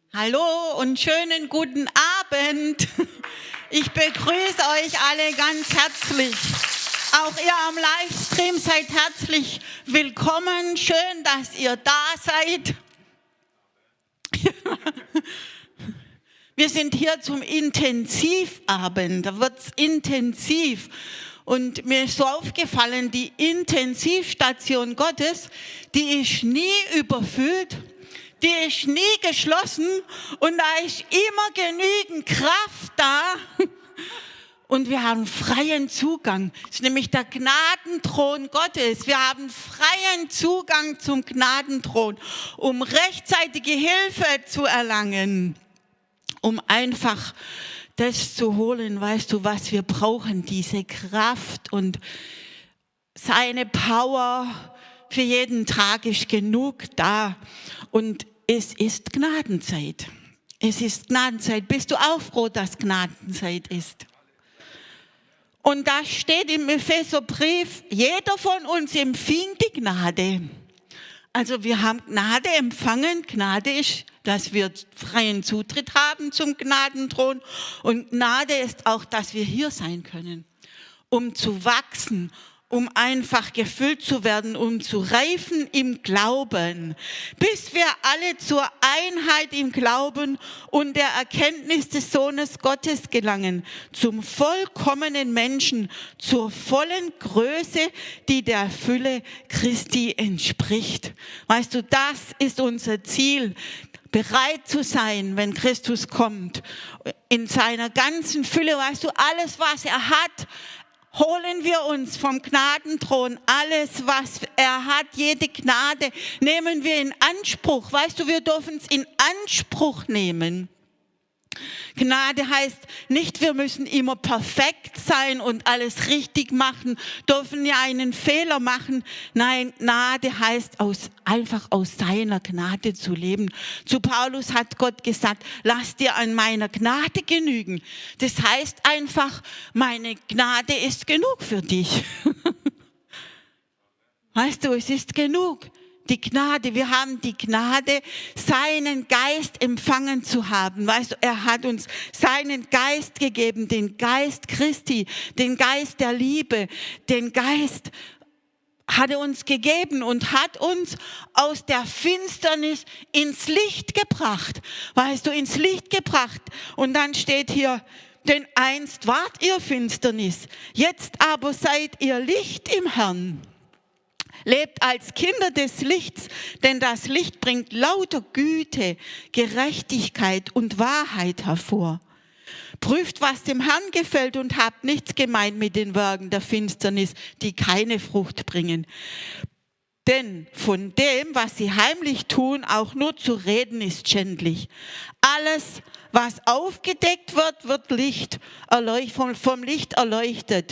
Hallo und schönen guten Abend. Ich begrüße euch alle ganz herzlich. Auch ihr am Livestream seid herzlich willkommen. Schön, dass ihr da seid. Wir sind hier zum Intensivabend. Da wird es intensiv. Und mir ist so aufgefallen, die Intensivstation Gottes, die ist nie überfüllt. Die ist nie geschlossen und da ist immer genügend Kraft da. Und wir haben freien Zugang. Das ist nämlich der Gnadenthron Gottes. Wir haben freien Zugang zum Gnadenthron, um rechtzeitige Hilfe zu erlangen, um einfach das zu holen, weißt du, was wir brauchen, diese Kraft und seine Power. Für jeden Tag ist genug da und es ist Gnadenzeit. Es ist Gnadenzeit. Bist du auch froh, dass Gnadenzeit ist? Und da steht im Epheserbrief, jeder von uns empfing die Gnade. Also wir haben Gnade empfangen. Gnade ist, dass wir freien Zutritt haben zum Gnadenthron. Und Gnade ist auch, dass wir hier sein können, um zu wachsen, um einfach gefüllt zu werden, um zu reifen im Glauben, bis wir alle zur Einheit im Glauben und der Erkenntnis des Sohnes Gottes gelangen, zum vollkommenen Menschen, zur vollen Größe, die der Fülle Christi entspricht. Weißt du, das ist unser Ziel, bereit zu sein, wenn Christus kommt, in seiner ganzen Fülle, weißt du, alles, was er hat, holen wir uns vom Gnadenthron, alles, was er hat, jede Gnade, nehmen wir in Anspruch. Weißt du, wir dürfen es in Anspruch nehmen. Gnade heißt nicht, wir müssen immer perfekt sein und alles richtig machen, dürfen ja einen Fehler machen. Nein, Gnade heißt einfach aus seiner Gnade zu leben. Zu Paulus hat Gott gesagt, lass dir an meiner Gnade genügen. Das heißt einfach, meine Gnade ist genug für dich. Weißt du, es ist genug. Die Gnade, wir haben die Gnade, seinen Geist empfangen zu haben. Weißt du, er hat uns seinen Geist gegeben, den Geist Christi, den Geist der Liebe, den Geist hat er uns gegeben und hat uns aus der Finsternis ins Licht gebracht. Weißt du, ins Licht gebracht. Und dann steht hier, denn einst wart ihr Finsternis, jetzt aber seid ihr Licht im Herrn. Lebt als Kinder des Lichts, denn das Licht bringt lauter Güte, Gerechtigkeit und Wahrheit hervor. Prüft, was dem Herrn gefällt und habt nichts gemein mit den Werken der Finsternis, die keine Frucht bringen. Denn von dem, was sie heimlich tun, auch nur zu reden ist schändlich. Alles, was aufgedeckt wird, wird vom Licht erleuchtet.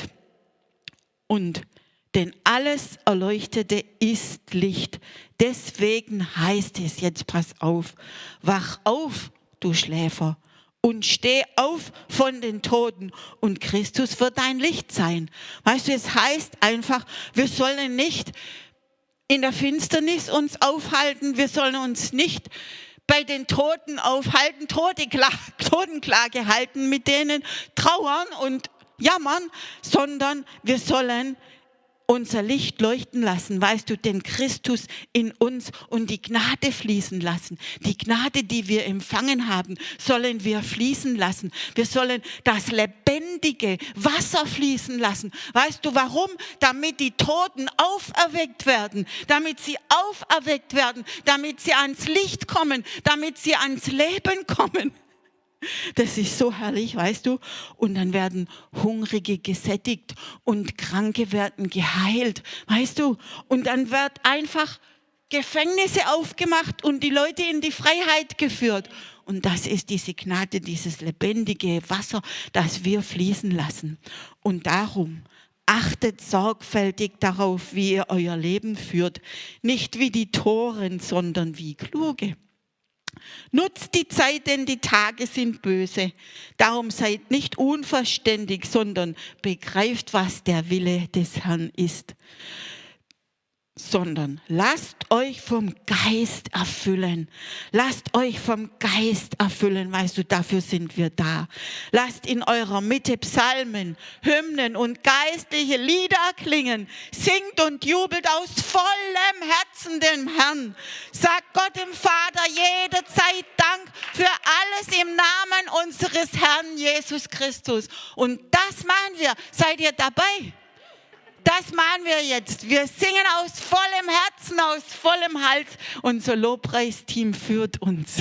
Denn alles Erleuchtete ist Licht. Deswegen heißt es, jetzt pass auf, wach auf, du Schläfer, und steh auf von den Toten und Christus wird dein Licht sein. Weißt du, es heißt einfach, wir sollen nicht in der Finsternis uns aufhalten, wir sollen uns nicht bei den Toten aufhalten, Totenklage halten, mit denen trauern und jammern, sondern wir sollen unser Licht leuchten lassen, weißt du, den Christus in uns und die Gnade fließen lassen. Die Gnade, die wir empfangen haben, sollen wir fließen lassen. Wir sollen das lebendige Wasser fließen lassen. Weißt du warum? Damit die Toten auferweckt werden, damit sie auferweckt werden, damit sie ans Licht kommen, damit sie ans Leben kommen. Das ist so herrlich, weißt du. Und dann werden Hungrige gesättigt und Kranke werden geheilt, weißt du. Und dann wird einfach Gefängnisse aufgemacht und die Leute in die Freiheit geführt. Und das ist diese Gnade, dieses lebendige Wasser, das wir fließen lassen. Und darum achtet sorgfältig darauf, wie ihr euer Leben führt. Nicht wie die Toren, sondern wie Kluge. Nutzt die Zeit, denn die Tage sind böse. Darum seid nicht unverständig, sondern begreift, was der Wille des Herrn ist. sondern lasst euch vom Geist erfüllen. Lasst euch vom Geist erfüllen, weißt du, dafür sind wir da. Lasst in eurer Mitte Psalmen, Hymnen und geistliche Lieder klingen. Singt und jubelt aus vollem Herzen dem Herrn. Sagt Gott dem Vater jederzeit Dank für alles im Namen unseres Herrn Jesus Christus. Und das machen wir. Seid ihr dabei? Das machen wir jetzt. Wir singen aus vollem Herzen, aus vollem Hals. Unser Lobpreisteam führt uns.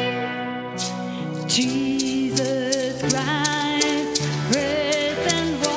Jesus Christ, risen and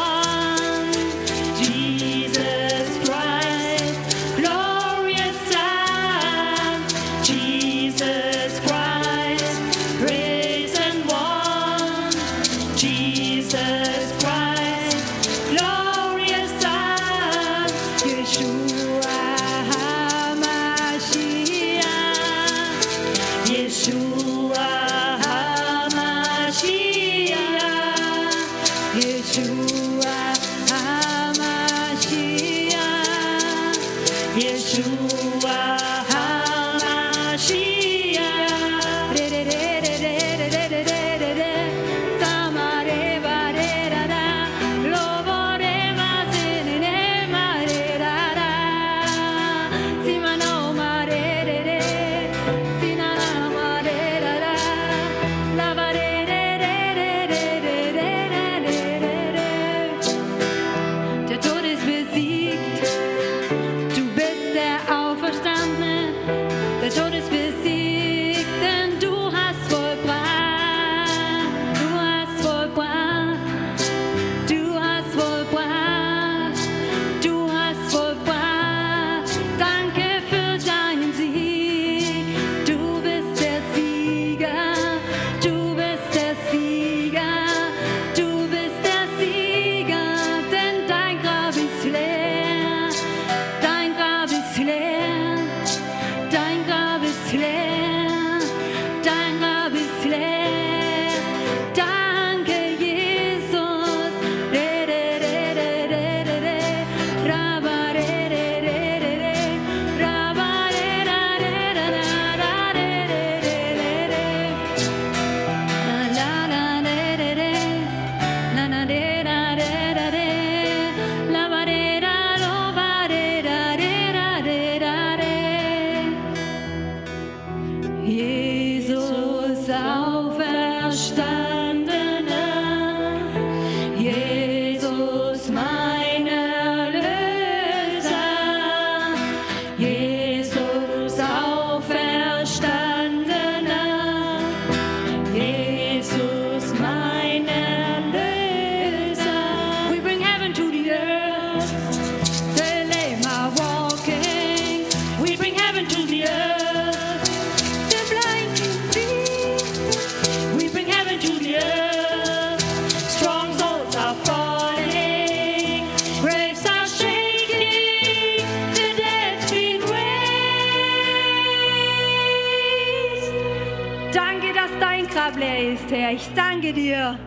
ich danke dir.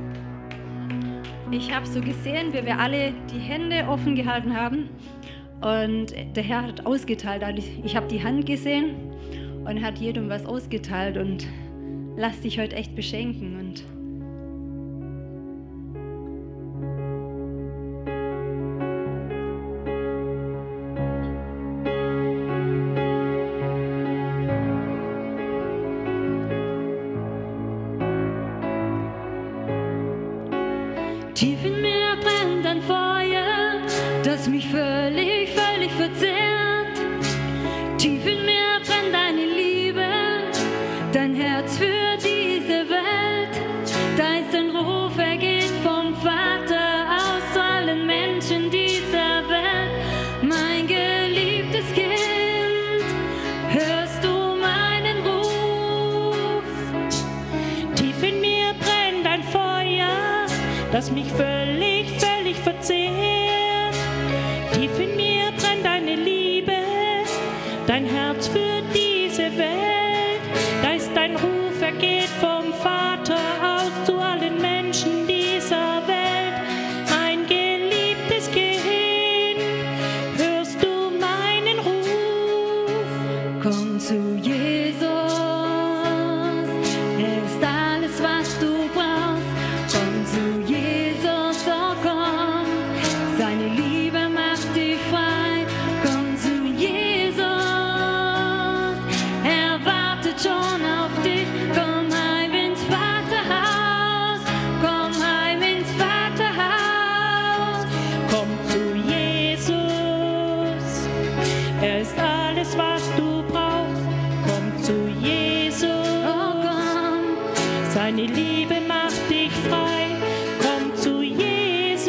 Ich habe so gesehen, wie wir alle die Hände offen gehalten haben und der Herr hat ausgeteilt. Ich habe die Hand gesehen und hat jedem was ausgeteilt und lass dich heute echt beschenken. Und tief in mir brennt ein Feuer, das mich völlig verzehrt. Tief in mir brennt deine Liebe, dein Herz für diese Welt. Da ist ein Ruf, er geht vom Vater aus zu allen Menschen dieser Welt. Mein geliebtes Kind, hörst du meinen Ruf? Tief in mir brennt ein Feuer, das mich völlig verzehrt. Tief in mir brennt deine Liebe, dein Herz für diese Welt. Da ist dein Ruf, er geht vom Vater aus zu allen Menschen dieser Welt. Mein geliebtes Kind, hörst du meinen Ruf? Komm zu Jesus, er ist alles, was du brauchst. Komm zu Jesus, oh komm, seine Liebe macht dich frei. Komm zu Jesus, er wartet schon auf dich. Komm heim ins Vaterhaus, komm heim ins Vaterhaus. Komm zu Jesus, er ist alles, was du brauchst. Komm zu Jesus, Oh komm, seine Liebe macht dich frei. Komm zu Jesus,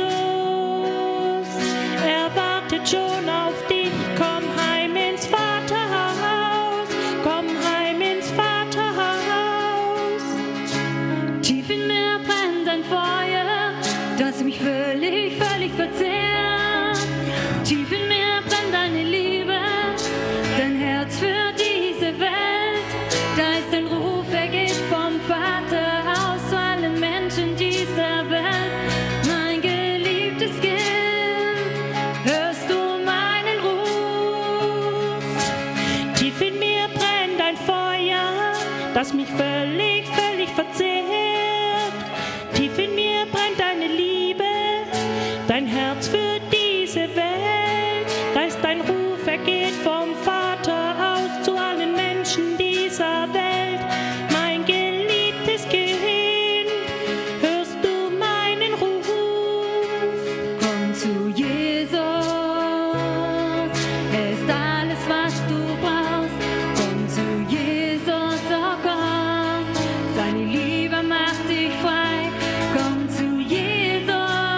er wartet schon auf dich. Komm heim ins Vaterhaus, komm heim ins Vaterhaus. tief in mir brennt ein Feuer, das mich völlig verzehrt. Tief in mir brennt deine Liebe, dein Herz für diese Welt. Da ist ein Ruf, er geht vom Vater aus zu allen Menschen dieser Welt. Mein geliebtes Kind, hörst du meinen Ruf? Tief in mir brennt ein Feuer, das mich völlig verzehrt. Tief in mir brennt deine Liebe, dein Herz für diese Welt. Da ist dein Ruf, er geht vom Vater aus zu allen Menschen dieser Welt. Mein geliebtes Kind, hörst du meinen Ruf? Komm zu Jesus, er ist alles, was du brauchst. Komm zu Jesus, oh komm, seine Liebe macht dich frei. Komm zu Jesus,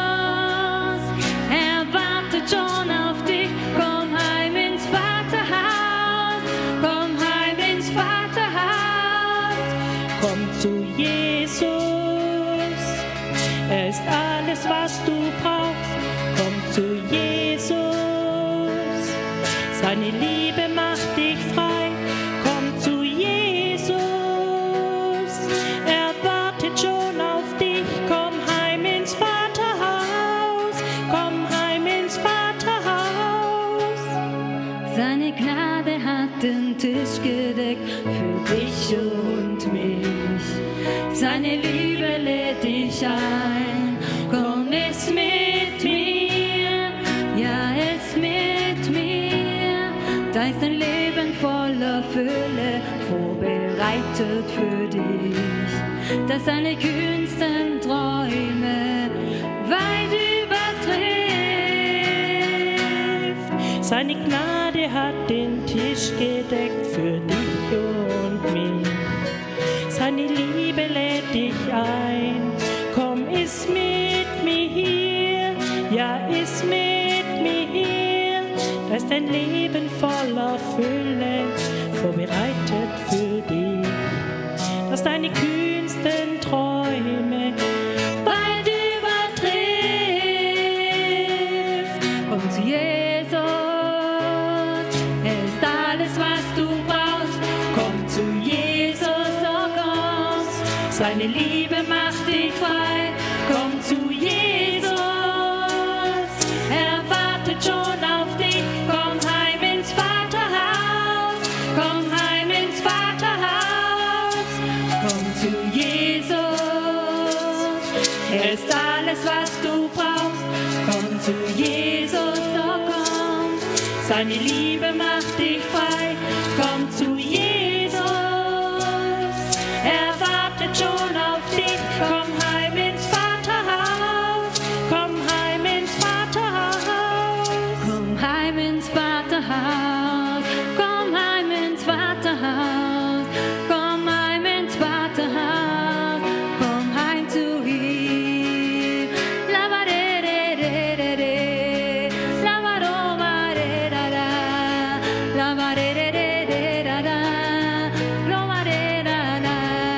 er wartet schon auf dich. Komm heim ins Vaterhaus, komm heim ins Vaterhaus. Komm zu Jesus, er ist alles, was du brauchst. Komm zu Jesus, seine Liebe macht dich frei. Komm zu Jesus, er wartet schon auf dich. Komm heim ins Vaterhaus, komm heim ins Vaterhaus. Seine Gnade hat den Tisch gedeckt für dich und mich. Seine Liebe lädt dich ein. Komm, iss mit mir, ja, iss mit mir. Da ist ein Leben voller Fülle, vorbereitet für dich. Das seine kühnsten Träume weit übertrifft. Seine Gnade hat den Tisch gedeckt für dich und mich. Seine Liebe lädt dich ein. Komm, iss mit mir, ja, iss mit mir. Da ist ein Leben voller Fülle, vorbereitet für dich. Das deine kühnsten Träume weit übertrifft. Komm zu Jesus, er ist alles, was du brauchst. Komm zu Jesus, oh Gott, Seine Liebe macht dich frei. Komm zu Jesus, er wartet schon auf dich. Komm heim ins Vaterhaus, komm heim ins Vaterhaus. Komm zu Jesus, er ist alles, was du brauchst. Komm zu Jesus, oh komm, seine Liebe macht dich frei. Komm zu Jesus, er wartet schon auf dich. Komm heim ins Vaterhaus, komm heim ins Vaterhaus. Komm heim ins Vaterhaus, komm heim ins Vaterhaus, komm heim ins Vaterhaus, komm heim zu ihm. Lavarerererere, lavaromarerara, lavarererererara, lomarerara,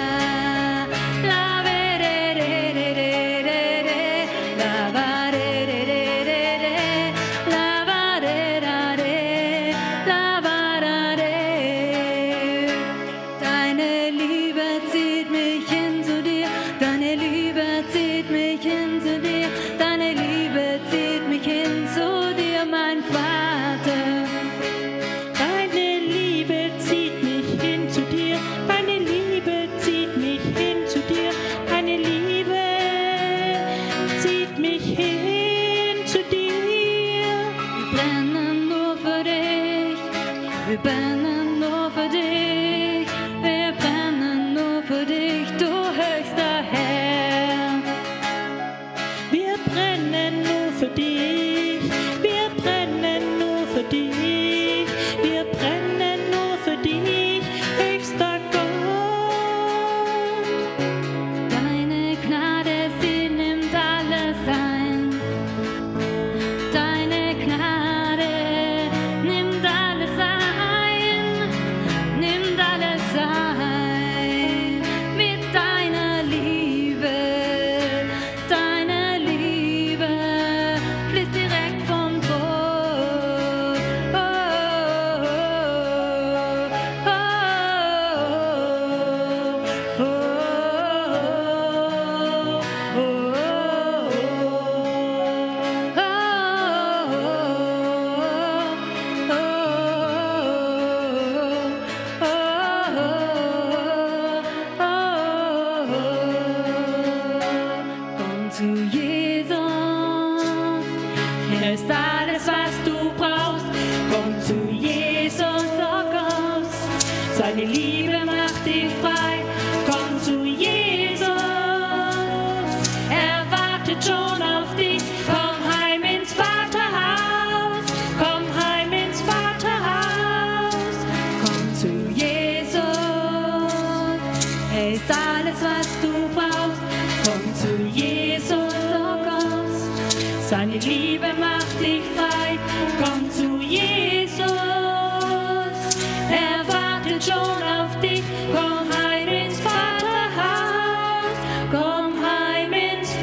lavererererere, lavarerererere, lavarerare, lavarare. Deine Liebe zieht mich hin zu dir, deine Liebe zieht mich hin zu dir, deine Liebe zieht mich hin zu dir, mein Vater. Deine Liebe zieht mich hin zu dir, deine Liebe zieht mich hin zu dir, deine Liebe zieht mich hin zu dir. Wir brennen nur für dich, wir brennen nur für dich, wir brennen nur für dich, du höchster Herr. Wir brennen nur für dich, wir brennen nur für dich, wir brennen nur für dich, höchster Gott. Deine Gnade, sie nimmt alles ein. Deine Gnade nimmt alles ein, nimmt alles ein. Mit deiner Liebe fließt direkt vom Thron. Oh, oh, oh, oh, Komm zu Jesus, Er ist alles, was du brauchst. Komm zu Jesus, oh Gott. Seine Liebe macht dich frei. Komm zu Jesus, er wartet schon auf dich. Komm heim ins Vaterhaus, komm heim ins Vaterhaus. Komm zu Jesus, er ist alles, was du brauchst. Komm zu Jesus, oh Gott. Seine Liebe macht dich frei. Komm zu Jesus, er wartet schon auf dich. Komm heim ins Vaterhaus, komm heim ins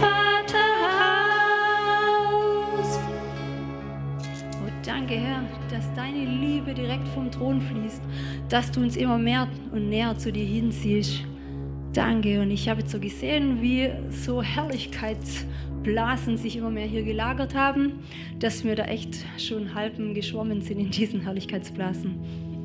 Vaterhaus. Oh, danke, Herr, dass deine Liebe direkt vom Thron fließt, dass du uns immer mehr und näher zu dir hinziehst. Danke, und ich habe jetzt so gesehen, wie so Herrlichkeitsblasen sich immer mehr hier gelagert haben, dass wir da echt schon halb geschwommen sind in diesen Herrlichkeitsblasen.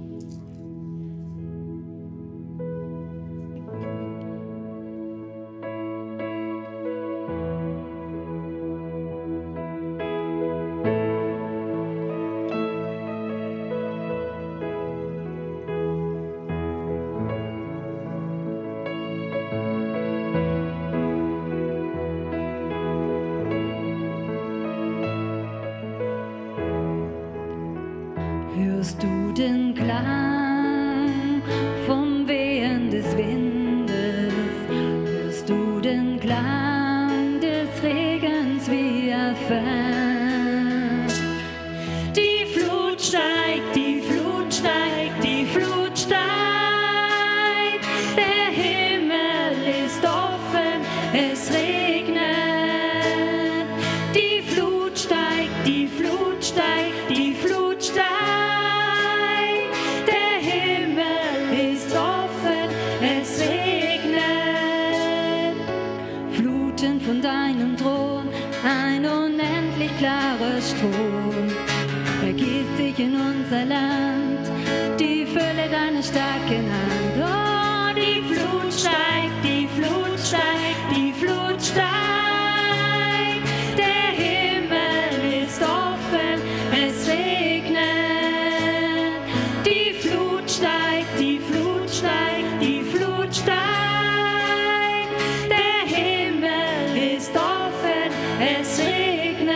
Hörst du den Klang vom Wehen des Windes? Hörst du den Klang des Regens, wie er fällt? Die Flut steigt, die Flut steigt, die Flut steigt. Der Himmel ist offen, es regnet. Die Flut steigt, die Flut steigt, die Flut steigt. Der Himmel ist offen, es regnet. Strom. Ergießt sich in unser Land die Fülle deiner starken Hand. Oh, die Flut steigt, die Flut steigt, die Flut steigt. Der Himmel ist offen, es regnet. Die Flut steigt, die Flut steigt, die Flut steigt. Der Himmel ist offen, es regnet.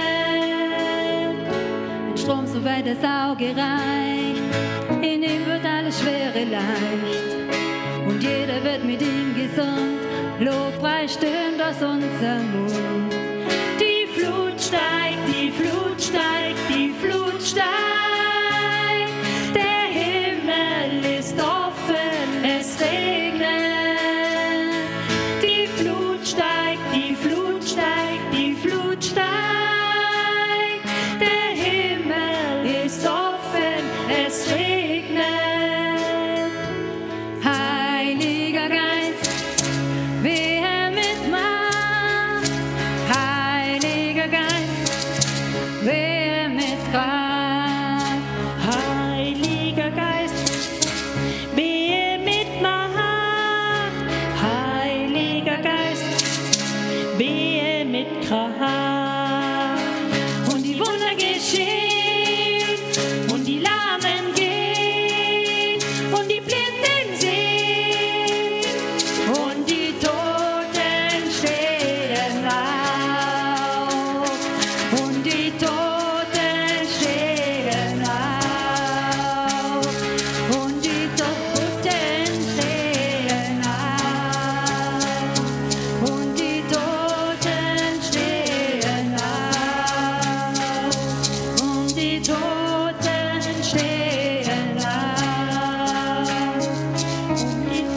Ein Strom, so weit das Auge reicht, in ihm wird alles Schwere leicht. Und jeder wird mit ihm gesund, Lobpreis stöhnt aus unserem Mund. Die Flut steigt, die Flut steigt, die Flut steigt. Der Himmel ist offen, es regnet. Die Flut steigt, die Flut steigt, die Flut steigt. Der Himmel ist offen, es regnet. Heiliger Geist, wehe mit Macht. Heiliger Geist, wehe mit Kraft. Heiliger Geist, wehe mit Macht. Heiliger Geist, wehe mit Kraft. Und die Wunder geschehen, und die Lahmen gehen, und die Blinden sehen, und die Toten stehen auf. Und die Toten stehen auf. Und die Toten stehen auf. Und die Toten stehen auf. Und die Toten stehen auf. Und die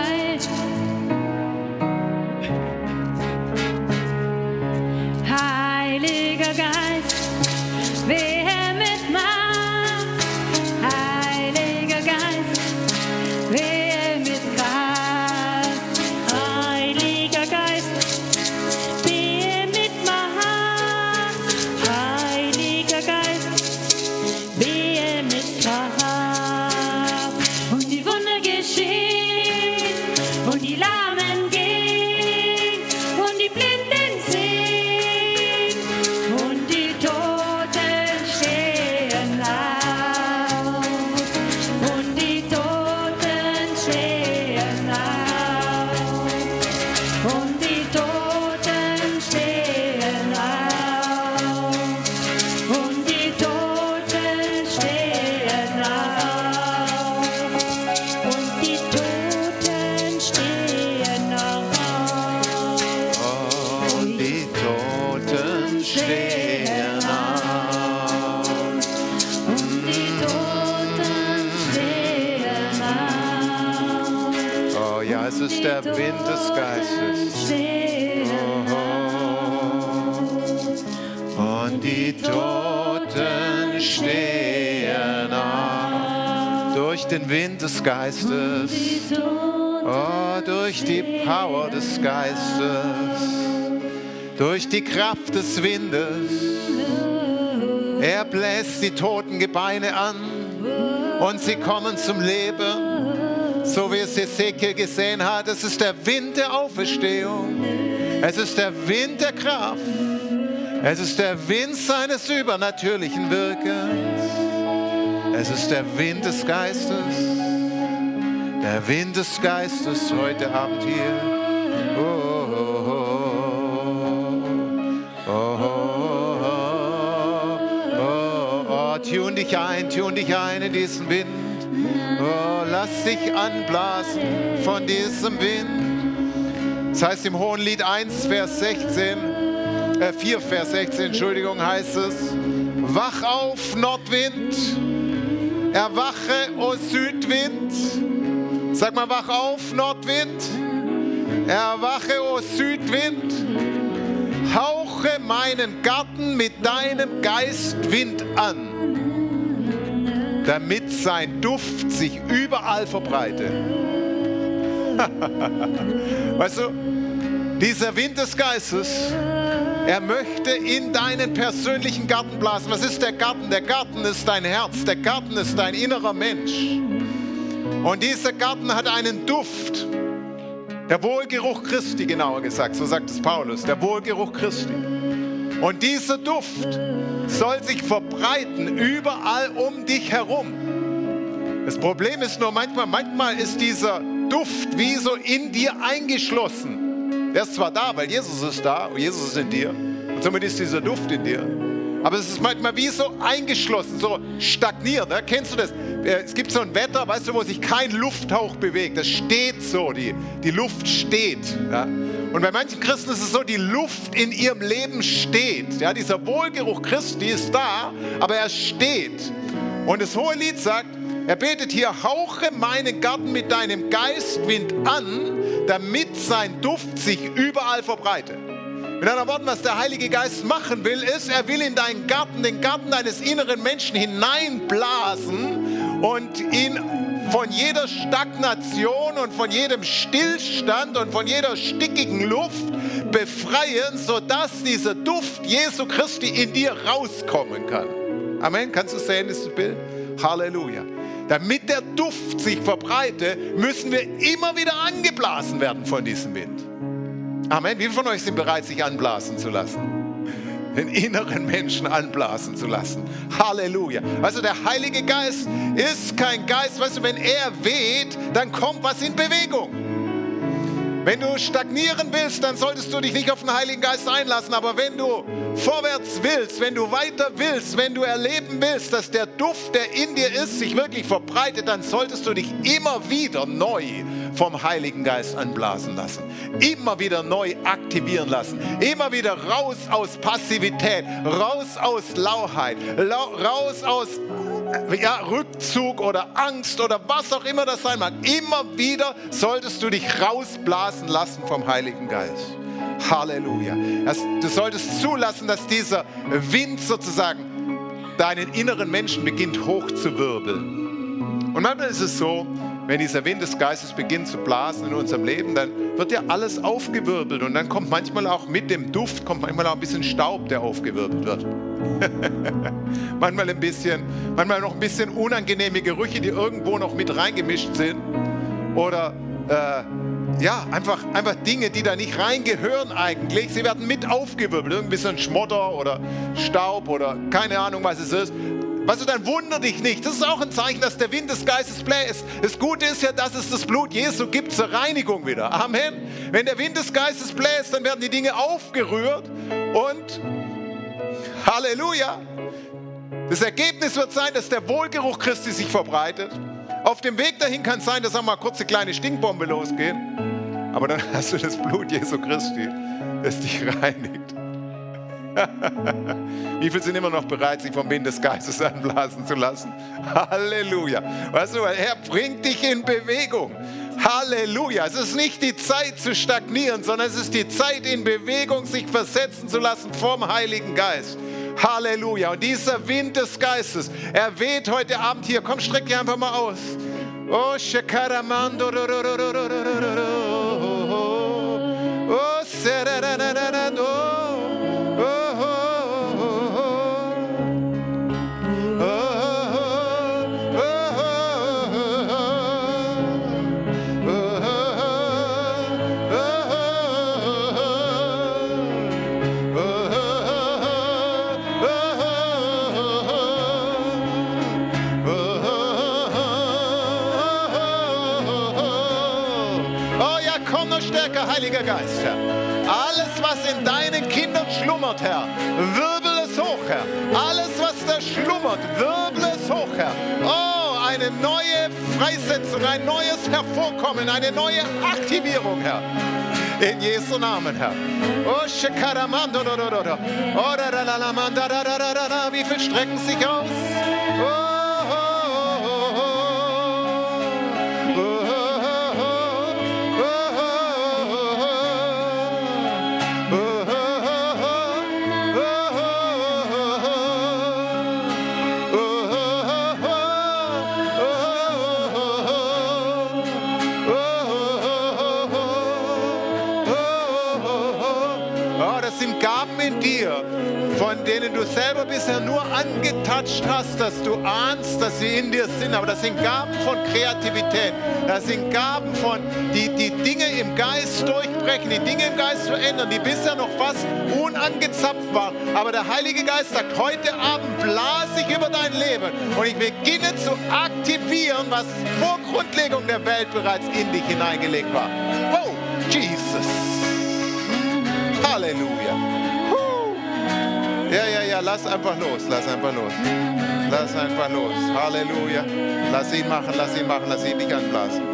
Heiliger Geist, wehe mit Macht. Heiliger Geist, wehe mit Kraft. Heiliger Geist, wehe mit Macht. Heiliger Geist, wehe mit Kraft. Und die Wunder geschehen, und die Lahmen gehen, und die Blinden sehen, und die Toten stehen auf. Und die Toten stehen auf. Und die Toten stehen auf. Und die Toten stehen auf. Und die Toten stehen auf. Und die Toten stehen auf. Und die Toten stehen auf. Oh ja, es ist der Wind des Geistes. Und die Toten stehen auf. Durch den Wind des Geistes. Oh, durch die Power des Geistes. Durch die Kraft des Windes. Er bläst die toten Gebeine an und sie kommen zum Leben. So wie es Hesekiel gesehen hat, es ist der Wind der Auferstehung. Es ist der Wind der Kraft. Es ist der Wind seines übernatürlichen Wirkens. Es ist der Wind des Geistes. Der Wind des Geistes heute Abend hier. Oh, oh, oh, oh, oh, oh, oh. Tune dich ein in diesen Wind. Oh, lass dich anblasen von diesem Wind. Das heißt im Hohenlied 1, Vers 16, 4, Vers 16, Entschuldigung, heißt es: Wach auf, Nordwind, erwache, o Südwind. Sag mal, wach auf, Nordwind, erwache, o Südwind. Hauche meinen Garten mit deinem Geistwind an, damit sein Duft sich überall verbreitet. Weißt du, dieser Wind des Geistes, Er möchte in deinen persönlichen Garten blasen. Was ist der Garten? Der Garten ist dein Herz. Der Garten ist dein innerer Mensch. Und dieser Garten hat einen Duft. Der Wohlgeruch Christi, genauer gesagt. So sagt es Paulus. Der Wohlgeruch Christi. Und dieser Duft soll sich verbreiten überall um dich herum. Das Problem ist nur manchmal ist dieser Duft wie so in dir eingeschlossen. Der ist zwar da, weil Jesus ist da und Jesus ist in dir und somit ist dieser Duft in dir. Aber es ist manchmal wie so eingeschlossen, so stagniert. Ne? Kennst du das? Es gibt so ein Wetter, weißt du, wo sich kein Lufthauch bewegt. Das steht so, die Luft steht. Ja? Und bei manchen Christen ist es so, die Luft in ihrem Leben steht. Ja? Dieser Wohlgeruch Christi ist da, aber er steht. Und das Hohelied sagt, er betet hier, hauche meinen Garten mit deinem Geistwind an, damit sein Duft sich überall verbreitet. Mit anderen Worten, was der Heilige Geist machen will, ist, er will in deinen Garten, den Garten deines inneren Menschen hineinblasen und ihn von jeder Stagnation und von jedem Stillstand und von jeder stickigen Luft befreien, sodass dieser Duft Jesu Christi in dir rauskommen kann. Amen. Kannst du sehen, dieses Bild? Halleluja. Damit der Duft sich verbreitet, müssen wir immer wieder angeblasen werden von diesem Wind. Amen. Wie viele von euch sind bereit, sich anblasen zu lassen? Den inneren Menschen anblasen zu lassen. Halleluja. Also der Heilige Geist ist kein Geist, weißt du, wenn er weht, dann kommt was in Bewegung. Wenn du stagnieren willst, dann solltest du dich nicht auf den Heiligen Geist einlassen. Aber wenn du vorwärts willst, wenn du weiter willst, wenn du erleben willst, dass der Duft, der in dir ist, sich wirklich verbreitet, dann solltest du dich immer wieder neu vom Heiligen Geist anblasen lassen. Immer wieder neu aktivieren lassen. Immer wieder raus aus Passivität, raus aus Lauheit, raus aus Rückzug oder Angst oder was auch immer das sein mag. Immer wieder solltest du dich rausblasen lassen vom Heiligen Geist. Halleluja. Du solltest zulassen, dass dieser Wind sozusagen deinen inneren Menschen beginnt hochzuwirbeln. Und manchmal ist es so, wenn dieser Wind des Geistes beginnt zu blasen in unserem Leben, dann wird ja alles aufgewirbelt und dann kommt manchmal auch mit dem Duft manchmal auch ein bisschen Staub, der aufgewirbelt wird. manchmal noch ein bisschen unangenehme Gerüche, die irgendwo noch mit reingemischt sind. Oder einfach Dinge, die da nicht reingehören eigentlich. Sie werden mit aufgewirbelt. Irgendwie so ein Schmotter oder Staub oder keine Ahnung, was es ist. Weißt du, dann wundere dich nicht. Das ist auch ein Zeichen, dass der Wind des Geistes bläst. Das Gute ist ja, dass es das Blut Jesu gibt zur Reinigung wieder. Amen. Wenn der Wind des Geistes bläst, dann werden die Dinge aufgerührt und Halleluja. Das Ergebnis wird sein, dass der Wohlgeruch Christi sich verbreitet. Auf dem Weg dahin kann es sein, dass auch mal kurz eine kleine Stinkbombe losgeht. Aber dann hast du das Blut Jesu Christi, das dich reinigt. Wie viele sind immer noch bereit, sich vom Wind des Geistes anblasen zu lassen? Halleluja. Weißt du, er bringt dich in Bewegung. Halleluja. Es ist nicht die Zeit zu stagnieren, sondern es ist die Zeit in Bewegung, sich versetzen zu lassen vom Heiligen Geist. Halleluja. Und dieser Wind des Geistes, er weht heute Abend hier. Komm, streck dich einfach mal aus. Oh, Shekaramando. Oh, Serarararado. Heiliger Geist, Herr. Alles, was in deinen Kindern schlummert, Herr, wirbel es hoch, Herr. Alles, was da schlummert, wirbel es hoch, Herr. Oh, eine neue Freisetzung, ein neues Hervorkommen, eine neue Aktivierung, Herr. In Jesu Namen, Herr. Oh, Shekaramando, wie viel strecken sich aus? Oh. selber bisher nur angetatscht hast, dass du ahnst, dass sie in dir sind. Aber das sind Gaben von Kreativität. Das sind Gaben von, die Dinge im Geist durchbrechen, die Dinge im Geist verändern, die bisher noch fast unangezapft waren. Aber der Heilige Geist sagt, heute Abend blase ich über dein Leben und ich beginne zu aktivieren, was vor Grundlegung der Welt bereits in dich hineingelegt war. Oh, Jesus. Halleluja. Ja, lass einfach los, lass einfach los. Lass einfach los. Halleluja. Lass ihn machen, lass ihn nicht anblasen.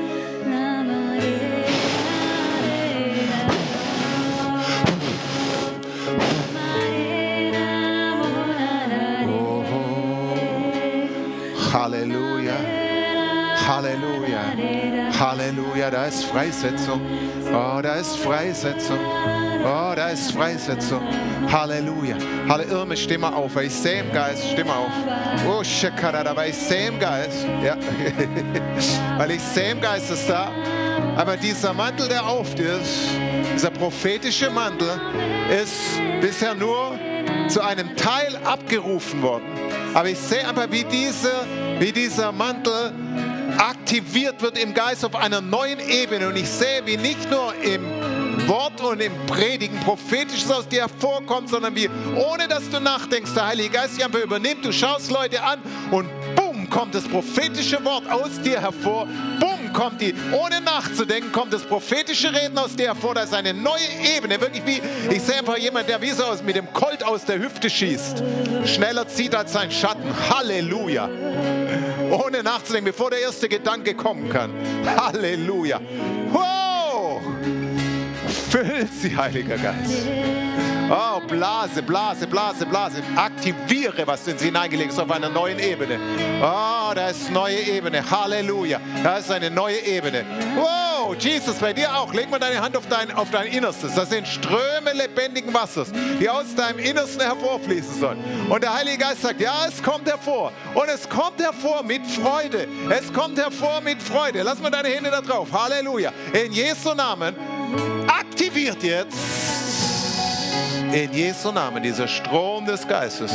Halleluja. Halleluja. Halleluja. Da ist Freisetzung. Oh, da ist Freisetzung. Oh, da ist Freisetzung. Halleluja. Irme, steh mal auf, weil ich sehe im Geist. Steh mal auf. Oh, Shekarada, weil ich sehe im Geist. Ja. Weil ich sehe im Geist ist da. Aber dieser Mantel, der auf dir ist, dieser prophetische Mantel, ist bisher nur zu einem Teil abgerufen worden. Aber ich sehe einfach, wie dieser Mantel aktiviert wird im Geist auf einer neuen Ebene. Und ich sehe, wie nicht nur im Wort und im Predigen Prophetisches aus dir hervorkommt, sondern wie, ohne dass du nachdenkst, der Heilige Geist dich einfach übernimmt. Du schaust Leute an und bumm, kommt das prophetische Wort aus dir hervor. Bumm, kommt ohne nachzudenken, kommt das prophetische Reden aus dir hervor. Da ist eine neue Ebene. Wirklich wie, ich sehe einfach jemand, der wie so mit dem Colt aus der Hüfte schießt. Schneller zieht als sein Schatten. Halleluja. Ohne nachzudenken, bevor der erste Gedanke kommen kann. Halleluja. Wow! Füll sie, Heiliger Geist. Oh, blase. Aktiviere, was du in sie hineingelegt hast, auf einer neuen Ebene. Oh, da ist neue Ebene. Halleluja. Da ist eine neue Ebene. Wow, Jesus, bei dir auch. Leg mal deine Hand auf dein Innerstes. Das sind Ströme lebendigen Wassers, die aus deinem Innersten hervorfließen sollen. Und der Heilige Geist sagt, ja, es kommt hervor. Und es kommt hervor mit Freude. Es kommt hervor mit Freude. Lass mal deine Hände da drauf. Halleluja. In Jesu Namen aktiviert jetzt in Jesu Namen dieser Strom des Geistes.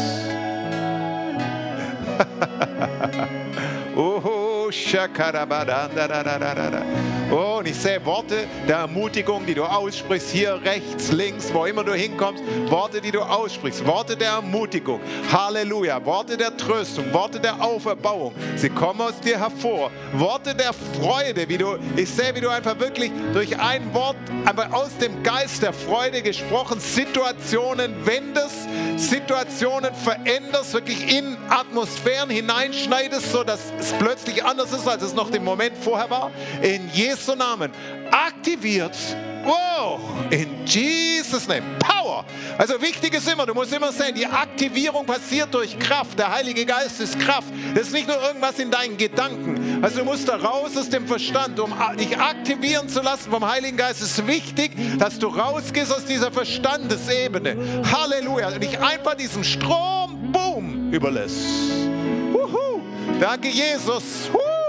Oh, und ich sehe Worte der Ermutigung, die du aussprichst, hier rechts, links, wo immer du hinkommst, Worte, die du aussprichst, Worte der Ermutigung, Halleluja, Worte der Tröstung, Worte der Auferbauung, sie kommen aus dir hervor, Worte der Freude, ich sehe, wie du einfach wirklich durch ein Wort, aber aus dem Geist der Freude gesprochen, Situationen wendest, Situationen veränderst, wirklich in Atmosphären hineinschneidest, so dass es plötzlich anders ist, als es noch den Moment vorher war. In Jesu Namen aktiviert. Wow, in Jesus' Name. Power. Also wichtig ist immer, du musst immer sehen, die Aktivierung passiert durch Kraft. Der Heilige Geist ist Kraft. Das ist nicht nur irgendwas in deinen Gedanken. Also du musst da raus aus dem Verstand, um dich aktivieren zu lassen vom Heiligen Geist. Es ist wichtig, dass du rausgehst aus dieser Verstandesebene. Halleluja. Und dich einfach diesem Strom, boom, überlässt. Wuhu. Danke, Jesus.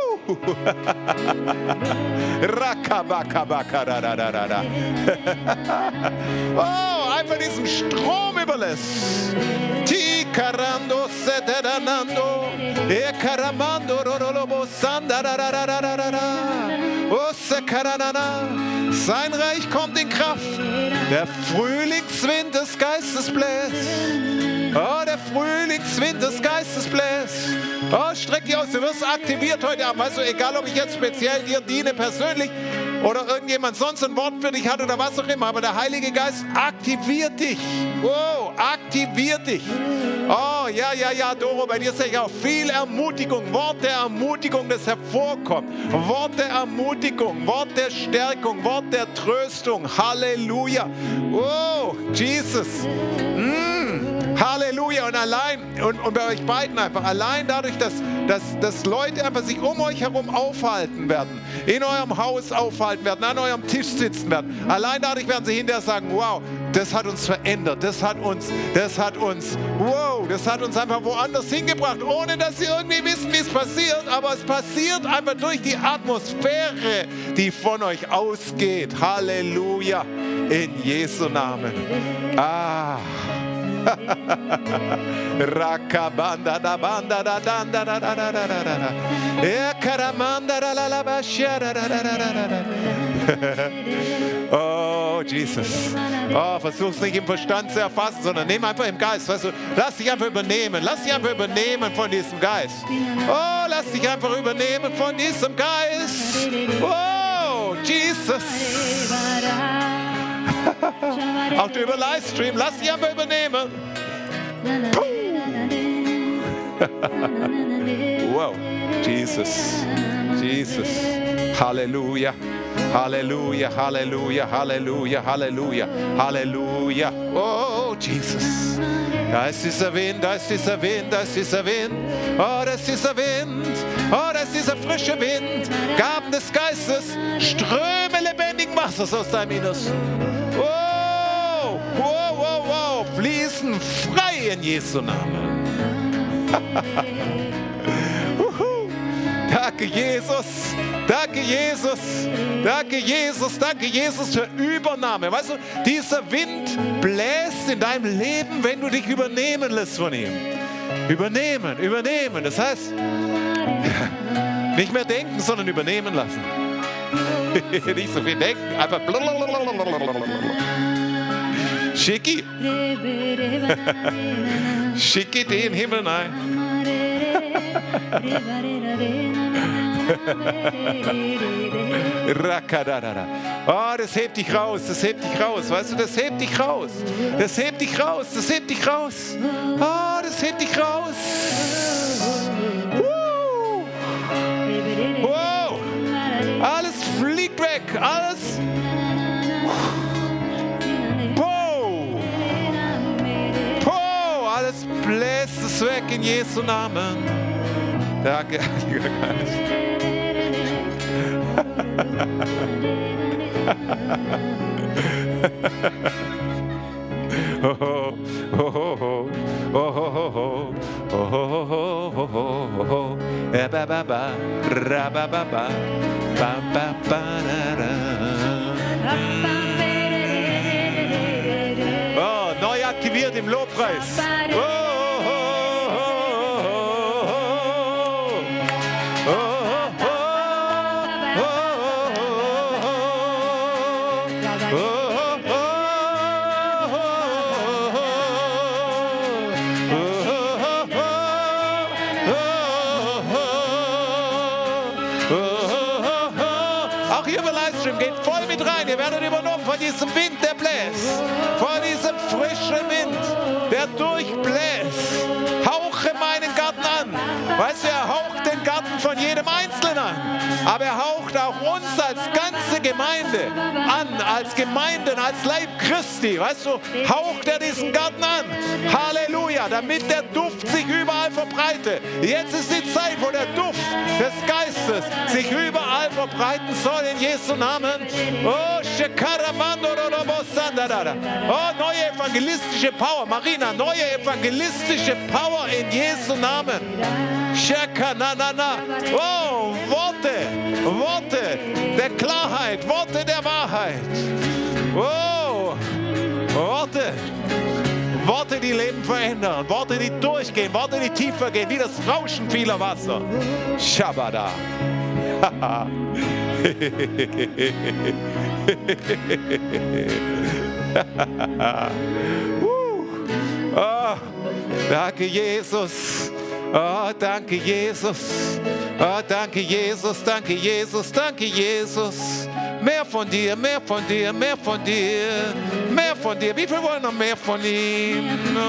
Oh, einfach diesen Strom überlässt. Tikarando seteranando, ekaramando rolobo sandararararara. Sein Reich kommt in Kraft. Der Frühlingswind des Geistes bläst. Oh, der Frühlingswind des Geistes bläst. Oh, streck dich aus, du wirst aktiviert heute Abend. Weißt du, egal ob ich jetzt speziell dir diene persönlich oder irgendjemand sonst ein Wort für dich hat oder was auch immer, aber der Heilige Geist aktiviert dich. Wow, aktiviert dich. Oh, ja, Doro, bei dir sehe ich auch viel Ermutigung, Wort der Ermutigung, das hervorkommt. Wort der Ermutigung, Wort der Stärkung, Wort der Tröstung. Halleluja. Oh, Jesus. Halleluja. Und allein, und bei euch beiden einfach, allein dadurch, dass Leute einfach sich um euch herum aufhalten werden, in eurem Haus aufhalten werden, an eurem Tisch sitzen werden, allein dadurch werden sie hinterher sagen, wow, das hat uns verändert, das hat uns einfach woanders hingebracht, ohne dass sie irgendwie wissen, wie es passiert, aber es passiert einfach durch die Atmosphäre, die von euch ausgeht. Halleluja, in Jesu Namen. Rakabanda da banda da danda da da da da da da. Karamanda da la la bashia da da da da da. Oh, Jesus. Oh, versuch's nicht im Verstand zu erfassen, sondern nimm einfach im Geist. Weißt du, lass dich einfach übernehmen. Lass dich einfach übernehmen von diesem Geist. Oh, lass dich einfach übernehmen von diesem Geist. Oh, Jesus. Auch du über Livestream, lass dich einfach übernehmen. Wow, Jesus, Jesus, Halleluja, Halleluja, Halleluja, Halleluja, Halleluja, Halleluja. Oh, Jesus. Da ist dieser Wind, da ist dieser Wind, da ist dieser Wind. Oh, da ist dieser Wind. Oh, da ist dieser frische Wind. Gaben des Geistes, Ströme lebendigen Wassers aus deinem Innersten. Wow, wow, wow, wow. Fließen frei in Jesu Namen. Danke, Jesus. Danke, Jesus. Danke, Jesus. Danke, Jesus für Übernahme. Weißt du, dieser Wind bläst in deinem Leben, wenn du dich übernehmen lässt von ihm. Übernehmen, übernehmen. Das heißt, nicht mehr denken, sondern übernehmen lassen. Nicht so viel denken, einfach Schicki. Schicki den Himmel ein. Oh, das hebt dich raus, das hebt dich raus, weißt du, das hebt dich raus, das hebt dich raus, das hebt dich raus, oh, das hebt dich raus. Wow, alles fliegt weg, alles. Alles bläst es weg in Jesu Namen. Danke, Heiliger Geist. Oh, neu aktiviert im Lobpreis. Auch hier über Livestream, geht voll mit rein. Ihr werdet übernommen von diesem Wind, der bläst. Von diesem frischen Wind, der durchbläst. Hauche meinen Garten an. Weißt du, er haucht den Garten von jedem Einzelnen an. Aber er haucht auch uns als ganze Gemeinde an. Als Gemeinden, als Leib Christi. Weißt du, haucht er diesen Garten an. Halleluja, damit der Duft sich überall verbreitet. Jetzt ist die Zeit, wo der Duft des Geistes sich überall verbreiten soll in Jesu Namen. Oh, neue evangelistische Power. Marina, neue evangelistische Power in Jesu Namen. Oh, Worte der Klarheit, Worte der Wahrheit. Oh, Worte, die Leben verändern, Worte, die durchgehen, Worte, die tiefer gehen, wie das Rauschen vieler Wasser. Shabada. Oh, danke, Jesus. Oh, danke, Jesus. Oh, danke, Jesus, danke, Jesus, danke, Jesus. Mehr von dir, mehr von dir, mehr von dir, mehr von dir. Wie viel wollen noch mehr von ihm?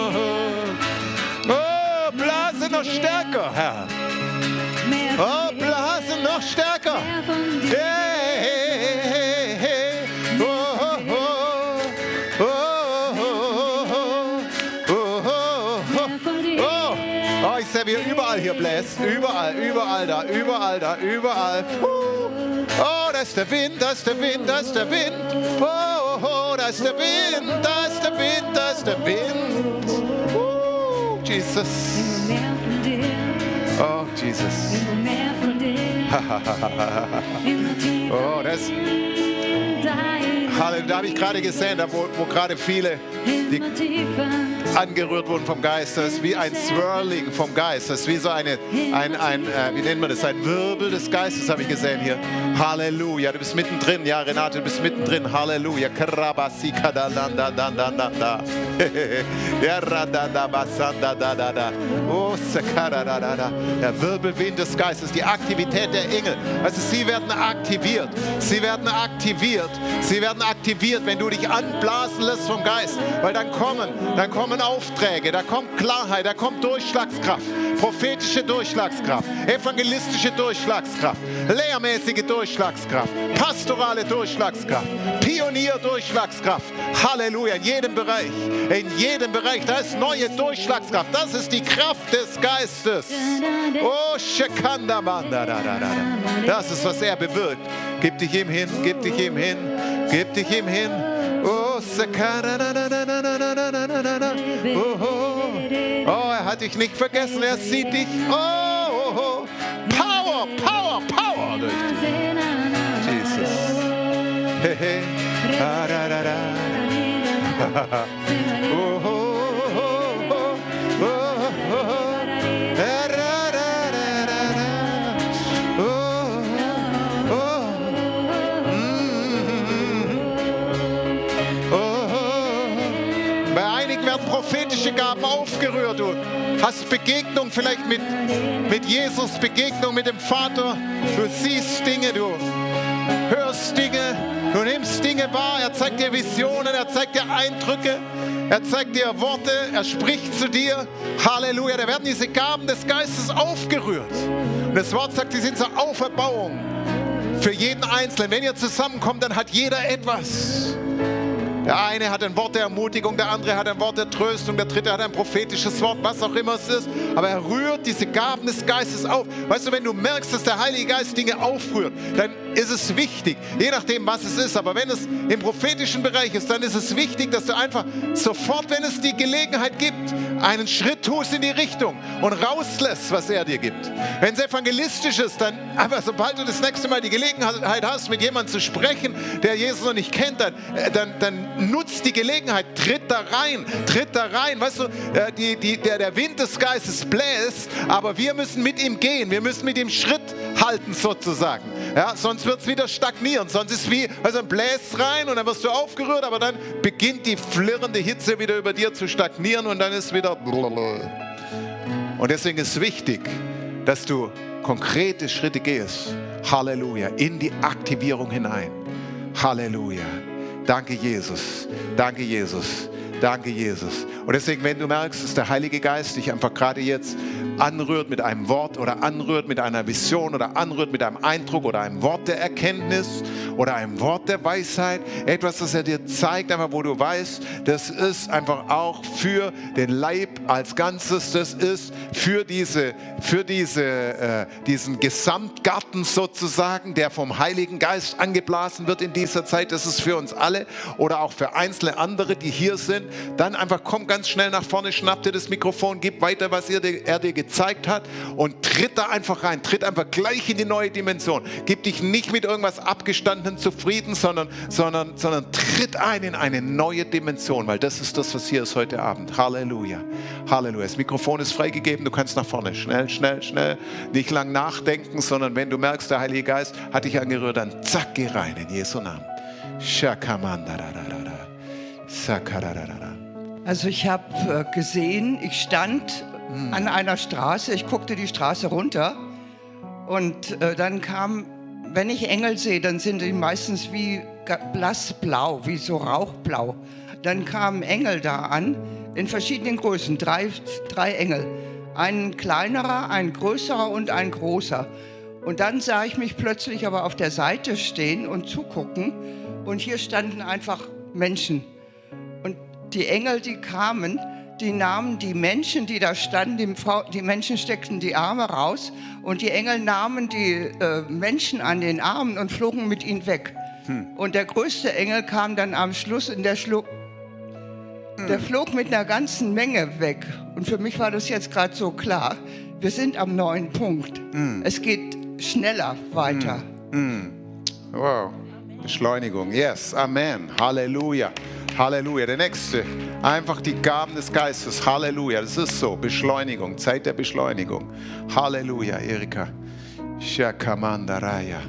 Oh, blase noch stärker, Herr. Oh, blase noch stärker. Hey, hey, hey, hey. Oh, oh, oh. Oh, ich sehe, wie er überall hier bläst. Überall, überall da, überall da, überall. Oh, da ist der Wind, da ist der Wind, da ist der Wind. Oh, oh, oh, da ist der Wind, da ist der Wind, da ist der Wind. Jesus. Oh, Jesus. Oh, das. Halleluja, da habe ich gerade gesehen, da wo gerade viele die angerührt wurden vom Geist. Das ist wie ein Swirling vom Geist. Das ist wie so wie nennt man das? Ein Wirbel des Geistes habe ich gesehen hier. Halleluja. Du bist mittendrin. Ja, Renate, du bist mittendrin. Halleluja. Der Wirbelwind des Geistes, die Aktivität der Engel. Also sie werden aktiviert. Sie werden aktiviert. Sie werden aktiviert, wenn du dich anblasen lässt vom Geist. Weil dann kommen Aufträge, da kommt Klarheit, da kommt Durchschlagskraft. Prophetische Durchschlagskraft, evangelistische Durchschlagskraft, lehrmäßige Durchschlagskraft, pastorale Durchschlagskraft, Pionier-Durchschlagskraft. Halleluja, in jedem Bereich, da ist neue Durchschlagskraft. Das ist die Kraft des Geistes. Oh, Shekandamanda. Das ist, was er bewirkt. Gib dich ihm hin, gib dich ihm hin, gib dich ihm hin. Oh, oh, er hat dich nicht vergessen, er sieht dich. Oh, Power durch dich. Jesus. Hey. Prophetische Gaben aufgerührt. Du hast Begegnung vielleicht mit Jesus, Begegnung mit dem Vater. Du siehst Dinge, du hörst Dinge, du nimmst Dinge wahr. Er zeigt dir Visionen, er zeigt dir Eindrücke, er zeigt dir Worte, er spricht zu dir. Halleluja, da werden diese Gaben des Geistes aufgerührt. Und das Wort sagt, sie sind zur Auferbauung für jeden Einzelnen. Wenn ihr zusammenkommt, dann hat jeder etwas. Der eine hat ein Wort der Ermutigung, der andere hat ein Wort der Tröstung, der dritte hat ein prophetisches Wort, was auch immer es ist. Aber er rührt diese Gaben des Geistes auf. Weißt du, wenn du merkst, dass der Heilige Geist Dinge aufrührt, dann ist es wichtig, je nachdem, was es ist. Aber wenn es im prophetischen Bereich ist, dann ist es wichtig, dass du einfach sofort, wenn es die Gelegenheit gibt, einen Schritt tust in die Richtung und rauslässt, was er dir gibt. Wenn es evangelistisch ist, dann einfach, sobald du das nächste Mal die Gelegenheit hast, mit jemandem zu sprechen, der Jesus noch nicht kennt, dann nutzt die Gelegenheit, tritt da rein. Weißt du, der Wind des Geistes bläst, aber wir müssen mit ihm gehen, wir müssen mit ihm Schritt halten sozusagen. Ja, sonst wird es wieder stagnieren, sonst ist es wie, also dann bläst rein und dann wirst du aufgerührt, aber dann beginnt die flirrende Hitze wieder über dir zu stagnieren und dann ist wieder und deswegen ist es wichtig, dass du konkrete Schritte gehst. Halleluja, in die Aktivierung hinein. Halleluja. Danke, Jesus. Danke, Jesus. Danke, Jesus. Und deswegen, wenn du merkst, dass der Heilige Geist dich einfach gerade jetzt anrührt mit einem Wort oder anrührt mit einer Vision oder anrührt mit einem Eindruck oder einem Wort der Erkenntnis oder einem Wort der Weisheit, etwas, das er dir zeigt, einfach wo du weißt, das ist einfach auch für den Leib als Ganzes, das ist für diesen Gesamtgarten sozusagen, der vom Heiligen Geist angeblasen wird in dieser Zeit, das ist für uns alle oder auch für einzelne andere, die hier sind, dann einfach komm ganz schnell nach vorne, schnapp dir das Mikrofon, gib weiter, was er dir gezeigt hat und tritt da einfach rein, tritt einfach gleich in die neue Dimension. Gib dich nicht mit irgendwas Abgestandenem zufrieden, sondern tritt ein in eine neue Dimension, weil das ist das, was hier ist heute Abend. Halleluja. Halleluja. Das Mikrofon ist freigegeben, du kannst nach vorne. Schnell. Nicht lang nachdenken, sondern wenn du merkst, der Heilige Geist hat dich angerührt, dann zack, geh rein in Jesu Namen. Also ich habe gesehen, ich stand an einer Straße, ich guckte die Straße runter und dann kam, wenn ich Engel sehe, dann sind die meistens wie blassblau, wie so rauchblau. Dann kamen Engel da an, in verschiedenen Größen, drei Engel. Ein kleinerer, ein größerer und ein großer. Und dann sah ich mich plötzlich aber auf der Seite stehen und zugucken und hier standen einfach Menschen. Und die Engel, die kamen, die nahmen die Menschen, die da standen, die Menschen steckten die Arme raus und die Engel nahmen die Menschen an den Armen und flogen mit ihnen weg. Und der größte Engel kam dann am Schluss und der flog mit einer ganzen Menge weg. Und für mich war das jetzt gerade so klar, wir sind am neuen Punkt. Es geht schneller weiter. Wow. Beschleunigung. Yes, Amen. Halleluja. Halleluja. Der nächste. Einfach die Gaben des Geistes. Halleluja. Das ist so. Beschleunigung. Zeit der Beschleunigung. Halleluja, Erika. Shakamandaraya.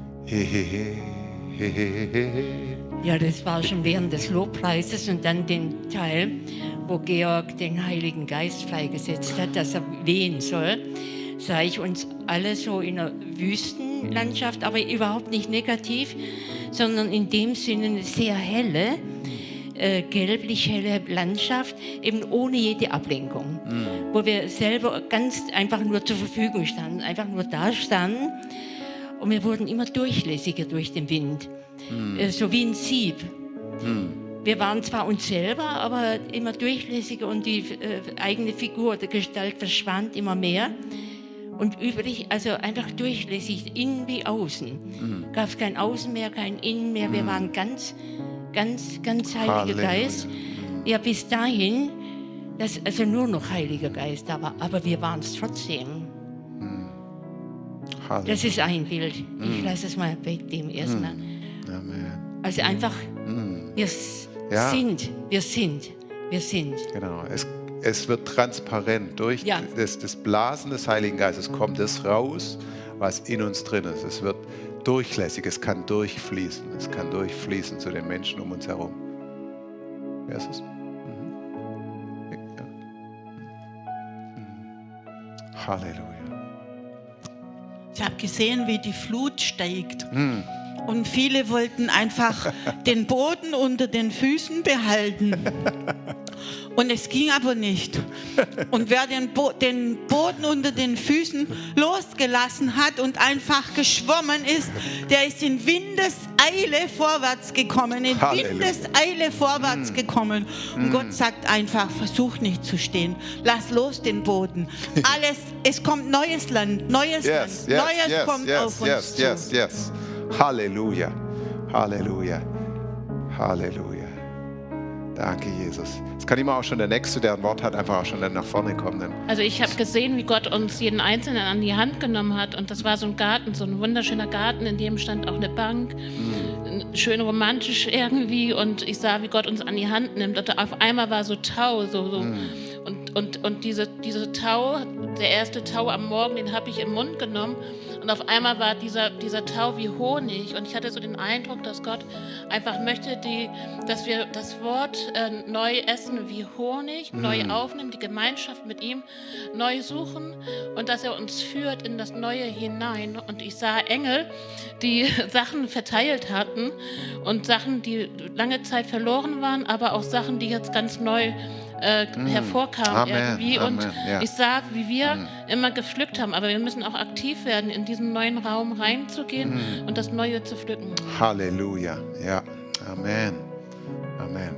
Ja, das war schon während des Lobpreises und dann den Teil, wo Georg den Heiligen Geist freigesetzt hat, dass er wehen soll, sah ich uns alle so in einer Wüstenlandschaft, aber überhaupt nicht negativ, sondern in dem Sinne eine sehr helle, gelblich helle Landschaft, eben ohne jede Ablenkung, wo wir selber ganz einfach nur zur Verfügung standen, einfach nur da standen und wir wurden immer durchlässiger durch den Wind, so wie ein Sieb. Wir waren zwar uns selber, aber immer durchlässiger und die eigene Figur, die Gestalt verschwand immer mehr. Und üblich, also einfach durchlässig, innen wie außen. Gab es kein Außen mehr, kein Innen mehr. Wir waren ganz Heiliger Geist. Ja, bis dahin, dass also nur noch Heiliger Geist da war. Aber wir waren es trotzdem. Das ist ein Bild. Ich lasse es mal bei dem erstmal. Also einfach, wir sind. Genau. Es wird transparent. Durch das Blasen des Heiligen Geistes kommt es raus, was in uns drin ist. Es wird durchlässig, es kann durchfließen. Es kann durchfließen zu den Menschen um uns herum. Wer ist es? Ja. Halleluja. Ich habe gesehen, wie die Flut steigt. Und viele wollten einfach den Boden unter den Füßen behalten. Und es ging aber nicht. Und wer den Boden unter den Füßen losgelassen hat und einfach geschwommen ist, der ist in Windeseile vorwärts gekommen. In Windeseile vorwärts gekommen. Und Gott sagt einfach, versuch nicht zu stehen. Lass los den Boden. Es kommt neues Land, neues kommt auf uns zu. Halleluja. Halleluja. Halleluja. Danke, Jesus. Jetzt kann immer auch schon der Nächste, der ein Wort hat, einfach auch schon dann nach vorne kommen. Dann. Also ich habe gesehen, wie Gott uns jeden Einzelnen an die Hand genommen hat. Und das war so ein Garten, so ein wunderschöner Garten, in dem stand auch eine Bank. Schön romantisch irgendwie. Und ich sah, wie Gott uns an die Hand nimmt. Und auf einmal war so Tau, Und diese Tau, der erste Tau am Morgen, den habe ich im Mund genommen. Und auf einmal war dieser Tau wie Honig. Und ich hatte so den Eindruck, dass Gott einfach möchte, dass wir das Wort neu essen wie Honig, neu aufnehmen, die Gemeinschaft mit ihm neu suchen und dass er uns führt in das Neue hinein. Und ich sah Engel, die Sachen verteilt hatten und Sachen, die lange Zeit verloren waren, aber auch Sachen, die jetzt ganz neu hervorkamen irgendwie. Und ich sah, wie wir immer gepflückt haben, aber wir müssen auch aktiv werden, in diesen neuen Raum reinzugehen und das Neue zu pflücken. Halleluja. Ja. Amen. Amen.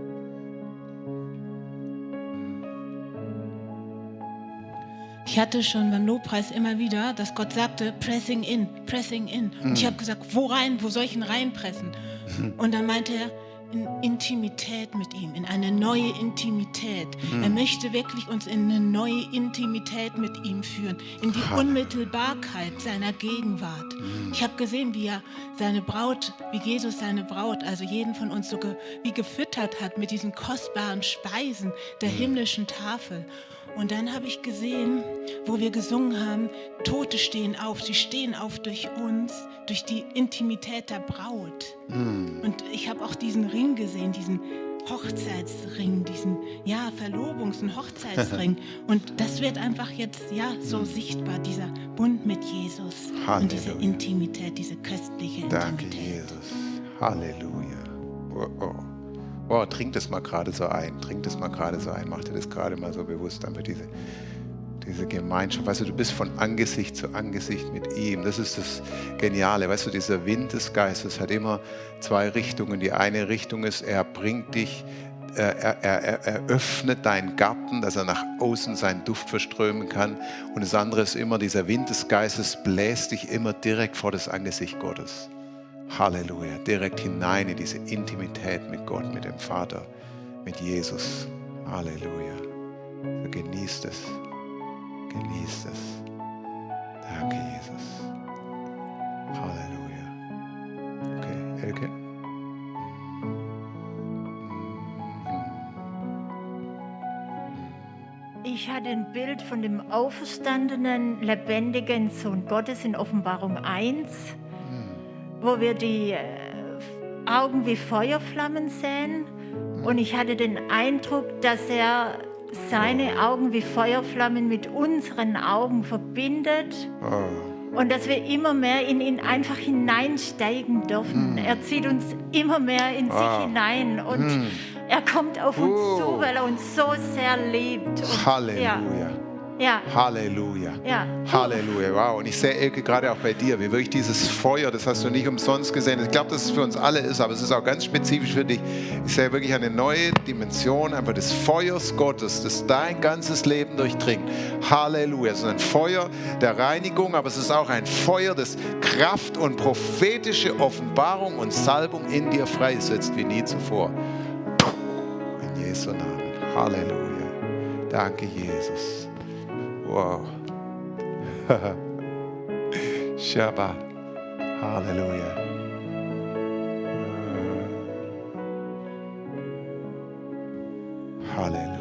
Ich hatte schon beim Lobpreis immer wieder, dass Gott sagte, pressing in, pressing in. Und ich habe gesagt, wo rein, wo soll ich ihn reinpressen? Und dann meinte er, in Intimität mit ihm, in eine neue Intimität. Er möchte wirklich uns in eine neue Intimität mit ihm führen, in die Unmittelbarkeit seiner Gegenwart. Ich habe gesehen, wie er seine Braut, wie Jesus seine Braut, also jeden von uns so wie gefüttert hat mit diesen kostbaren Speisen der himmlischen Tafel. Und dann habe ich gesehen, wo wir gesungen haben, Tote stehen auf, sie stehen auf durch uns, durch die Intimität der Braut. Und ich habe auch diesen Ring gesehen, diesen Hochzeitsring, diesen Verlobungs- und Hochzeitsring. Und das wird einfach jetzt so sichtbar, dieser Bund mit Jesus. Halleluja. Und diese Intimität, diese köstliche Intimität. Danke, Jesus. Halleluja. Oh, trink das mal gerade so ein. Mach dir das gerade mal so bewusst, einfach diese Gemeinschaft. Weißt du bist von Angesicht zu Angesicht mit ihm. Das ist das Geniale. Weißt du, dieser Wind des Geistes hat immer zwei Richtungen. Die eine Richtung ist, er bringt dich, er öffnet deinen Garten, dass er nach außen seinen Duft verströmen kann. Und das andere ist immer, dieser Wind des Geistes bläst dich immer direkt vor das Angesicht Gottes. Halleluja, direkt hinein in diese Intimität mit Gott, mit dem Vater, mit Jesus. Halleluja. So genießt es. Danke, Jesus. Halleluja. Okay, ich hatte ein Bild von dem auferstandenen, lebendigen Sohn Gottes in Offenbarung 1, wo wir die Augen wie Feuerflammen sehen. Und ich hatte den Eindruck, dass er seine Augen wie Feuerflammen mit unseren Augen verbindet. Und dass wir immer mehr in ihn einfach hineinsteigen dürfen. Er zieht uns immer mehr in sich hinein. Und er kommt auf uns zu, weil er uns so sehr liebt. Und, Halleluja. Ja. Halleluja. Ja. Halleluja. Wow. Und ich sehe, Elke, gerade auch bei dir, wie wirklich dieses Feuer, das hast du nicht umsonst gesehen. Ich glaube, dass es für uns alle ist, aber es ist auch ganz spezifisch für dich. Ich sehe wirklich eine neue Dimension einfach des Feuers Gottes, das dein ganzes Leben durchdringt. Halleluja. Es ist ein Feuer der Reinigung, aber es ist auch ein Feuer, das Kraft und prophetische Offenbarung und Salbung in dir freisetzt wie nie zuvor. In Jesu Namen. Halleluja. Danke, Jesus. Wow. Shabbat. Halleluja. Halleluja.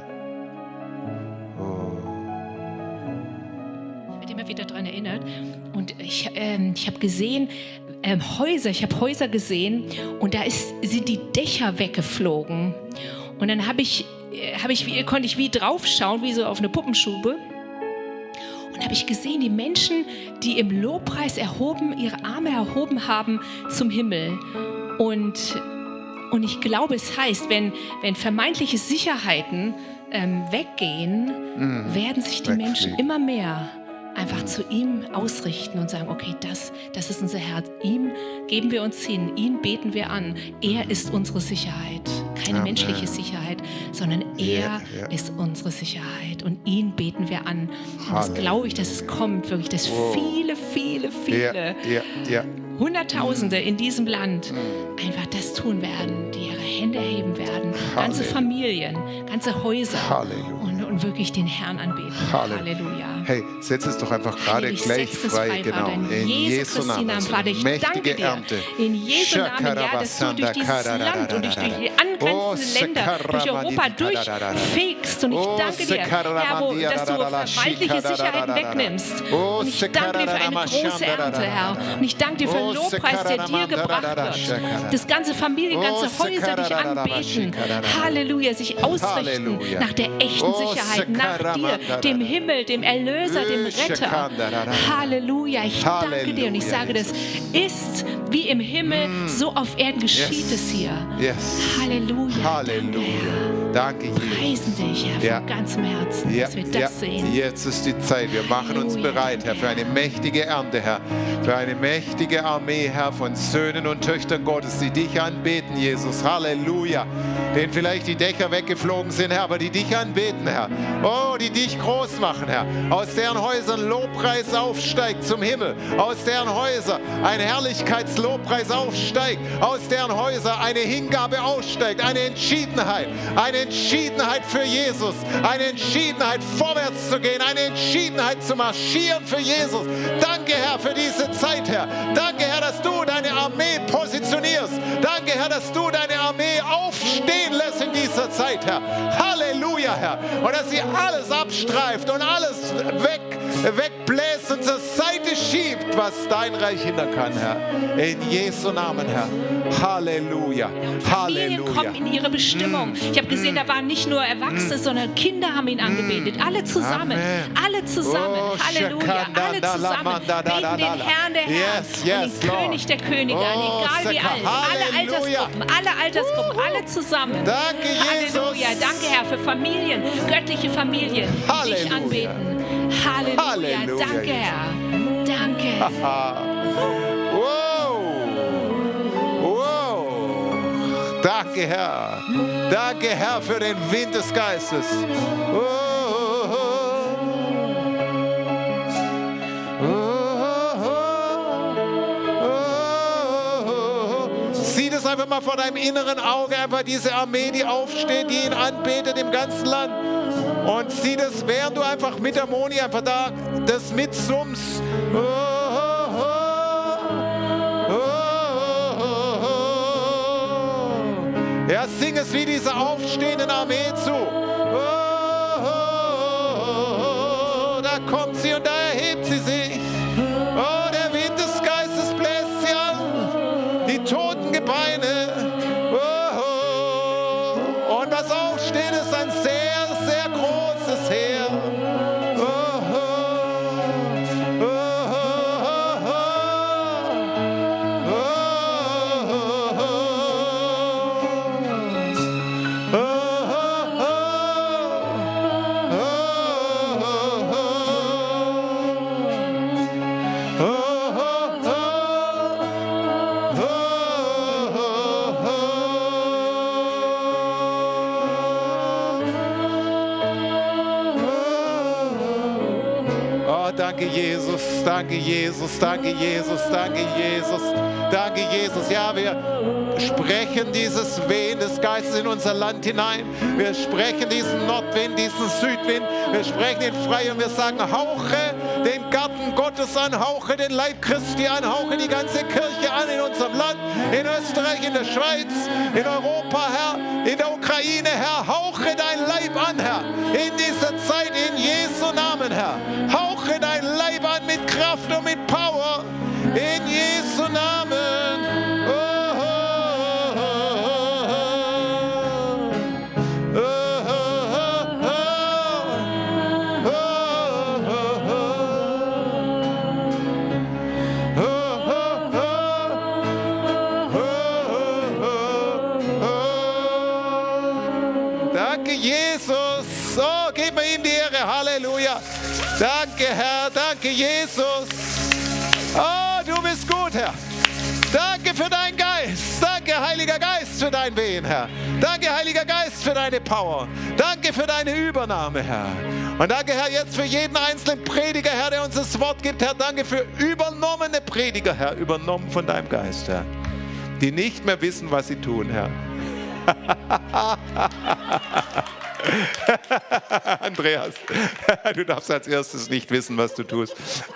Ich werde immer wieder daran erinnert. Und ich habe gesehen, Häuser gesehen und da sind die Dächer weggeflogen. Und dann konnte ich wie draufschauen, wie so auf eine Puppenschube. Und habe ich gesehen, die Menschen, die im Lobpreis ihre Arme erhoben haben zum Himmel. Und ich glaube, es heißt, wenn vermeintliche Sicherheiten weggehen, werden sich die Menschen immer mehr einfach zu ihm ausrichten und sagen, okay, das ist unser Herz. Ihm geben wir uns hin, ihn beten wir an. Er ist unsere Sicherheit. Keine menschliche Sicherheit, sondern er ist unsere Sicherheit. Und ihn beten wir an. Und das glaube ich, dass es kommt, wirklich, dass viele Hunderttausende in diesem Land einfach das tun werden, die ihre Hände erheben werden. Ganze Familien, ganze Häuser. Und wirklich den Herrn anbeten. Halleluja. Hey, setz es doch einfach gerade gleich frei. Genau. In Jesu Namen, Vater, ich danke dir. In Jesu Namen, ja, dass du durch dieses Land und durch die angrenzenden Länder, durch Europa durchfegst. Und ich danke dir, Herr, dass du vermeintliche Sicherheiten wegnimmst. Und ich danke dir für eine große Ernte, Herr. Und ich danke dir für den Lobpreis, der dir gebracht wird. Das ganze Familien, ganze Häuser dich anbeten. Halleluja, sich ausrichten nach der echten Sicherheit, nach dir, dem Himmel, dem Erlöser, dem Retter. Halleluja, ich danke dir und ich sage, das ist wie im Himmel, so auf Erden geschieht es hier. Halleluja. Halleluja. Danke, Jesus. Preisen dich, Herr, von ganzem Herzen, dass wir das sehen. Jetzt ist die Zeit. Wir machen uns bereit, Herr, für eine mächtige Ernte, Herr. Für eine mächtige Armee, Herr, von Söhnen und Töchtern Gottes, die dich anbeten, Jesus. Halleluja. Denen vielleicht die Dächer weggeflogen sind, Herr, aber die dich anbeten, Herr. Oh, die dich groß machen, Herr. Aus deren Häusern Lobpreis aufsteigt zum Himmel. Aus deren Häusern ein Herrlichkeitslobpreis aufsteigt. Aus deren Häusern eine Hingabe aussteigt. Eine Entschiedenheit für Jesus. Eine Entschiedenheit, vorwärts zu gehen. Eine Entschiedenheit zu marschieren für Jesus. Danke, Herr, für diese Zeit, Herr. Danke, Herr, dass du deine Armee positionierst. Danke, Herr, dass du deine Armee aufstehen lässt in dieser Zeit, Herr. Halleluja, Herr. Und dass sie alles abstreift und alles wegbläst und zur Seite schiebt, was dein Reich hindern kann, Herr. In Jesu Namen, Herr. Halleluja. Familien kommen in ihre Bestimmung. Ich habe gesehen, da waren nicht nur Erwachsene, sondern Kinder haben ihn angebetet. Alle zusammen. Alle zusammen. Halleluja. Alle zusammen. Beten den Herrn der Herren und den König der Könige an. Egal wie alt. Alle Altersgruppen. Alle zusammen. Danke, Jesus. Halleluja. Danke, Herr, für Familien, göttliche Familien, die dich anbeten. Halleluja. Danke, Herr. Danke. Danke, Herr. Danke, Herr, für den Wind des Geistes. Sieh das einfach mal vor deinem inneren Auge, einfach diese Armee, die aufsteht, die ihn anbetet im ganzen Land. Und sieh das, während du einfach mit der Moni einfach da das mitsummst. Ja, sing es wie dieser aufstehenden Armee zu. da kommt sie und da erhebt sie sich. Oh, der Wind des Geistes bläst sie an, die toten Gebeine. Oh, und was aufsteht, ist ein sehr, sehr großes Heer. Danke Jesus, danke Jesus, danke Jesus, danke Jesus, danke Jesus. Ja, wir sprechen dieses Wehen des Geistes in unser Land hinein. Wir sprechen diesen Nordwind, diesen Südwind. Wir sprechen ihn frei und wir sagen, hauche den Garten Gottes an, hauche den Leib Christi an, hauche die ganze Kirche an in unserem Land, in Österreich, in der Schweiz, in Europa, Herr, in der Ukraine, Herr. Hauche dein Leib an, Herr, in dieser Zeit, in Jesu Namen, Herr. Hauche dein Leib an mit Kraft und mit Power, in Jesu Namen. Danke, Jesus. Oh, gib mir ihm die Ehre. Halleluja. Danke, Herr. Danke, Jesus. Oh, du bist gut, Herr. Danke für deinen Geist. Danke, Heiliger Geist, für dein Wehen, Herr. Danke, Heiliger Geist, für deine Power. Danke für deine Übernahme, Herr. Und danke, Herr, jetzt für jeden einzelnen Prediger, Herr, der uns das Wort gibt, Herr. Danke für übernommene Prediger, Herr, übernommen von deinem Geist, Herr, die nicht mehr wissen, was sie tun, Herr. Andreas, du darfst als erstes nicht wissen, was du tust.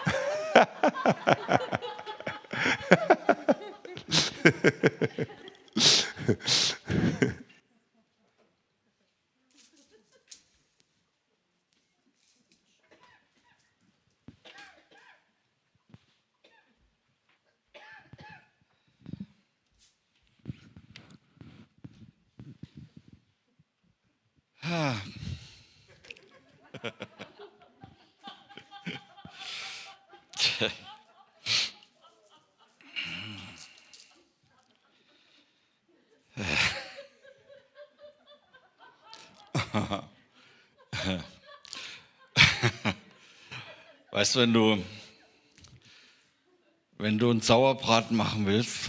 Weißt du, wenn du einen Sauerbraten machen willst,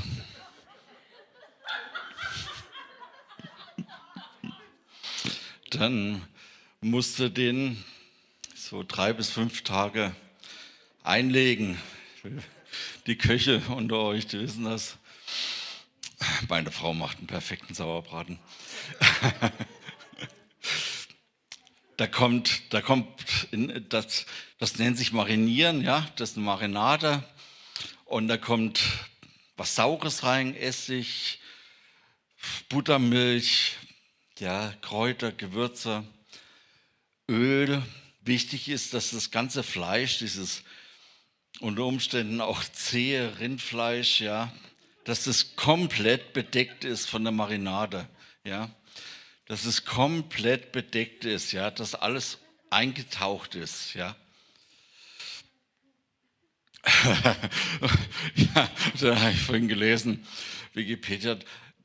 dann musst du den so 3 bis 5 Tage einlegen. Die Köche unter euch, die wissen das. Meine Frau macht einen perfekten Sauerbraten. Das nennt sich Marinieren, ja, das ist eine Marinade. Und da kommt was Saures rein, Essig, Buttermilch, ja, Kräuter, Gewürze, Öl. Wichtig ist, dass das ganze Fleisch, dieses unter Umständen auch zähe Rindfleisch, ja, dass es komplett bedeckt ist von der Marinade, ja. Dass es komplett bedeckt ist, ja, dass alles eingetaucht ist, ja. Ja, da habe ich vorhin gelesen, Wikipedia,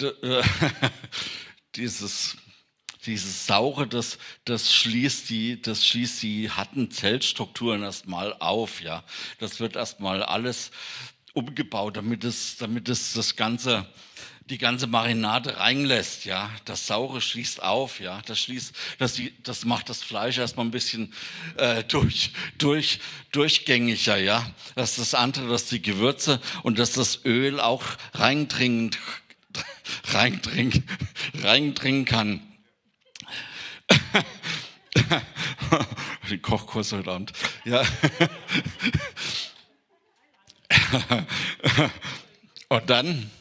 dieses Saure, das schließt die harten Zellstrukturen erstmal auf, ja. Das wird erstmal alles umgebaut, damit es die ganze Marinade reinlässt, ja. Das Saure schließt auf, ja. Das macht das Fleisch erstmal ein bisschen durchgängiger, ja. Das ist das andere, dass die Gewürze und dass das Öl auch reindringen kann. Die Kochkurs heute Abend. Ja. Und dann,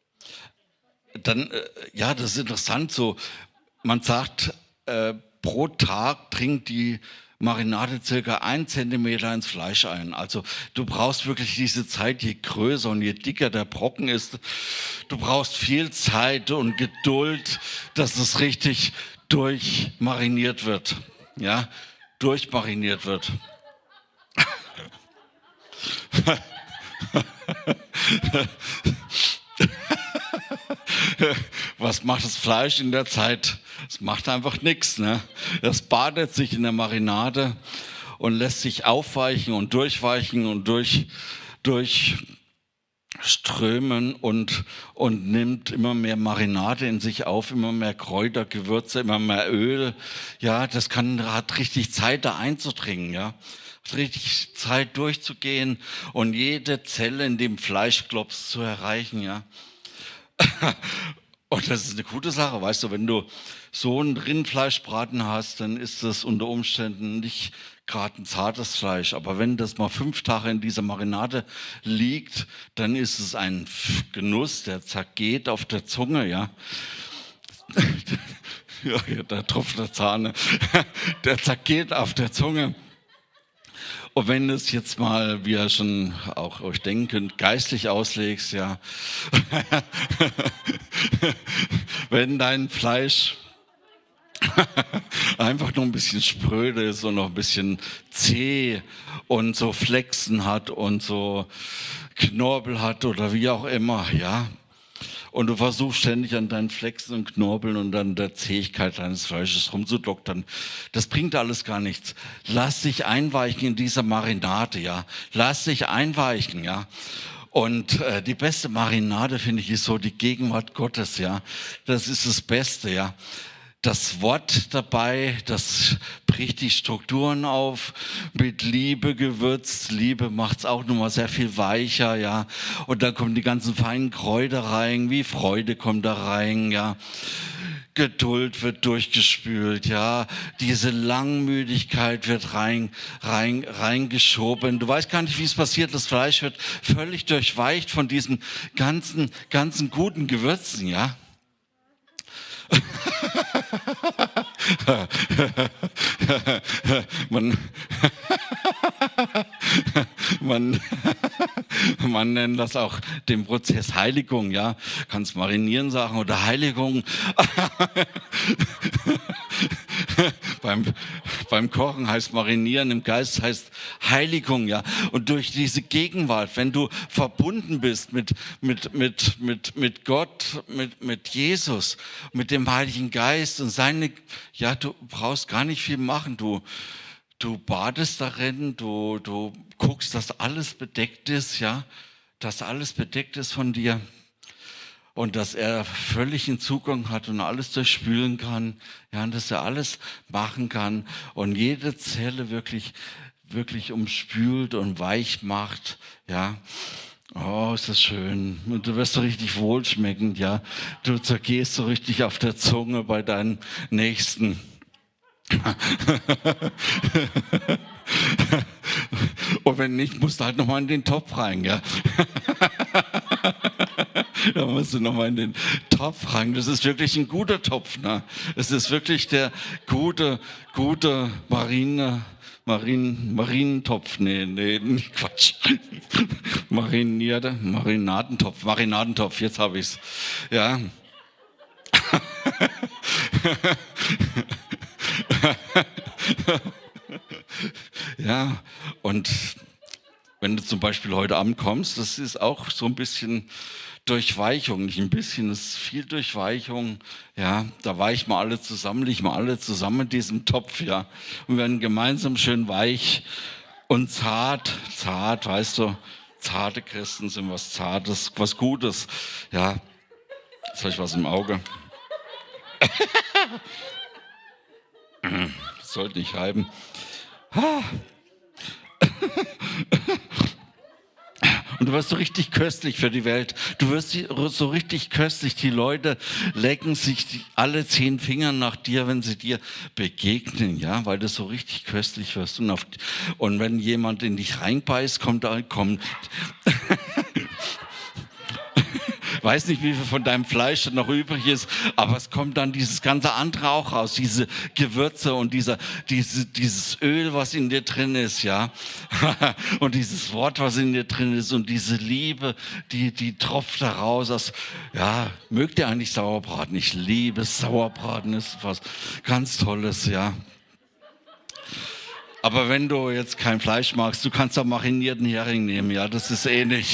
ja, das ist interessant so, man sagt, pro Tag trinkt die Marinade circa 1 Zentimeter ins Fleisch ein. Also du brauchst wirklich diese Zeit, je größer und je dicker der Brocken ist. Du brauchst viel Zeit und Geduld, dass es richtig durchmariniert wird. Ja, durchmariniert wird. Was macht das Fleisch in der Zeit? Es macht einfach nichts. Ne? Es badet sich in der Marinade und lässt sich aufweichen und durchweichen und durchströmen und nimmt immer mehr Marinade in sich auf, immer mehr Kräuter, Gewürze, immer mehr Öl. Ja, hat richtig Zeit, da einzudringen. Ja, hat richtig Zeit durchzugehen und jede Zelle in dem Fleischklops zu erreichen. Ja. Und das ist eine gute Sache, weißt du, wenn du so einen Rindfleischbraten hast, dann ist das unter Umständen nicht gerade ein zartes Fleisch. Aber wenn das mal 5 Tage in dieser Marinade liegt, dann ist es ein Genuss, der zergeht auf der Zunge, ja. Ja, der Tropf der Zahne, der zergeht auf der Zunge. Und wenn du es jetzt mal, wie ihr schon auch euch denken könnt, geistlich auslegst, ja, wenn dein Fleisch einfach nur ein bisschen spröde ist und noch ein bisschen zäh und so Flexen hat und so Knorpel hat oder wie auch immer, ja, und du versuchst ständig an deinen Flexen und Knorpeln und an der Zähigkeit deines Fleisches rumzudoktern. Das bringt alles gar nichts. Lass dich einweichen in dieser Marinade, ja. Lass dich einweichen, ja. Und die beste Marinade, finde ich, ist so die Gegenwart Gottes, ja. Das ist das Beste, ja. Das Wort dabei, das bricht die Strukturen auf, mit Liebe gewürzt. Liebe macht's auch nochmal sehr viel weicher, ja. Und dann kommen die ganzen feinen Kräuter rein, wie Freude kommt da rein, ja. Geduld wird durchgespült, ja. Diese Langmüdigkeit wird reingeschoben. Du weißt gar nicht, wie es passiert. Das Fleisch wird völlig durchweicht von diesen ganzen guten Gewürzen, ja. Man nennt das auch den Prozess Heiligung, ja. Kannst marinieren sagen oder Heiligung. Beim Kochen heißt marinieren, im Geist heißt Heiligung, ja. Und durch diese Gegenwart, wenn du verbunden bist mit Gott, mit Jesus, mit dem Heiligen Geist und ja, du brauchst gar nicht viel machen, du badest darin, du guckst, dass alles bedeckt ist, ja, dass alles bedeckt ist von dir. Und dass er völligen Zugang hat und alles durchspülen kann, ja, und dass er alles machen kann und jede Zelle wirklich umspült und weich macht, ja. Oh, ist das schön. Und du wirst so richtig wohlschmeckend, ja. Du zergehst so richtig auf der Zunge bei deinen Nächsten. Und wenn nicht, musst du halt nochmal in den Topf rein, ja. Da musst du nochmal in den Topf rein. Das ist wirklich ein guter Topf, ne? Es ist wirklich der gute Marinentopf. Nee, Quatsch. Marinadentopf, jetzt habe ich's. Ja. Ja, und wenn du zum Beispiel heute Abend kommst, das ist auch so ein bisschen Durchweichung, nicht ein bisschen, es ist viel Durchweichung, ja, da weichen wir alle zusammen, liegen wir alle zusammen in diesem Topf, ja, und werden gemeinsam schön weich und zart, weißt du, zarte Christen sind was Zartes, was Gutes, ja, jetzt habe ich was im Auge. Das sollte nicht reiben. Und du wirst so richtig köstlich für die Welt. Du wirst so richtig köstlich. Die Leute lecken sich alle 10 Finger nach dir, wenn sie dir begegnen, ja, weil du so richtig köstlich wirst. Und wenn jemand in dich reinbeißt, kommt weiß nicht, wie viel von deinem Fleisch noch übrig ist, aber es kommt dann dieses ganze andere auch raus, diese Gewürze und dieses Öl, was in dir drin ist, ja, und dieses Wort, was in dir drin ist und diese Liebe, die tropft da raus. Ja, mögt ihr eigentlich Sauerbraten? Ich liebe Sauerbraten, ist was ganz Tolles, ja. Aber wenn du jetzt kein Fleisch magst, du kannst auch marinierten Hering nehmen, ja, das ist ähnlich.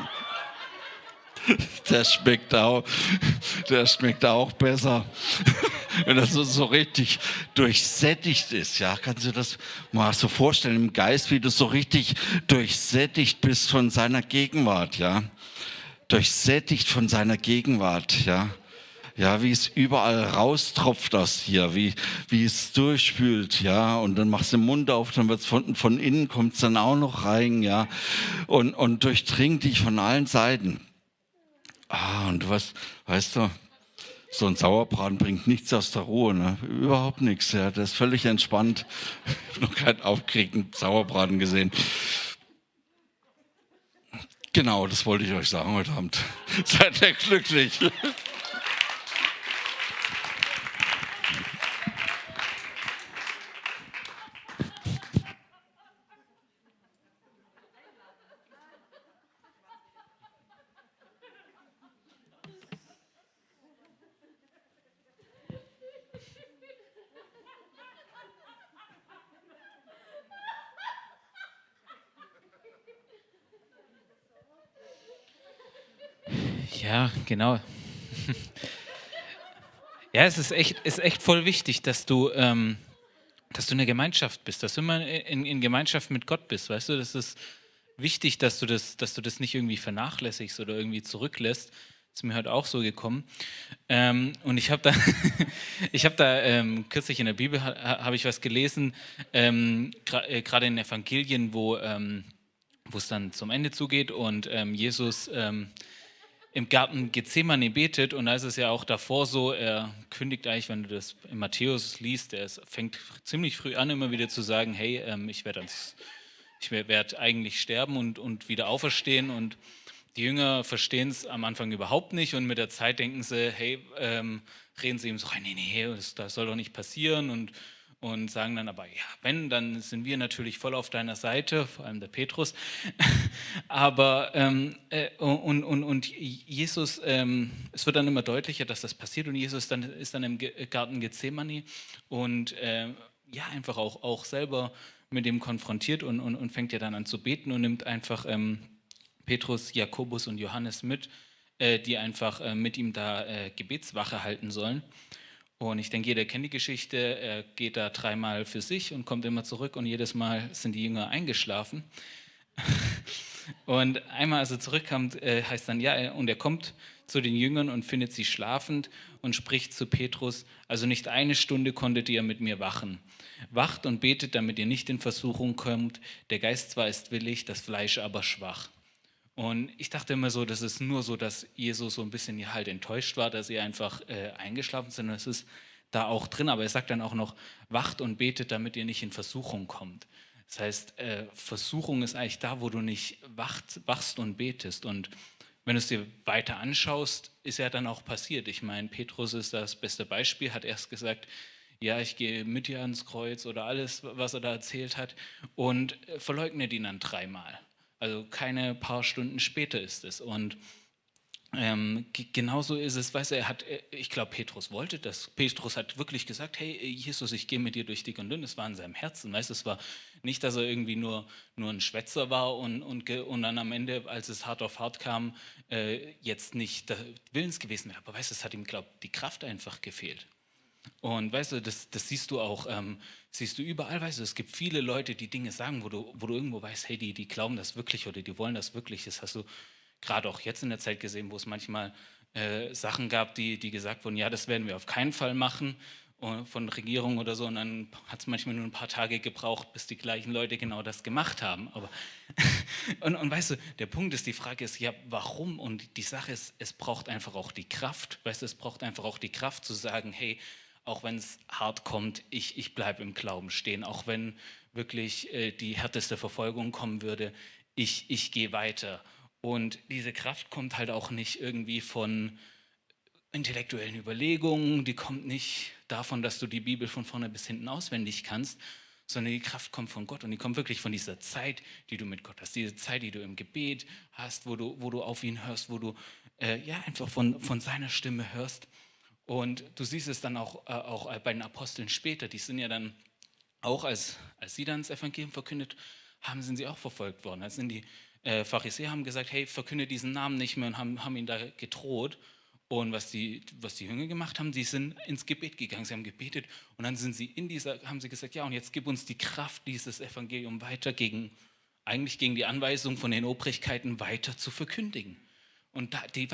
Der schmeckt auch besser, wenn das so richtig durchsättigt ist. Ja, kannst du das mal so vorstellen im Geist, wie du so richtig durchsättigt bist von seiner Gegenwart, ja, durchsättigt von seiner Gegenwart, ja. Ja, wie es überall raustropft aus dir, wie es durchspült, ja, und dann machst du den Mund auf, dann wird's von innen kommt es dann auch noch rein, ja, und durchdringt dich von allen Seiten. Und weißt du, so ein Sauerbraten bringt nichts aus der Ruhe, ne? Überhaupt nichts, ja, der ist völlig entspannt. Ich habe noch keinen aufgeregten Sauerbraten gesehen. Genau, das wollte ich euch sagen heute Abend. Seid ihr glücklich? Ja, genau. Ja, es ist echt voll wichtig, dass du in der Gemeinschaft bist, dass du immer in Gemeinschaft mit Gott bist, weißt du, das ist wichtig, dass du das nicht irgendwie vernachlässigst oder irgendwie zurücklässt. Das ist mir heute auch so gekommen. Und ich habe da kürzlich in der Bibel habe ich was gelesen, gerade in den Evangelien, wo es dann zum Ende zugeht und Jesus im Garten Gethsemane betet, und da ist es ja auch davor so, er kündigt eigentlich, wenn du das in Matthäus liest, fängt ziemlich früh an, immer wieder zu sagen, hey, ich werde eigentlich sterben und wieder auferstehen, und die Jünger verstehen es am Anfang überhaupt nicht, und mit der Zeit denken sie, hey, reden sie ihm so rein, nee, das soll doch nicht passieren, und sagen dann aber, ja, wenn, dann sind wir natürlich voll auf deiner Seite, vor allem der Petrus. Aber und Jesus, es wird dann immer deutlicher, dass das passiert, und Jesus ist dann im Garten Gethsemane und einfach auch selber mit dem konfrontiert und fängt ja dann an zu beten und nimmt einfach Petrus, Jakobus und Johannes mit, die einfach mit ihm da Gebetswache halten sollen. Und ich denke, jeder kennt die Geschichte, er geht da 3-mal für sich und kommt immer zurück, und jedes Mal sind die Jünger eingeschlafen. Und einmal, als er zurückkam, heißt dann, ja, und er kommt zu den Jüngern und findet sie schlafend und spricht zu Petrus, also nicht 1 Stunde konntet ihr mit mir wachen. Wacht und betet, damit ihr nicht in Versuchung kommt. Der Geist zwar ist willig, das Fleisch aber schwach. Und ich dachte immer so, das ist nur so, dass Jesus so ein bisschen halt enttäuscht war, dass sie einfach eingeschlafen sind. Das ist da auch drin, aber er sagt dann auch noch, wacht und betet, damit ihr nicht in Versuchung kommt. Das heißt, Versuchung ist eigentlich da, wo du nicht wachst und betest. Und wenn du es dir weiter anschaust, ist ja dann auch passiert. Ich meine, Petrus ist das beste Beispiel, hat erst gesagt, ja, ich gehe mit dir ans Kreuz oder alles, was er da erzählt hat, und verleugnet ihn dann 3-mal. Also keine paar Stunden später ist es. Und genauso ist es, weißt du, ich glaube, Petrus wollte das. Petrus hat wirklich gesagt, hey, Jesus, ich gehe mit dir durch dick und dünn. Es war in seinem Herzen, weißt du, es war nicht, dass er irgendwie nur ein Schwätzer war und dann am Ende, als es hart auf hart kam, jetzt nicht willens gewesen wäre. Aber weißt du, es hat ihm, glaube ich, die Kraft einfach gefehlt. Und weißt du, das siehst du auch, siehst du überall, weißt du, es gibt viele Leute, die Dinge sagen, wo du irgendwo weißt, hey, die glauben das wirklich oder die wollen das wirklich. Das hast du gerade auch jetzt in der Zeit gesehen, wo es manchmal Sachen gab, die gesagt wurden, ja, das werden wir auf keinen Fall machen von Regierung oder so, und dann hat es manchmal nur ein paar Tage gebraucht, bis die gleichen Leute genau das gemacht haben. Aber und weißt du, der Punkt ist, die Frage ist, ja, warum? Und die Sache ist, es braucht einfach auch die Kraft, weißt du, es braucht einfach auch die Kraft zu sagen, hey, auch wenn es hart kommt, ich bleibe im Glauben stehen. Auch wenn wirklich die härteste Verfolgung kommen würde, ich gehe weiter. Und diese Kraft kommt halt auch nicht irgendwie von intellektuellen Überlegungen, die kommt nicht davon, dass du die Bibel von vorne bis hinten auswendig kannst, sondern die Kraft kommt von Gott und die kommt wirklich von dieser Zeit, die du mit Gott hast, diese Zeit, die du im Gebet hast, wo du auf ihn hörst, wo du einfach von seiner Stimme hörst. Und du siehst es dann auch bei den Aposteln später, die sind ja dann auch, als sie dann das Evangelium verkündet haben, sind sie auch verfolgt worden. Also sind die Pharisäer haben gesagt, hey, verkünde diesen Namen nicht mehr und haben ihn da gedroht. Und was die Jünger gemacht haben, die sind ins Gebet gegangen, sie haben gebetet und dann sind sie haben sie gesagt, ja, und jetzt gib uns die Kraft, dieses Evangelium weiter eigentlich gegen die Anweisung von den Obrigkeiten weiter zu verkündigen. Und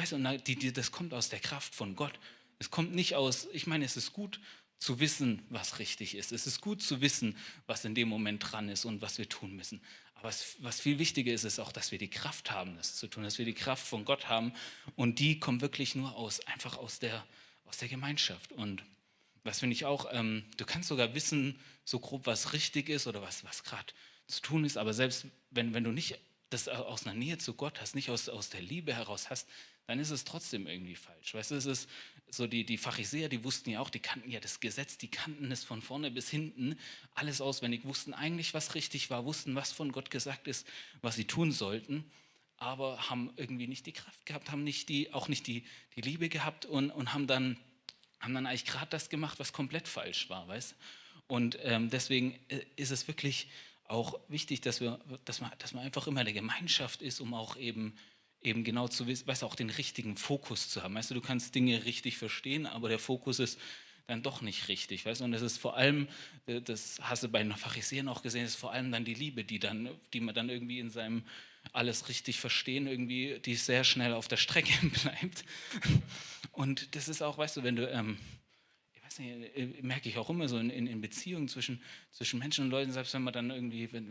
das kommt aus der Kraft von Gott. Es kommt nicht aus, ich meine, es ist gut zu wissen, was richtig ist. Es ist gut zu wissen, was in dem Moment dran ist und was wir tun müssen. Aber was viel wichtiger ist, ist auch, dass wir die Kraft haben, das zu tun, dass wir die Kraft von Gott haben. Und die kommt wirklich nur einfach aus der Gemeinschaft. Und was finde ich auch, du kannst sogar wissen, so grob, was richtig ist oder was gerade zu tun ist. Aber selbst wenn du nicht das aus einer Nähe zu Gott hast, nicht aus der Liebe heraus hast, dann ist es trotzdem irgendwie falsch. Weißt du, es ist so, die Pharisäer, die wussten ja auch, die kannten ja das Gesetz, die kannten es von vorne bis hinten, alles auswendig, wussten eigentlich, was richtig war, wussten, was von Gott gesagt ist, was sie tun sollten, aber haben irgendwie nicht die Kraft gehabt, haben auch nicht die Liebe gehabt und haben dann eigentlich gerade das gemacht, was komplett falsch war, weißt du? Und deswegen ist es wirklich auch wichtig, dass man einfach immer in der Gemeinschaft ist, um auch eben genau zu wissen, weißt du, auch den richtigen Fokus zu haben. Weißt du, du kannst Dinge richtig verstehen, aber der Fokus ist dann doch nicht richtig. Weißt du? Und das ist vor allem, das hast du bei den Pharisäern auch gesehen, ist vor allem dann die Liebe, die man dann irgendwie in seinem alles richtig verstehen, irgendwie, die sehr schnell auf der Strecke bleibt. Und das ist auch, weißt du, wenn du, ich weiß nicht, merke ich auch immer so in Beziehungen zwischen Menschen und Leuten, selbst wenn man dann irgendwie, wenn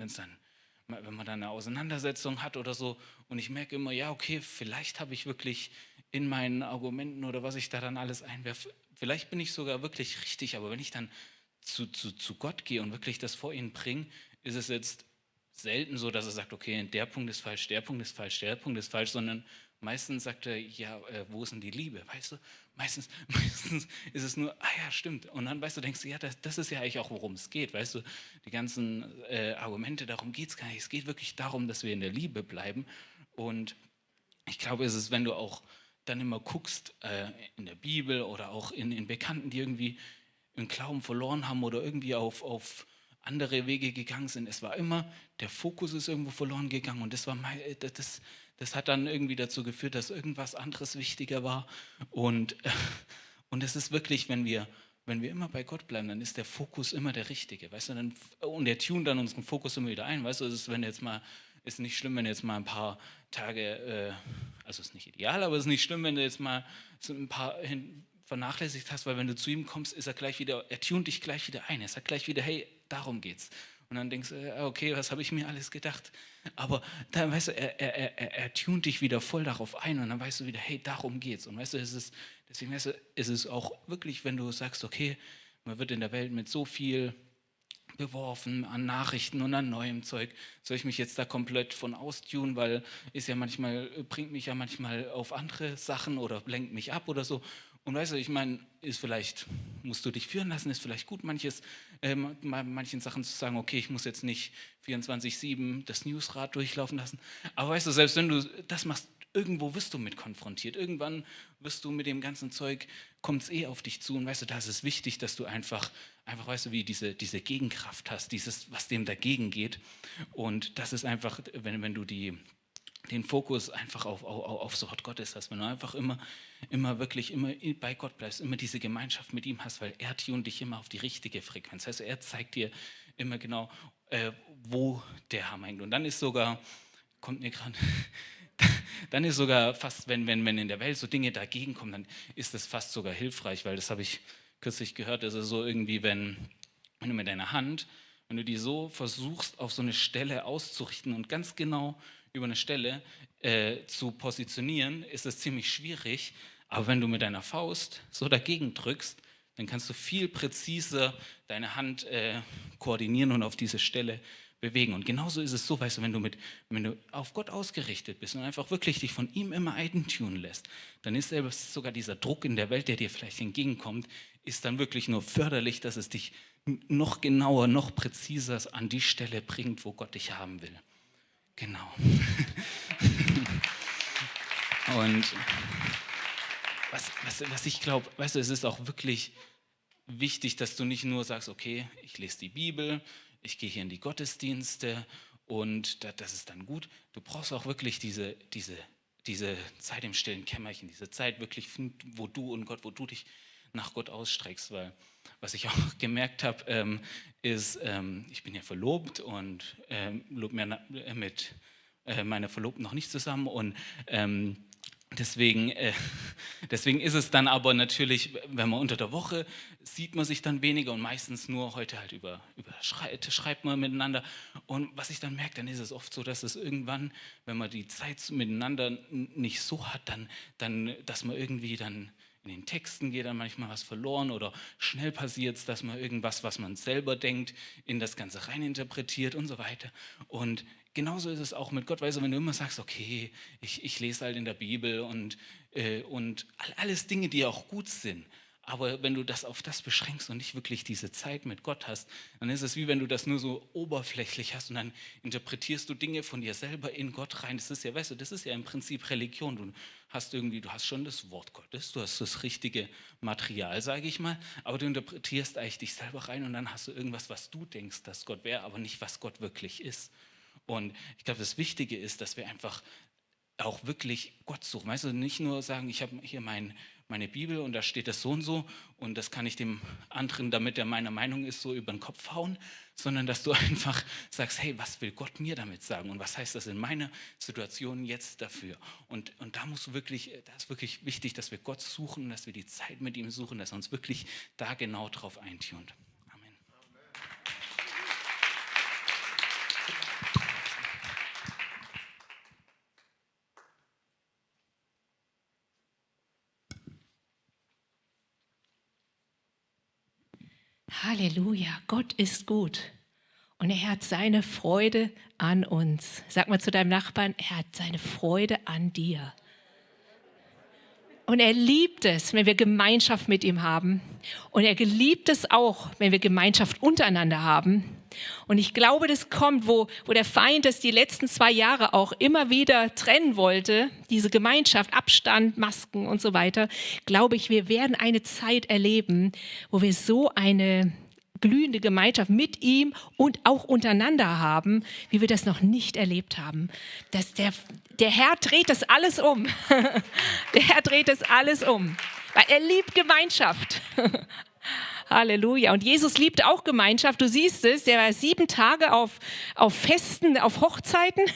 man dann eine Auseinandersetzung hat oder so und ich merke immer, ja, okay, vielleicht habe ich wirklich in meinen Argumenten oder was ich da dann alles einwerfe, vielleicht bin ich sogar wirklich richtig, aber wenn ich dann zu Gott gehe und wirklich das vor ihn bringe, ist es jetzt selten so, dass er sagt, okay, der Punkt ist falsch, der Punkt ist falsch, der Punkt ist falsch, sondern meistens sagt er, ja, wo ist denn die Liebe, weißt du? Meistens ist es nur, ja, stimmt. Und dann, weißt du, denkst du, ja, das ist ja eigentlich auch, worum es geht, weißt du? Die ganzen Argumente, darum geht es gar nicht. Es geht wirklich darum, dass wir in der Liebe bleiben. Und ich glaube, es ist, wenn du auch dann immer guckst in der Bibel oder auch in Bekannten, die irgendwie im Glauben verloren haben oder irgendwie auf andere Wege gegangen sind. Es war immer, der Fokus ist irgendwo verloren gegangen und das hat dann irgendwie dazu geführt, dass irgendwas anderes wichtiger war. Und es ist wirklich, wenn wir immer bei Gott bleiben, dann ist der Fokus immer der richtige. Weißt du, und der tunt dann unseren Fokus immer wieder ein. Weißt du, ist nicht schlimm, wenn du jetzt mal ein paar Tage, also ist nicht ideal, aber es ist nicht schlimm, wenn du jetzt mal so ein paar vernachlässigt hast, weil wenn du zu ihm kommst, er tunt dich gleich wieder ein. Er sagt gleich wieder, hey, darum geht's. Und dann denkst du, okay, was habe ich mir alles gedacht? Aber dann, weißt du, er tunt dich wieder voll darauf ein und dann weißt du wieder, hey, darum geht's. Und weißt du, deswegen weißt du, ist es auch wirklich, wenn du sagst, okay, man wird in der Welt mit so viel beworfen an Nachrichten und an neuem Zeug. Soll ich mich jetzt da komplett von austunen, weil bringt mich ja manchmal auf andere Sachen oder lenkt mich ab oder so. Und weißt du, ich meine, musst du dich führen lassen, ist vielleicht gut, manchen Sachen zu sagen, okay, ich muss jetzt nicht 24/7 das Newsrad durchlaufen lassen. Aber weißt du, selbst wenn du das machst, irgendwo wirst du mit konfrontiert. Irgendwann wirst du mit dem ganzen Zeug, kommt es auf dich zu. Und weißt du, da ist es wichtig, dass du einfach weißt du, wie diese Gegenkraft hast, was dem dagegen geht. Und das ist einfach, wenn du den Fokus einfach aufs Wort Gottes hast, wenn du einfach immer bei Gott bleibst, immer diese Gemeinschaft mit ihm hast, weil er tunt dich immer auf die richtige Frequenz. Also er zeigt dir immer genau, wo der Hammer hängt. Und dann ist sogar, dann ist sogar fast, wenn in der Welt so Dinge dagegen kommen, dann ist das fast sogar hilfreich, weil das habe ich kürzlich gehört, also so irgendwie, wenn du mit deiner Hand, wenn du die so versuchst, auf so eine Stelle auszurichten und ganz genau über eine Stelle zu positionieren, ist es ziemlich schwierig. Aber wenn du mit deiner Faust so dagegen drückst, dann kannst du viel präziser deine Hand koordinieren und auf diese Stelle bewegen. Und genauso ist es so, weißt du, wenn du auf Gott ausgerichtet bist und einfach wirklich dich von ihm immer eintunen lässt, dann ist sogar dieser Druck in der Welt, der dir vielleicht entgegenkommt, ist dann wirklich nur förderlich, dass es dich noch genauer, noch präziser an die Stelle bringt, wo Gott dich haben will. Genau. Und was ich glaube, weißt du, es ist auch wirklich wichtig, dass du nicht nur sagst, okay, ich lese die Bibel, ich gehe hier in die Gottesdienste und das ist dann gut. Du brauchst auch wirklich diese Zeit im stillen Kämmerchen, diese Zeit wirklich, wo du dich nach Gott ausstreckst, weil was ich auch gemerkt habe, ist, ich bin ja verlobt und lobe mir mit meiner Verlobten noch nicht zusammen und deswegen ist es dann aber natürlich, wenn man unter der Woche sieht man sich dann weniger und meistens nur heute halt schreibt man miteinander. Und was ich dann merke, dann ist es oft so, dass es irgendwann, wenn man die Zeit miteinander nicht so hat, dann dass man irgendwie dann in den Texten geht dann manchmal was verloren oder schnell passiert es, dass man irgendwas, was man selber denkt, in das Ganze reininterpretiert und so weiter. Und genauso ist es auch mit Gott, weißt du, wenn du immer sagst, okay, ich lese halt in der Bibel und alles Dinge, die auch gut sind, aber wenn du das auf das beschränkst und nicht wirklich diese Zeit mit Gott hast, dann ist es wie wenn du das nur so oberflächlich hast und dann interpretierst du Dinge von dir selber in Gott rein. Das ist ja, weißt du, das ist ja im Prinzip Religion. Du hast schon das Wort Gottes, du hast das richtige Material, sage ich mal, aber du interpretierst eigentlich dich selber rein und dann hast du irgendwas, was du denkst, dass Gott wäre, aber nicht, was Gott wirklich ist. Und ich glaube, das Wichtige ist, dass wir einfach auch wirklich Gott suchen. Weißt du, nicht nur sagen, ich habe hier meine Bibel und da steht das so und das kann ich dem anderen, damit er meiner Meinung ist, so über den Kopf hauen, sondern dass du einfach sagst, hey, was will Gott mir damit sagen und was heißt das in meiner Situation jetzt dafür? Und da ist wirklich wichtig, dass wir Gott suchen, dass wir die Zeit mit ihm suchen, dass er uns wirklich da genau drauf eintunt. Halleluja, Gott ist gut und er hat seine Freude an uns. Sag mal zu deinem Nachbarn, er hat seine Freude an dir. Und er liebt es, wenn wir Gemeinschaft mit ihm haben. Und er liebt es auch, wenn wir Gemeinschaft untereinander haben. Und ich glaube, das kommt, wo der Feind das die letzten 2 Jahre auch immer wieder trennen wollte, diese Gemeinschaft, Abstand, Masken und so weiter, glaube ich, wir werden eine Zeit erleben, wo wir so eine glühende Gemeinschaft mit ihm und auch untereinander haben, wie wir das noch nicht erlebt haben. Der Herr dreht das alles um. Der Herr dreht das alles um, weil er liebt Gemeinschaft. Halleluja. Und Jesus liebt auch Gemeinschaft. Du siehst es, der war 7 Tage auf Festen, auf Hochzeiten.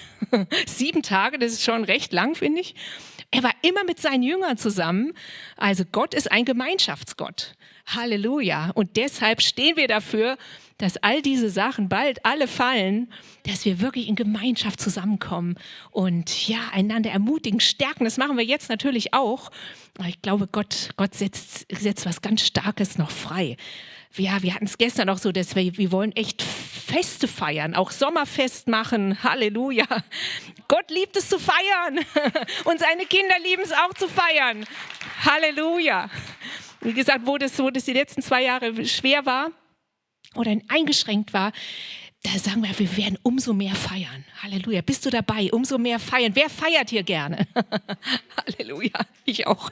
7 Tage, das ist schon recht lang, finde ich. Er war immer mit seinen Jüngern zusammen. Also Gott ist ein Gemeinschaftsgott. Halleluja. Und deshalb stehen wir dafür, dass all diese Sachen bald alle fallen, dass wir wirklich in Gemeinschaft zusammenkommen und ja, einander ermutigen, stärken. Das machen wir jetzt natürlich auch. Aber ich glaube, Gott setzt was ganz Starkes noch frei. Ja, wir hatten es gestern auch so, dass wir wollen echt Feste feiern, auch Sommerfest machen. Halleluja. Gott liebt es zu feiern und seine Kinder lieben es auch zu feiern. Halleluja. Wie gesagt, wo das die letzten 2 Jahre schwer war oder eingeschränkt war, da sagen wir werden umso mehr feiern. Halleluja. Bist du dabei? Umso mehr feiern. Wer feiert hier gerne? Halleluja. Ich auch.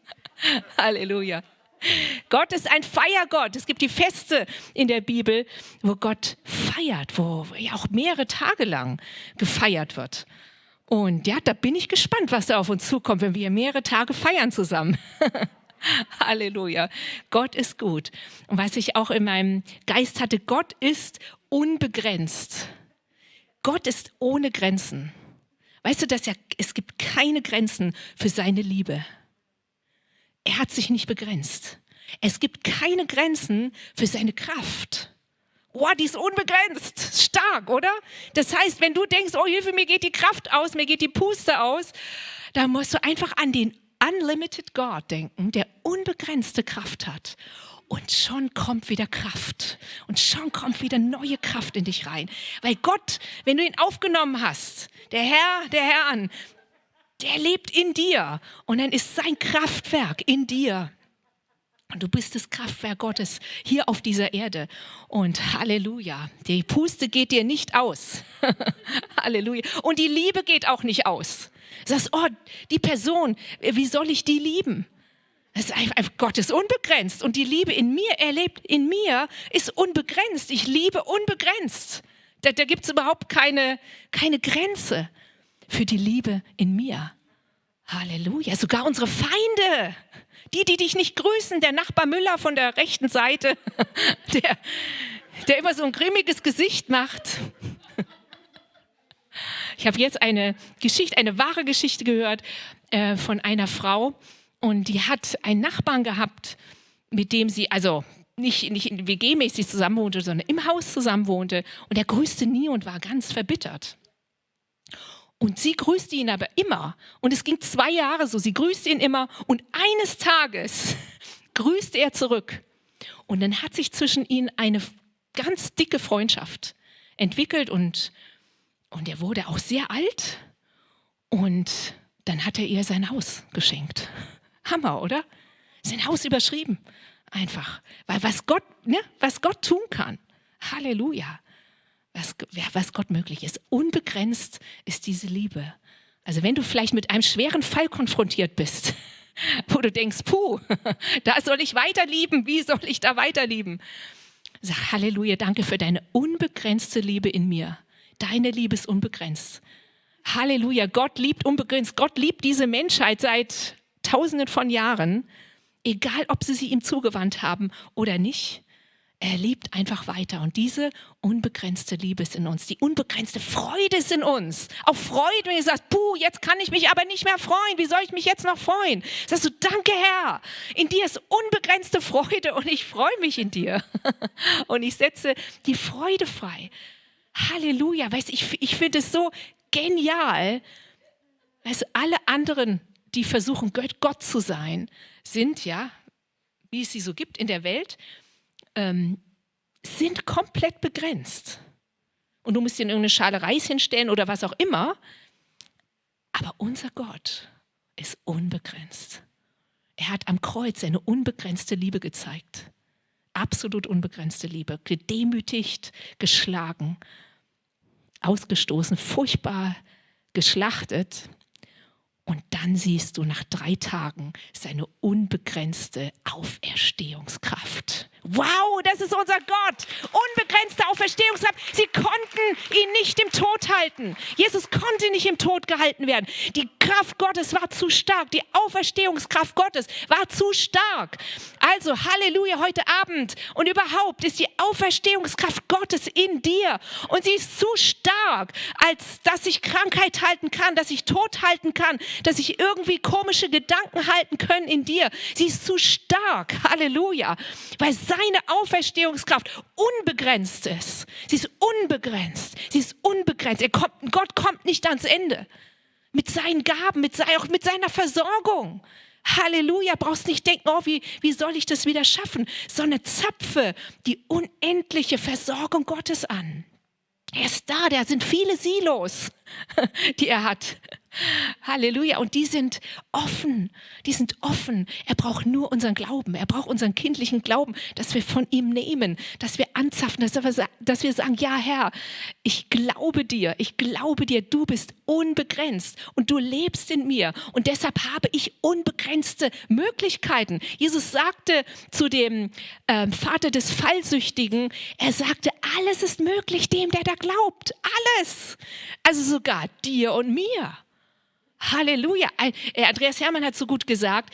Halleluja. Gott ist ein Feiergott. Es gibt die Feste in der Bibel, wo Gott feiert, wo ja auch mehrere Tage lang gefeiert wird. Und ja, da bin ich gespannt, was da auf uns zukommt, wenn wir mehrere Tage feiern zusammen. Halleluja. Gott ist gut. Und was ich auch in meinem Geist hatte, Gott ist unbegrenzt. Gott ist ohne Grenzen. Weißt du, es gibt keine Grenzen für seine Liebe. Er hat sich nicht begrenzt. Es gibt keine Grenzen für seine Kraft. Oh, die ist unbegrenzt. Stark, oder? Das heißt, wenn du denkst, oh Hilfe, mir geht die Kraft aus, mir geht die Puste aus, dann musst du einfach an den Unlimited God denken, der unbegrenzte Kraft hat Und schon kommt wieder Kraft. Und schon kommt wieder neue Kraft in dich rein. Weil Gott, wenn du ihn aufgenommen hast, der Herr, der lebt in dir. Und dann ist sein Kraftwerk in dir. Und du bist das Kraftwerk Gottes hier auf dieser Erde. Und Halleluja, die Puste geht dir nicht aus. Halleluja. Und die Liebe geht auch nicht aus. Du sagst, oh, die Person, wie soll ich die lieben? Das ist einfach, Gott ist unbegrenzt und die Liebe in mir, er lebt in mir, ist unbegrenzt. Ich liebe unbegrenzt. Da gibt es überhaupt keine Grenze für die Liebe in mir. Halleluja. Sogar unsere Feinde, die dich nicht grüßen, der Nachbar Müller von der rechten Seite, der immer so ein grimmiges Gesicht macht. Ich habe jetzt eine wahre Geschichte gehört von einer Frau. Und die hat einen Nachbarn gehabt, mit dem sie, also nicht WG-mäßig zusammenwohnte, sondern im Haus zusammenwohnte. Und er grüßte nie und war ganz verbittert. Und sie grüßte ihn aber immer. Und es ging 2 Jahre so. Sie grüßte ihn immer. Und eines Tages grüßte er zurück. Und dann hat sich zwischen ihnen eine ganz dicke Freundschaft entwickelt. Und er wurde auch sehr alt. Und dann hat er ihr sein Haus geschenkt. Hammer, oder? Sein Haus überschrieben. Einfach. Weil was Gott tun kann. Halleluja. Was Gott möglich ist. Unbegrenzt ist diese Liebe. Also wenn du vielleicht mit einem schweren Fall konfrontiert bist, wo du denkst, da soll ich weiter lieben. Wie soll ich da weiter lieben? Sag Halleluja, danke für deine unbegrenzte Liebe in mir. Deine Liebe ist unbegrenzt. Halleluja, Gott liebt unbegrenzt. Gott liebt diese Menschheit seit Tausenden von Jahren, egal ob sie ihm zugewandt haben oder nicht. Er liebt einfach weiter. Und diese unbegrenzte Liebe ist in uns. Die unbegrenzte Freude ist in uns. Auch Freude, wenn du sagst, jetzt kann ich mich aber nicht mehr freuen. Wie soll ich mich jetzt noch freuen? Sagst du, danke Herr. In dir ist unbegrenzte Freude und ich freue mich in dir. Und ich setze die Freude frei. Halleluja. Weißt, ich finde es so genial. Weißt, alle anderen, die versuchen, Gott zu sein, sind ja, wie es sie so gibt in der Welt, sind komplett begrenzt. Und du musst dir irgendeine Schale Reis hinstellen oder was auch immer. Aber unser Gott ist unbegrenzt. Er hat am Kreuz seine unbegrenzte Liebe gezeigt. Absolut unbegrenzte Liebe. Gedemütigt, geschlagen, ausgestoßen, furchtbar geschlachtet. Und dann siehst du nach 3 Tagen seine unbegrenzte Auferstehungskraft. Wow, das ist unser Gott. Unbegrenzte Auferstehungskraft. Sie konnten ihn nicht im Tod halten. Jesus konnte nicht im Tod gehalten werden. Die Kraft Gottes war zu stark. Die Auferstehungskraft Gottes war zu stark. Also Halleluja, heute Abend und überhaupt ist die Auferstehungskraft Gottes in dir. Und sie ist zu stark, als dass ich Krankheit halten kann, dass ich Tod halten kann, dass ich irgendwie komische Gedanken halten können in dir. Sie ist zu stark. Halleluja. Weil seine Auferstehungskraft unbegrenzt ist. Sie ist unbegrenzt. Sie ist unbegrenzt. Gott kommt nicht ans Ende. Mit seinen Gaben, auch mit seiner Versorgung. Halleluja. Brauchst nicht denken, wie soll ich das wieder schaffen? Sondern zapfe die unendliche Versorgung Gottes an. Er ist da sind viele Silos, die er hat. Halleluja. Und die sind offen. Er braucht nur unseren Glauben. Er braucht unseren kindlichen Glauben, dass wir von ihm nehmen, dass wir anzapfen, dass wir sagen, ja Herr, ich glaube dir, du bist unbegrenzt und du lebst in mir und deshalb habe ich unbegrenzte Möglichkeiten. Jesus sagte zu dem Vater des Fallsüchtigen, er sagte, alles ist möglich dem, der da glaubt. Alles. Also sogar dir und mir. Halleluja. Andreas Hermann hat so gut gesagt,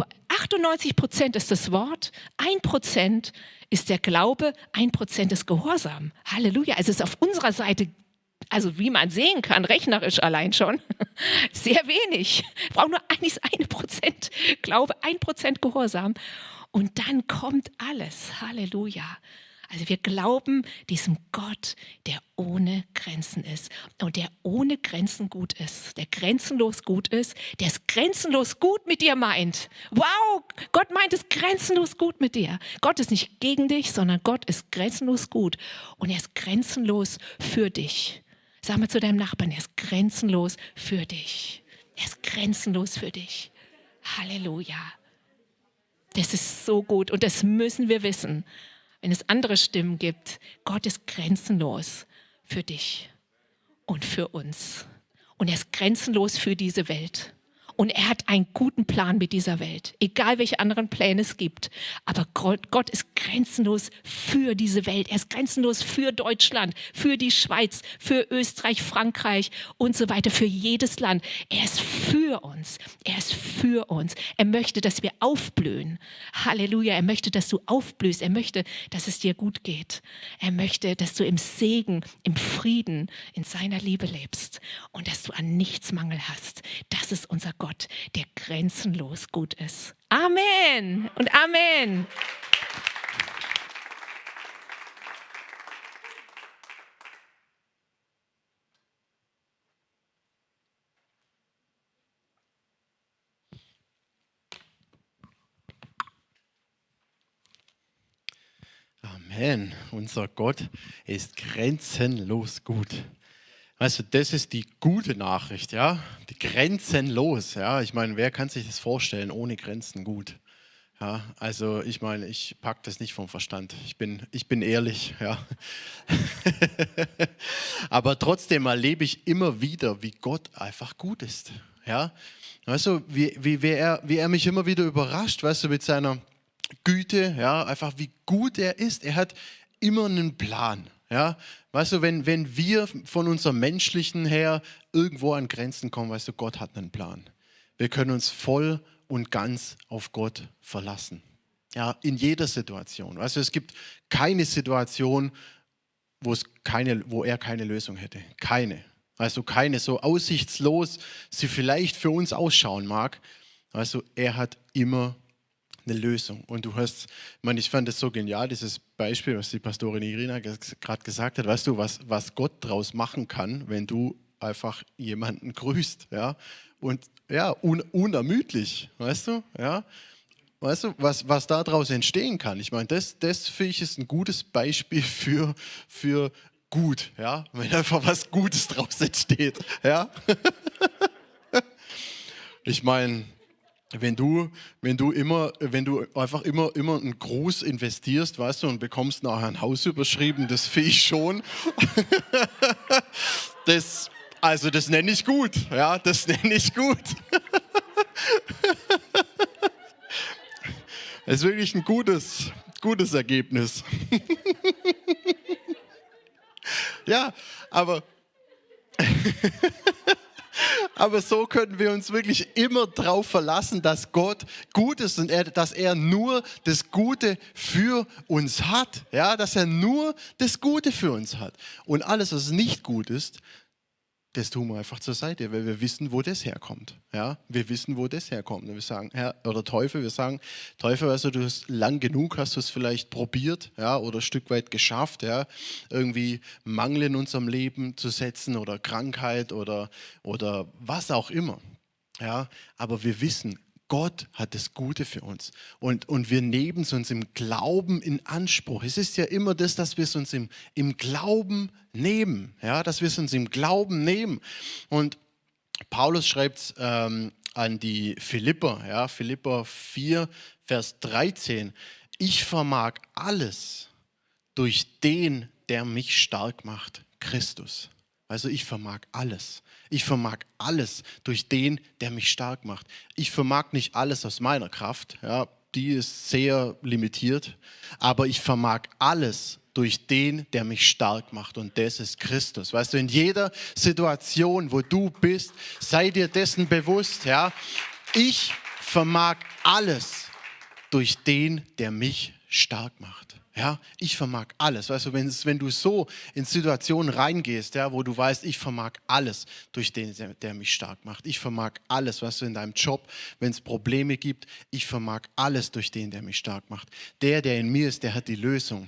98% ist das Wort, 1% ist der Glaube, 1% ist Gehorsam. Halleluja. Also es ist auf unserer Seite, also wie man sehen kann, rechnerisch allein schon, sehr wenig. Wir brauchen nur 1% Glaube, 1% Gehorsam. Und dann kommt alles. Halleluja. Also wir glauben diesem Gott, der ohne Grenzen ist und der ohne Grenzen gut ist, der grenzenlos gut ist, der es grenzenlos gut mit dir meint. Wow, Gott meint es grenzenlos gut mit dir. Gott ist nicht gegen dich, sondern Gott ist grenzenlos gut und er ist grenzenlos für dich. Sag mal zu deinem Nachbarn, er ist grenzenlos für dich. Er ist grenzenlos für dich. Halleluja. Das ist so gut und das müssen wir wissen. Wenn es andere Stimmen gibt, Gott ist grenzenlos für dich und für uns. Und er ist grenzenlos für diese Welt. Und er hat einen guten Plan mit dieser Welt, egal welche anderen Pläne es gibt. Aber Gott ist grenzenlos für diese Welt. Er ist grenzenlos für Deutschland, für die Schweiz, für Österreich, Frankreich und so weiter, für jedes Land. Er ist für uns. Er ist für uns. Er möchte, dass wir aufblühen. Halleluja. Er möchte, dass du aufblühst. Er möchte, dass es dir gut geht. Er möchte, dass du im Segen, im Frieden, in seiner Liebe lebst und dass du an nichts Mangel hast. Das ist unser Gott, der grenzenlos gut ist. Amen und Amen. Amen. Unser Gott ist grenzenlos gut. Weißt du, das ist die gute Nachricht, ja, die grenzenlos, ja. Ich meine, wer kann sich das vorstellen, ohne Grenzen gut? Ja, also ich meine, ich packe das nicht vom Verstand. Ich bin ehrlich, ja. Aber trotzdem erlebe ich immer wieder, wie Gott einfach gut ist, ja. Weißt du, wie er mich immer wieder überrascht, weißt du, mit seiner Güte, ja, einfach wie gut er ist. Er hat immer einen Plan. Ja, weißt du, wenn wir von unserem Menschlichen her irgendwo an Grenzen kommen, weißt du, Gott hat einen Plan. Wir können uns voll und ganz auf Gott verlassen. Ja, in jeder Situation. Weißt du, es gibt keine Situation, wo er keine Lösung hätte. Keine. Weißt du, keine, so aussichtslos sie vielleicht für uns ausschauen mag. Weißt du, er hat immer eine Lösung. Und du hast, ich fand das so genial, dieses Beispiel, was die Pastorin Irina gerade gesagt hat, weißt du, was Gott draus machen kann, wenn du einfach jemanden grüßt, ja, und ja, unermüdlich, weißt du, ja, weißt du, was daraus entstehen kann. Ich meine, das finde ich ist ein gutes Beispiel für gut, ja, wenn einfach was Gutes draus entsteht, ja. Ich meine, wenn du einfach immer einen Gruß investierst, weißt du, und bekommst nachher ein Haus überschrieben, das finde ich schon. Das nenne ich gut, ja, das nenne ich gut. Das ist wirklich ein gutes Ergebnis. Ja, aber so können wir uns wirklich immer darauf verlassen, dass Gott gut ist und dass er nur das Gute für uns hat. Ja, dass er nur das Gute für uns hat. Und alles, was nicht gut ist, das tun wir einfach zur Seite, weil wir wissen, wo das herkommt. Ja, wir wissen, wo das herkommt. Und wir sagen, Teufel, weißt du, hast lang genug, hast du es vielleicht probiert, ja, oder ein Stück weit geschafft, ja, irgendwie Mangel in unserem Leben zu setzen oder Krankheit oder was auch immer. Ja, aber wir wissen, Gott hat das Gute für uns und wir nehmen es uns im Glauben in Anspruch. Es ist ja immer das, dass wir es uns im Glauben nehmen, ja, dass wir es uns im Glauben nehmen. Und Paulus schreibt an die Philipper, ja, Philipper 4, Vers 13, ich vermag alles durch den, der mich stark macht, Christus. Also ich vermag alles. Ich vermag alles durch den, der mich stark macht. Ich vermag nicht alles aus meiner Kraft, ja, die ist sehr limitiert, aber ich vermag alles durch den, der mich stark macht und das ist Christus. Weißt du, in jeder Situation, wo du bist, sei dir dessen bewusst, ja, ich vermag alles durch den, der mich stark macht. Ja, ich vermag alles. Weißt du, wenn du so in Situationen reingehst, ja, wo du weißt, ich vermag alles durch den, der mich stark macht. Ich vermag alles, weißt du, in deinem Job, wenn es Probleme gibt, ich vermag alles durch den, der mich stark macht. Der in mir ist, der hat die Lösung.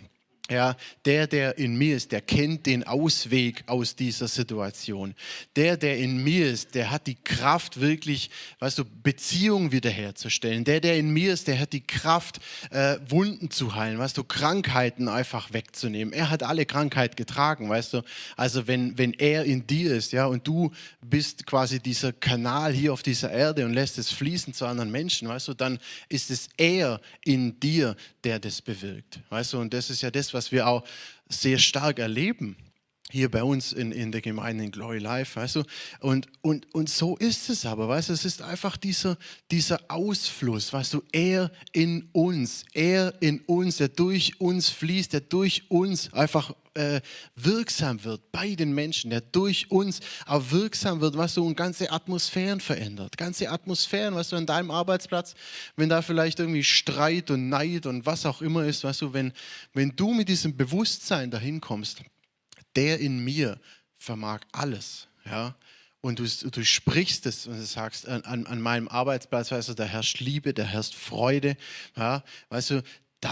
Ja, der in mir ist, der kennt den Ausweg aus dieser Situation. Der in mir ist, der hat die Kraft wirklich, weißt du, Beziehungen wiederherzustellen. Der in mir ist, der hat die Kraft, Wunden zu heilen, weißt du, Krankheiten einfach wegzunehmen. Er hat alle Krankheit getragen, weißt du. Also wenn er in dir ist, ja, und du bist quasi dieser Kanal hier auf dieser Erde und lässt es fließen zu anderen Menschen, weißt du, dann ist es er in dir, der das bewirkt, weißt du. Und das ist ja das, was wir auch sehr stark erleben hier bei uns in der Gemeinde in Glory Life, weißt du, und so ist es aber, weißt du, es ist einfach dieser Ausfluss, weißt du, er in uns, der durch uns fließt, der durch uns einfach wirksam wird bei den Menschen, der durch uns auch wirksam wird, weißt du, und ganze Atmosphären verändert, ganze Atmosphären, weißt du, an deinem Arbeitsplatz, wenn da vielleicht irgendwie Streit und Neid und was auch immer ist, weißt du, wenn du mit diesem Bewusstsein dahin kommst, der in mir vermag alles, ja, und du sprichst es und du sagst, an meinem Arbeitsplatz, weißt du, da herrscht Liebe, da herrscht Freude, ja, weißt du,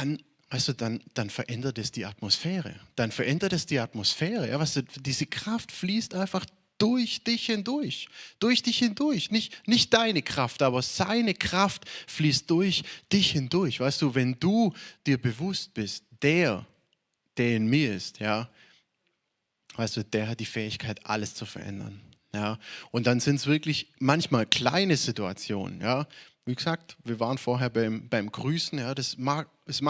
dann verändert es die Atmosphäre. Dann verändert es die Atmosphäre. Ja, weißt du, diese Kraft fließt einfach durch dich hindurch. Durch dich hindurch. Nicht deine Kraft, aber seine Kraft fließt durch dich hindurch. Weißt du, wenn du dir bewusst bist, der in mir ist, ja, weißt du, der hat die Fähigkeit, alles zu verändern. Ja, und dann sind es wirklich manchmal kleine Situationen, ja. Wie gesagt, wir waren vorher beim Grüßen, ja, es mag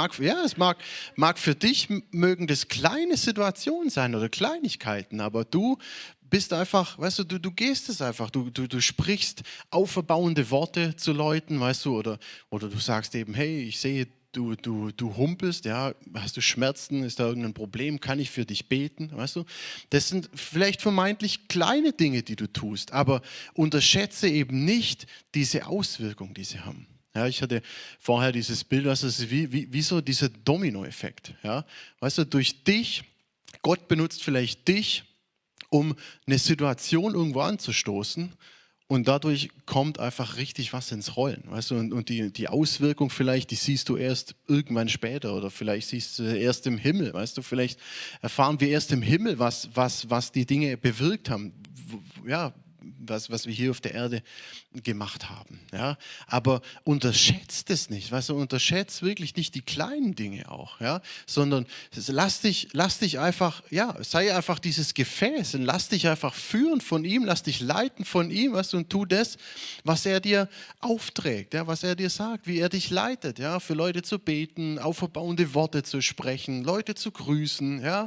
für dich mögen das kleine Situationen sein oder Kleinigkeiten, aber du bist einfach, weißt du, du gehst es einfach, du sprichst auferbauende Worte zu Leuten, weißt du, oder du sagst eben, hey, ich sehe, du humpelst, ja, hast du Schmerzen, ist da irgendein Problem, kann ich für dich beten, weißt du? Das sind vielleicht vermeintlich kleine Dinge, die du tust, aber unterschätze eben nicht diese Auswirkung, die sie haben. Ja, ich hatte vorher dieses Bild, das ist wie so dieser Dominoeffekt, ja, weißt du, durch dich, Gott benutzt vielleicht dich, um eine Situation irgendwo anzustoßen. Und dadurch kommt einfach richtig was ins Rollen, weißt du, und die Auswirkung vielleicht, die siehst du erst irgendwann später oder vielleicht siehst du erst im Himmel, weißt du, vielleicht erfahren wir erst im Himmel, was die Dinge bewirkt haben, ja, was wir hier auf der Erde gemacht haben, ja, aber unterschätzt es nicht, weißt du, unterschätzt wirklich nicht die kleinen Dinge auch, ja, sondern lass dich einfach, ja, sei einfach dieses Gefäß und lass dich einfach führen von ihm, lass dich leiten von ihm, weißt du, und tu das, was er dir aufträgt, ja, was er dir sagt, wie er dich leitet, ja, für Leute zu beten, auferbauende Worte zu sprechen, Leute zu grüßen, ja,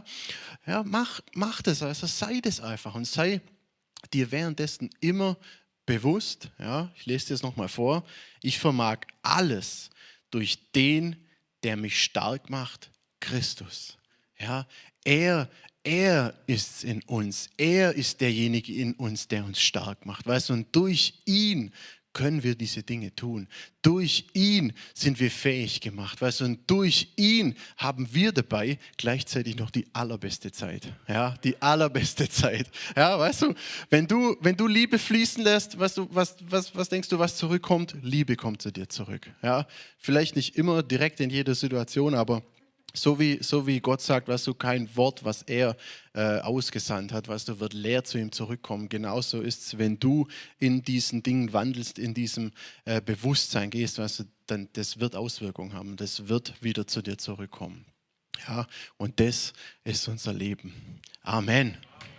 mach das, also sei das einfach und sei dir währenddessen immer bewusst, ja, ich lese dir das nochmal vor, ich vermag alles durch den, der mich stark macht, Christus. Ja, er ist in uns, er ist derjenige in uns, der uns stark macht, weißt du, und durch ihn können wir diese Dinge tun. Durch ihn sind wir fähig gemacht, weißt du, und durch ihn haben wir dabei gleichzeitig noch die allerbeste Zeit. Ja, die allerbeste Zeit. Ja, weißt du, wenn du Liebe fließen lässt, weißt du, was denkst du, was zurückkommt? Liebe kommt zu dir zurück. Ja, vielleicht nicht immer direkt in jeder Situation, aber so wie Gott sagt, weißt du, kein Wort, was er ausgesandt hat, weißt du, wird leer zu ihm zurückkommen. Genauso ist es, wenn du in diesen Dingen wandelst, in diesem Bewusstsein gehst, weißt du, dann das wird Auswirkungen haben, das wird wieder zu dir zurückkommen. Ja, und das ist unser Leben. Amen.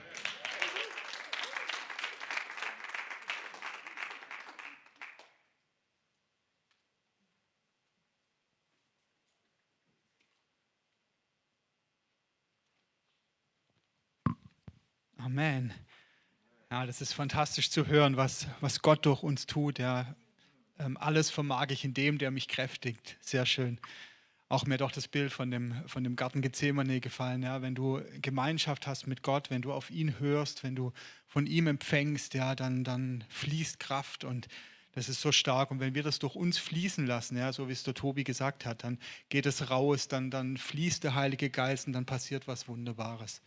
Amen. Ja, das ist fantastisch zu hören, was Gott durch uns tut. Ja, alles vermag ich in dem, der mich kräftigt. Sehr schön. Auch mir doch das Bild von dem Garten Gethsemane gefallen. Ja, wenn du Gemeinschaft hast mit Gott, wenn du auf ihn hörst, wenn du von ihm empfängst, ja, dann fließt Kraft und das ist so stark. Und wenn wir das durch uns fließen lassen, ja, so wie es der Tobi gesagt hat, dann geht es raus, dann fließt der Heilige Geist und dann passiert was Wunderbares.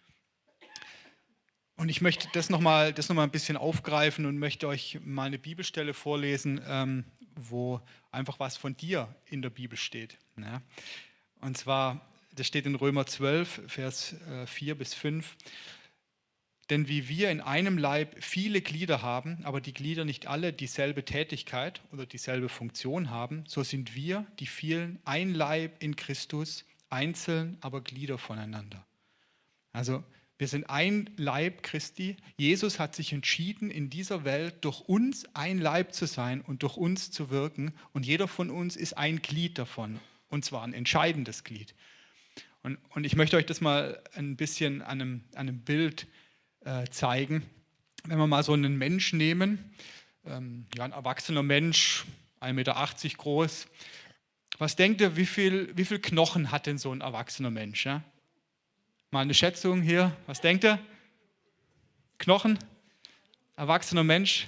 Und ich möchte das noch mal ein bisschen aufgreifen und möchte euch mal eine Bibelstelle vorlesen, wo einfach was von dir in der Bibel steht. Ja. Und zwar das steht in Römer 12, Vers 4 bis 5. Denn wie wir in einem Leib viele Glieder haben, aber die Glieder nicht alle dieselbe Tätigkeit oder dieselbe Funktion haben, so sind wir, die vielen, ein Leib in Christus, einzeln, aber Glieder voneinander. Also wir sind ein Leib Christi. Jesus hat sich entschieden, in dieser Welt durch uns ein Leib zu sein und durch uns zu wirken. Und jeder von uns ist ein Glied davon, und zwar ein entscheidendes Glied. Und ich möchte euch das mal ein bisschen an einem Bild zeigen. Wenn wir mal so einen Mensch nehmen, ein erwachsener Mensch, 1,80 Meter groß. Was denkt ihr, wie viel Knochen hat denn so ein erwachsener Mensch? Ja? Mal eine Schätzung hier. Was denkt ihr? Knochen? Erwachsener Mensch?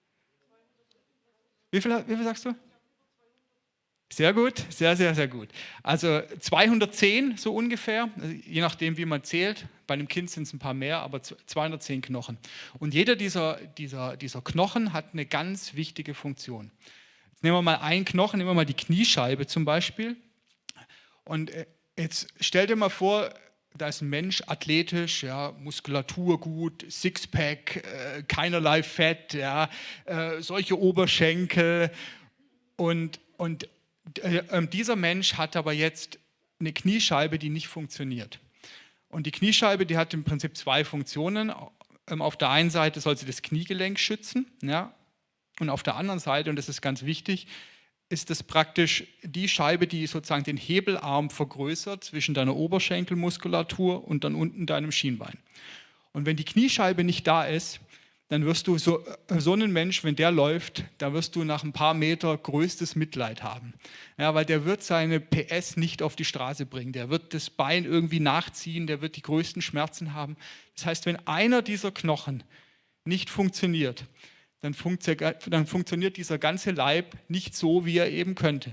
Wie viel sagst du? Sehr gut, sehr, sehr, sehr gut. Also 210 so ungefähr, je nachdem wie man zählt. Bei einem Kind sind es ein paar mehr, aber 210 Knochen. Und jeder dieser Knochen hat eine ganz wichtige Funktion. Jetzt nehmen wir mal einen Knochen, nehmen wir mal die Kniescheibe zum Beispiel. Und jetzt stell dir mal vor, da ist ein Mensch athletisch, ja, Muskulatur gut, Sixpack, keinerlei Fett, ja, solche Oberschenkel. Und dieser Mensch hat aber jetzt eine Kniescheibe, die nicht funktioniert. Und die Kniescheibe, die hat im Prinzip zwei Funktionen. Auf der einen Seite soll sie das Kniegelenk schützen, ja, und auf der anderen Seite, und das ist ganz wichtig, ist das praktisch die Scheibe, die sozusagen den Hebelarm vergrößert zwischen deiner Oberschenkelmuskulatur und dann unten deinem Schienbein. Und wenn die Kniescheibe nicht da ist, dann wirst du so einen Mensch, wenn der läuft, da wirst du nach ein paar Meter größtes Mitleid haben. Ja, weil der wird seine PS nicht auf die Straße bringen, der wird das Bein irgendwie nachziehen, der wird die größten Schmerzen haben. Das heißt, wenn einer dieser Knochen nicht funktioniert, dann funktioniert dieser ganze Leib nicht so, wie er eben könnte.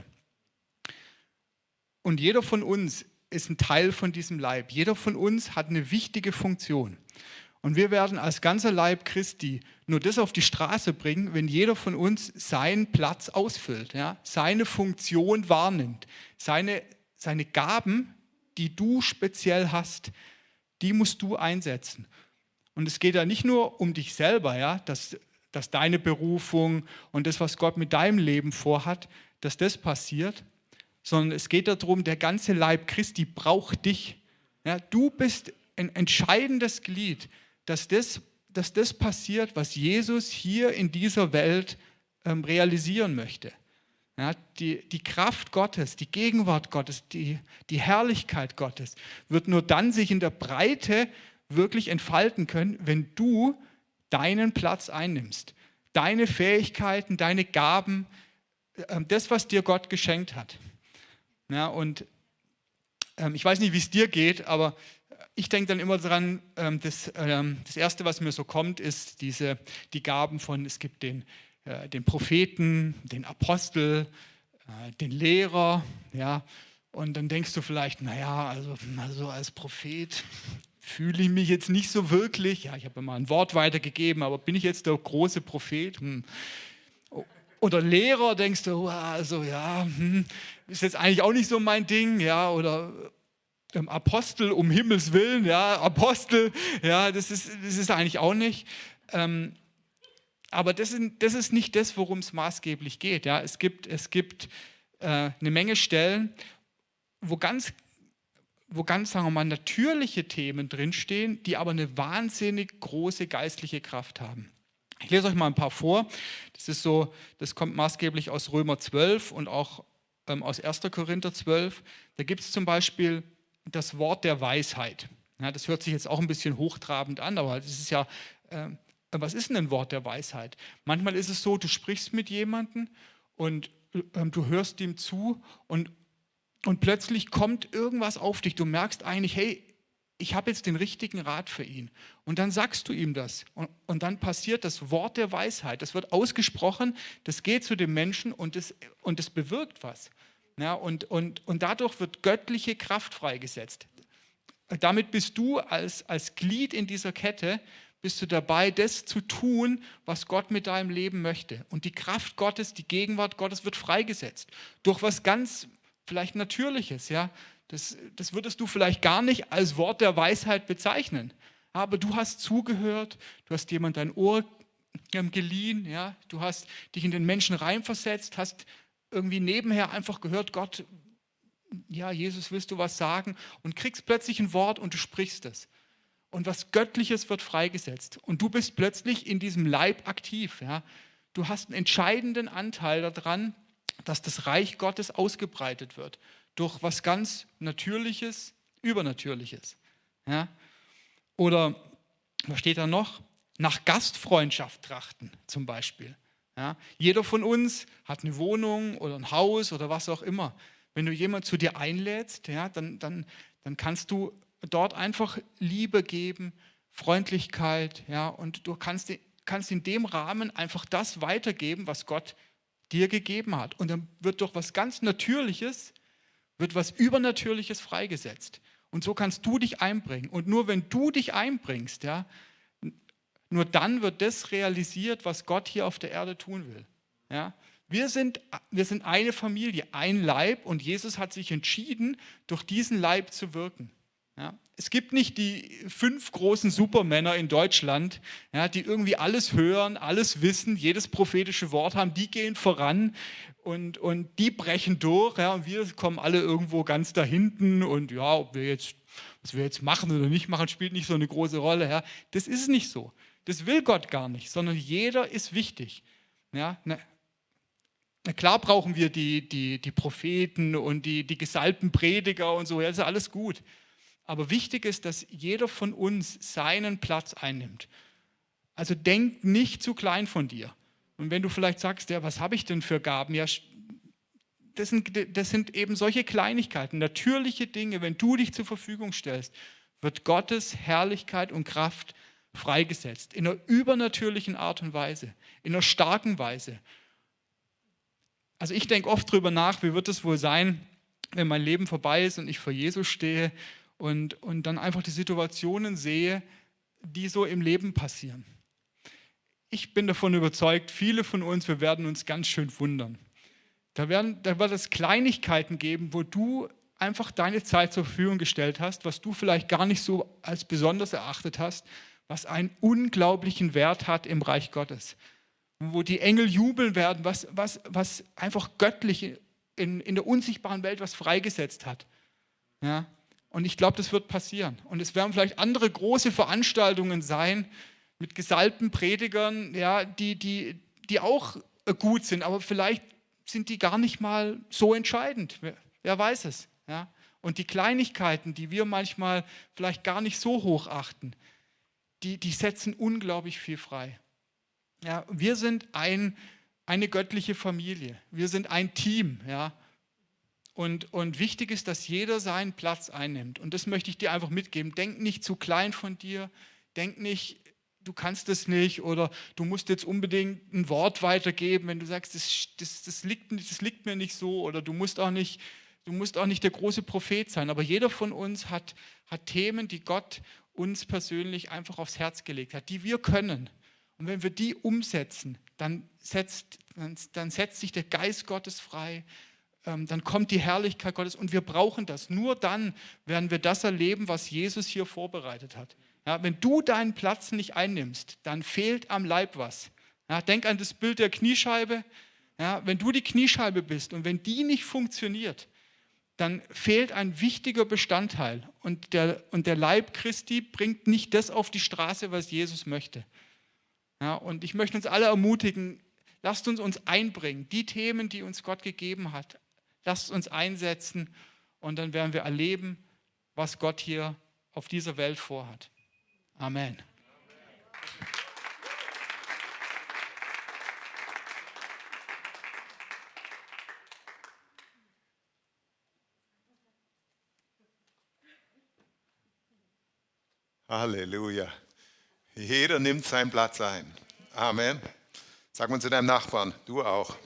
Und jeder von uns ist ein Teil von diesem Leib. Jeder von uns hat eine wichtige Funktion. Und wir werden als ganzer Leib Christi nur das auf die Straße bringen, wenn jeder von uns seinen Platz ausfüllt, ja, seine Funktion wahrnimmt, seine Gaben, die du speziell hast, die musst du einsetzen. Und es geht ja nicht nur um dich selber, ja, dass deine Berufung und das, was Gott mit deinem Leben vorhat, dass das passiert, sondern es geht darum, der ganze Leib Christi braucht dich. Ja, du bist ein entscheidendes Glied, dass das passiert, was Jesus hier in dieser Welt realisieren möchte. Ja, die Kraft Gottes, die Gegenwart Gottes, die Herrlichkeit Gottes wird nur dann sich in der Breite wirklich entfalten können, wenn du deinen Platz einnimmst. Deine Fähigkeiten, deine Gaben, das, was dir Gott geschenkt hat. Ja, und ich weiß nicht, wie es dir geht, aber ich denke dann immer daran, das Erste, was mir so kommt, ist die Gaben von, es gibt den Propheten, den Apostel, den Lehrer, ja, und dann denkst du vielleicht, naja, also als Prophet fühle ich mich jetzt nicht so wirklich, ja, ich habe mal ein Wort weitergegeben, aber bin ich jetzt der große Prophet? Oder Lehrer, denkst du, also ja, ist jetzt eigentlich auch nicht so mein Ding, ja, oder Apostel, um Himmels Willen, ja, Apostel, ja, das ist eigentlich auch nicht. Aber das ist nicht das, worum es maßgeblich geht. Ja. Es gibt eine Menge Stellen, wo ganz, sagen wir mal, natürliche Themen drinstehen, die aber eine wahnsinnig große geistliche Kraft haben. Ich lese euch mal ein paar vor. Das kommt maßgeblich aus Römer 12 und auch aus 1. Korinther 12. Da gibt es zum Beispiel das Wort der Weisheit. Ja, das hört sich jetzt auch ein bisschen hochtrabend an, aber das ist ja, was ist denn ein Wort der Weisheit? Manchmal ist es so, du sprichst mit jemandem und du hörst ihm zu und plötzlich kommt irgendwas auf dich. Du merkst eigentlich, hey, ich habe jetzt den richtigen Rat für ihn. Und dann sagst du ihm das. Und dann passiert das Wort der Weisheit. Das wird ausgesprochen, das geht zu dem Menschen und das bewirkt was. Ja, und dadurch wird göttliche Kraft freigesetzt. Damit bist du als Glied in dieser Kette, bist du dabei, das zu tun, was Gott mit deinem Leben möchte. Und die Kraft Gottes, die Gegenwart Gottes wird freigesetzt. Durch was ganz vielleicht Natürliches, ja, Das würdest du vielleicht gar nicht als Wort der Weisheit bezeichnen. Aber du hast zugehört, du hast jemand dein Ohr geliehen, ja? Du hast dich in den Menschen reinversetzt, hast irgendwie nebenher einfach gehört, Gott, ja, Jesus, willst du was sagen? Und kriegst plötzlich ein Wort und du sprichst es. Und was Göttliches wird freigesetzt. Und du bist plötzlich in diesem Leib aktiv. Ja? Du hast einen entscheidenden Anteil daran, dass das Reich Gottes ausgebreitet wird. Durch was ganz Natürliches, Übernatürliches. Ja? Oder, was steht da noch? Nach Gastfreundschaft trachten zum Beispiel. Ja? Jeder von uns hat eine Wohnung oder ein Haus oder was auch immer. Wenn du jemanden zu dir einlädst, ja, dann kannst du dort einfach Liebe geben, Freundlichkeit, ja, und du kannst in dem Rahmen einfach das weitergeben, was Gott dir gegeben hat. Und dann wird durch was ganz Natürliches, wird was Übernatürliches freigesetzt. Und so kannst du dich einbringen. Und nur wenn du dich einbringst, ja, nur dann wird das realisiert, was Gott hier auf der Erde tun will. Ja. Wir sind eine Familie, ein Leib, und Jesus hat sich entschieden, durch diesen Leib zu wirken. Ja, es gibt nicht die 5 großen Supermänner in Deutschland, ja, die irgendwie alles hören, alles wissen, jedes prophetische Wort haben, die gehen voran und die brechen durch, ja, und wir kommen alle irgendwo ganz da hinten und ja, was wir jetzt machen oder nicht machen, spielt nicht so eine große Rolle. Ja. Das ist nicht so. Das will Gott gar nicht, sondern jeder ist wichtig. Ja, na klar brauchen wir die Propheten und die gesalbten Prediger und so, ja, das ist alles gut. Aber wichtig ist, dass jeder von uns seinen Platz einnimmt. Also denk nicht zu klein von dir. Und wenn du vielleicht sagst, ja, was habe ich denn für Gaben? Ja, das sind eben solche Kleinigkeiten, natürliche Dinge. Wenn du dich zur Verfügung stellst, wird Gottes Herrlichkeit und Kraft freigesetzt. In einer übernatürlichen Art und Weise, in einer starken Weise. Also ich denke oft drüber nach, wie wird es wohl sein, wenn mein Leben vorbei ist und ich vor Jesus stehe und dann einfach die Situationen sehe, die so im Leben passieren. Ich bin davon überzeugt, viele von uns, wir werden uns ganz schön wundern. Da wird es Kleinigkeiten geben, wo du einfach deine Zeit zur Verfügung gestellt hast, was du vielleicht gar nicht so als besonders erachtet hast, was einen unglaublichen Wert hat im Reich Gottes. Wo die Engel jubeln werden, was einfach göttlich in der unsichtbaren Welt was freigesetzt hat. Ja? Und ich glaube, das wird passieren. Und es werden vielleicht andere große Veranstaltungen sein mit gesalbten Predigern, ja, die auch gut sind, aber vielleicht sind die gar nicht mal so entscheidend. Wer weiß es. Ja? Und die Kleinigkeiten, die wir manchmal vielleicht gar nicht so hoch achten, die setzen unglaublich viel frei. Ja, wir sind eine göttliche Familie. Wir sind ein Team. Ja? Und wichtig ist, dass jeder seinen Platz einnimmt. Und das möchte ich dir einfach mitgeben. Denk nicht zu klein von dir. Denk nicht, du kannst es nicht oder du musst jetzt unbedingt ein Wort weitergeben, wenn du sagst, das liegt mir nicht so, oder du musst auch nicht der große Prophet sein. Aber jeder von uns hat Themen, die Gott uns persönlich einfach aufs Herz gelegt hat, die wir können. Und wenn wir die umsetzen, dann setzt sich der Geist Gottes frei, dann kommt die Herrlichkeit Gottes, und wir brauchen das. Nur dann werden wir das erleben, was Jesus hier vorbereitet hat. Ja, wenn du deinen Platz nicht einnimmst, dann fehlt am Leib was. Ja, denk an das Bild der Kniescheibe. Ja, wenn du die Kniescheibe bist und wenn die nicht funktioniert, dann fehlt ein wichtiger Bestandteil. Und der Leib Christi bringt nicht das auf die Straße, was Jesus möchte. Ja, und ich möchte uns alle ermutigen, lasst uns einbringen. Die Themen, die uns Gott gegeben hat, lasst uns einsetzen, und dann werden wir erleben, was Gott hier auf dieser Welt vorhat. Amen. Halleluja. Jeder nimmt seinen Platz ein. Amen. Sag mal zu deinem Nachbarn, du auch.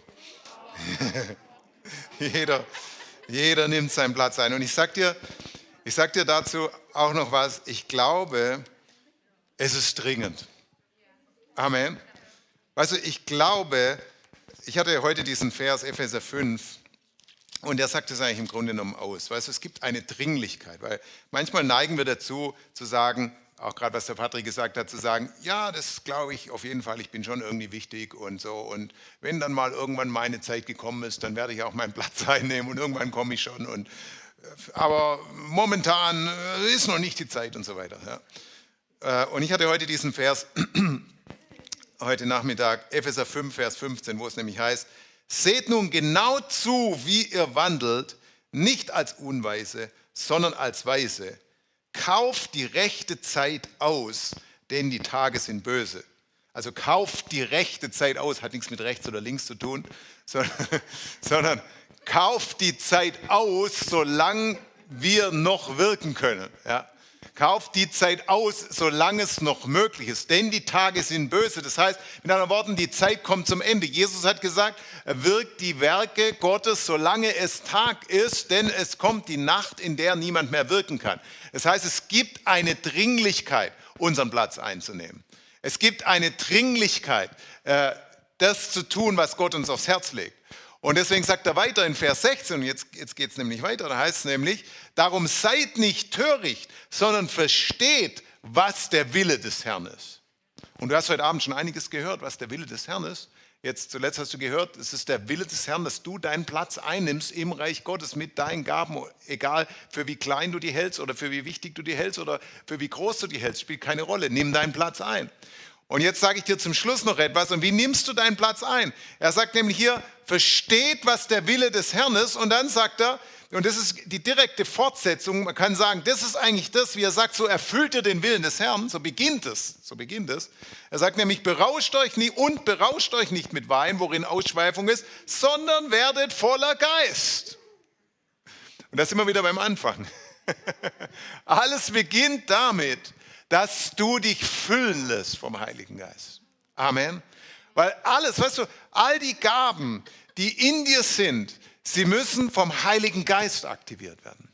Jeder nimmt seinen Platz ein. Und ich sag dir dazu auch noch was. Ich glaube, es ist dringend. Amen. Weißt du, ich glaube, ich hatte heute diesen Vers, Epheser 5, Und er sagt es eigentlich im Grunde genommen aus. Weißt du, es gibt eine Dringlichkeit, weil manchmal neigen wir dazu zu sagen, auch gerade was der Patrick gesagt hat, zu sagen, ja, das glaube ich auf jeden Fall, ich bin schon irgendwie wichtig und so. Und wenn dann mal irgendwann meine Zeit gekommen ist, dann werde ich auch meinen Platz einnehmen und irgendwann komme ich schon. Aber momentan ist noch nicht die Zeit und so weiter. Ja. Und ich hatte heute diesen Vers, heute Nachmittag, Epheser 5, Vers 15, wo es nämlich heißt, seht nun genau zu, wie ihr wandelt, nicht als Unweise, sondern als Weise. Kauft die rechte Zeit aus, denn die Tage sind böse. Also kauft die rechte Zeit aus, hat nichts mit rechts oder links zu tun, sondern kauft die Zeit aus, solange wir noch wirken können. Ja? Kauft die Zeit aus, solange es noch möglich ist, denn die Tage sind böse. Das heißt, mit anderen Worten, die Zeit kommt zum Ende. Jesus hat gesagt, wirkt die Werke Gottes, solange es Tag ist, denn es kommt die Nacht, in der niemand mehr wirken kann. Das heißt, es gibt eine Dringlichkeit, unseren Platz einzunehmen. Es gibt eine Dringlichkeit, das zu tun, was Gott uns aufs Herz legt. Und deswegen sagt er weiter in Vers 16, und jetzt geht es nämlich weiter, da heißt es nämlich, darum seid nicht töricht, sondern versteht, was der Wille des Herrn ist. Und du hast heute Abend schon einiges gehört, was der Wille des Herrn ist. Jetzt zuletzt hast du gehört, es ist der Wille des Herrn, dass du deinen Platz einnimmst im Reich Gottes mit deinen Gaben, egal für wie klein du die hältst oder für wie wichtig du die hältst oder für wie groß du die hältst, spielt keine Rolle, nimm deinen Platz ein. Und jetzt sage ich dir zum Schluss noch etwas. Und wie nimmst du deinen Platz ein? Er sagt nämlich hier, versteht, was der Wille des Herrn ist. Und dann sagt er, und das ist die direkte Fortsetzung, man kann sagen, das ist eigentlich das, wie er sagt, so erfüllt ihr den Willen des Herrn. So beginnt es. Er sagt nämlich, berauscht euch nicht mit Wein, worin Ausschweifung ist, sondern werdet voller Geist. Und da sind wir wieder beim Anfang. Alles beginnt damit, dass du dich füllen lässt vom Heiligen Geist. Amen. Weil alles, weißt du, all die Gaben, die in dir sind, sie müssen vom Heiligen Geist aktiviert werden.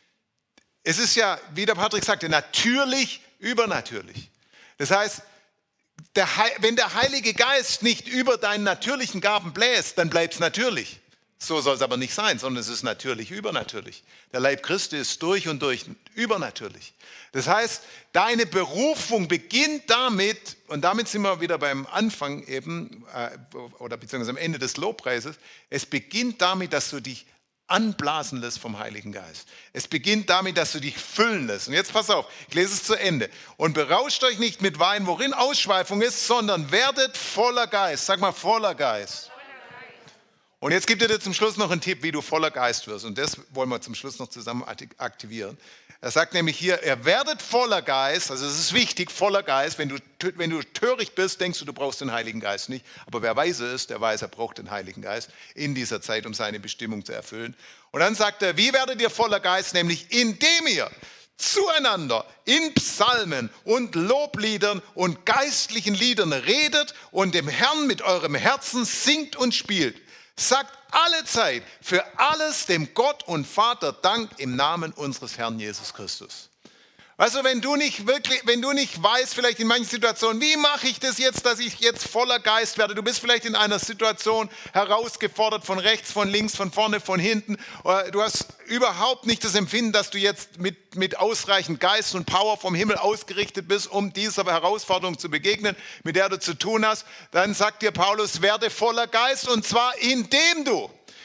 Es ist ja, wie der Patrick sagte, natürlich, übernatürlich. Das heißt, wenn der Heilige Geist nicht über deinen natürlichen Gaben bläst, dann bleibt es natürlich. So soll es aber nicht sein, sondern es ist natürlich übernatürlich. Der Leib Christi ist durch und durch übernatürlich. Das heißt, deine Berufung beginnt damit, und damit sind wir wieder beim Anfang eben, oder beziehungsweise am Ende des Lobpreises, es beginnt damit, dass du dich anblasen lässt vom Heiligen Geist. Es beginnt damit, dass du dich füllen lässt. Und jetzt pass auf, ich lese es zu Ende. Und berauscht euch nicht mit Wein, worin Ausschweifung ist, sondern werdet voller Geist. Sag mal, voller Geist. Und jetzt gibt er dir zum Schluss noch einen Tipp, wie du voller Geist wirst. Und das wollen wir zum Schluss noch zusammen aktivieren. Er sagt nämlich hier, ihr werdet voller Geist, also es ist wichtig, voller Geist. Wenn du töricht bist, denkst du brauchst den Heiligen Geist nicht. Aber wer weise ist, der weiß, er braucht den Heiligen Geist in dieser Zeit, um seine Bestimmung zu erfüllen. Und dann sagt er, wie werdet ihr voller Geist? Nämlich indem ihr zueinander in Psalmen und Lobliedern und geistlichen Liedern redet und dem Herrn mit eurem Herzen singt und spielt. Sagt alle Zeit für alles dem Gott und Vater Dank im Namen unseres Herrn Jesus Christus. Also wenn du nicht weißt, vielleicht in manchen Situationen, wie mache ich das jetzt, dass ich jetzt voller Geist werde? Du bist vielleicht in einer Situation herausgefordert von rechts, von links, von vorne, von hinten. Du hast überhaupt nicht das Empfinden, dass du jetzt mit ausreichend Geist und Power vom Himmel ausgerichtet bist, um dieser Herausforderung zu begegnen, mit der du zu tun hast. Dann sagt dir Paulus, werde voller Geist, und zwar indem du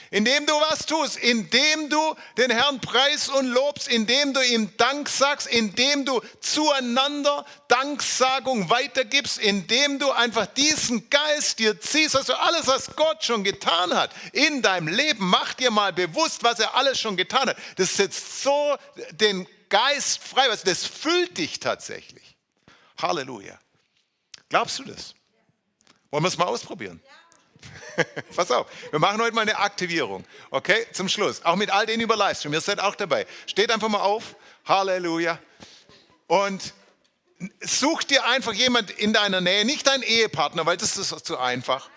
was tust, indem du den Herrn preist und lobst, indem du ihm Dank sagst, indem du zueinander Danksagung weitergibst, indem du einfach diesen Geist dir ziehst, also alles, was Gott schon getan hat in deinem Leben, mach dir mal bewusst, was er alles schon getan hat. Das setzt so den Geist frei, also das füllt dich tatsächlich. Halleluja. Glaubst du das? Wollen wir es mal ausprobieren? Pass auf, wir machen heute mal eine Aktivierung, okay, zum Schluss. Auch mit all denen über Livestream, ihr seid auch dabei. Steht einfach mal auf, Halleluja. Und such dir einfach jemand in deiner Nähe, nicht dein Ehepartner, weil das ist zu einfach.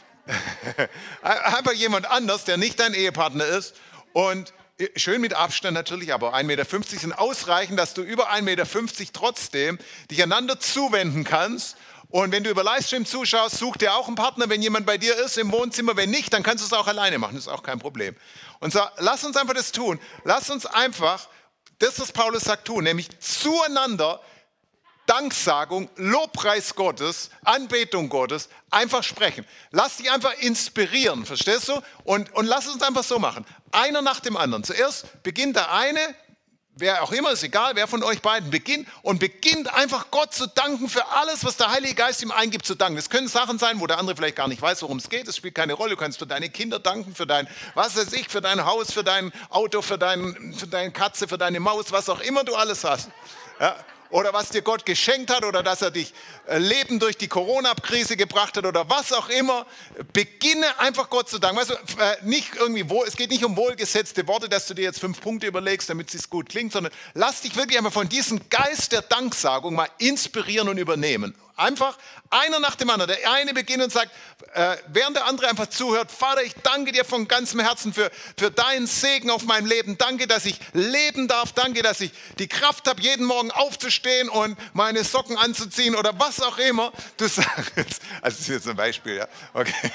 Einfach jemand anders, der nicht dein Ehepartner ist. Und schön mit Abstand natürlich, aber 1,50 Meter sind ausreichend, dass du über 1,50 Meter trotzdem dich einander zuwenden kannst Und wenn du über Livestream zuschaust, such dir auch einen Partner, wenn jemand bei dir ist im Wohnzimmer. Wenn nicht, dann kannst du es auch alleine machen, das ist auch kein Problem. Und so, lass uns einfach das tun. Lass uns einfach das, was Paulus sagt, tun, nämlich zueinander Danksagung, Lobpreis Gottes, Anbetung Gottes, einfach sprechen. Lass dich einfach inspirieren, verstehst du? Und lass uns einfach so machen. Einer nach dem anderen. Zuerst beginnt der eine, wer auch immer, ist egal, wer von euch beiden beginnt einfach Gott zu danken für alles, was der Heilige Geist ihm eingibt zu danken. Das können Sachen sein, wo der andere vielleicht gar nicht weiß, worum es geht. Das spielt keine Rolle. Du kannst für deine Kinder danken, für dein, was weiß ich, für dein Haus, für dein Auto, für deine Katze, für deine Maus, was auch immer du alles hast. Ja. Oder was dir Gott geschenkt hat oder dass er dich Leben durch die Corona-Krise gebracht hat oder was auch immer. Beginne einfach Gott zu danken. Weißt du, nicht irgendwie, es geht nicht um wohlgesetzte Worte, dass du dir jetzt 5 Punkte überlegst, damit es gut klingt, sondern lass dich wirklich einmal von diesem Geist der Danksagung mal inspirieren und übernehmen. Einfach einer nach dem anderen. Der eine beginnt und sagt, während der andere einfach zuhört, Vater, ich danke dir von ganzem Herzen für deinen Segen auf meinem Leben. Danke, dass ich leben darf. Danke, dass ich die Kraft habe, jeden Morgen aufzustehen und meine Socken anzuziehen oder was auch immer. Du sagst, also das ist jetzt ein Beispiel, ja, okay.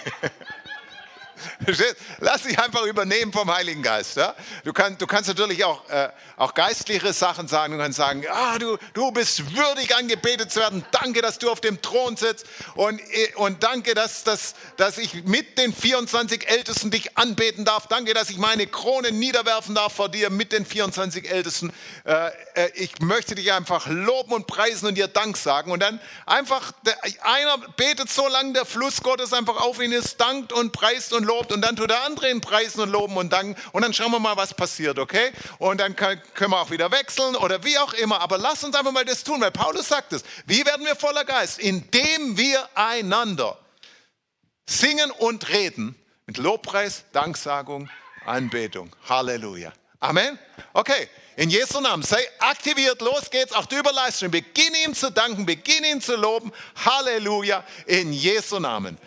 Lass dich einfach übernehmen vom Heiligen Geist. Ja? Du kannst natürlich auch geistliche Sachen sagen. Du kannst sagen, du bist würdig angebetet zu werden. Danke, dass du auf dem Thron sitzt. Und danke, dass ich mit den 24 Ältesten dich anbeten darf. Danke, dass ich meine Krone niederwerfen darf vor dir mit den 24 Ältesten. Ich möchte dich einfach loben und preisen und dir Dank sagen. Und dann einfach, einer betet so lange der Fluss Gottes einfach auf ihn ist, dankt und preist und lobt und dann tut der andere ihn preisen und loben und danken und dann schauen wir mal, was passiert, okay? Und dann können wir auch wieder wechseln oder wie auch immer, aber lass uns einfach mal das tun, weil Paulus sagt es. Wie werden wir voller Geist? Indem wir einander singen und reden mit Lobpreis, Danksagung, Anbetung. Halleluja. Amen? Okay, in Jesu Namen, sei aktiviert, los geht's, auch du über Livestream. Beginn ihm zu danken, beginn ihn zu loben. Halleluja, in Jesu Namen.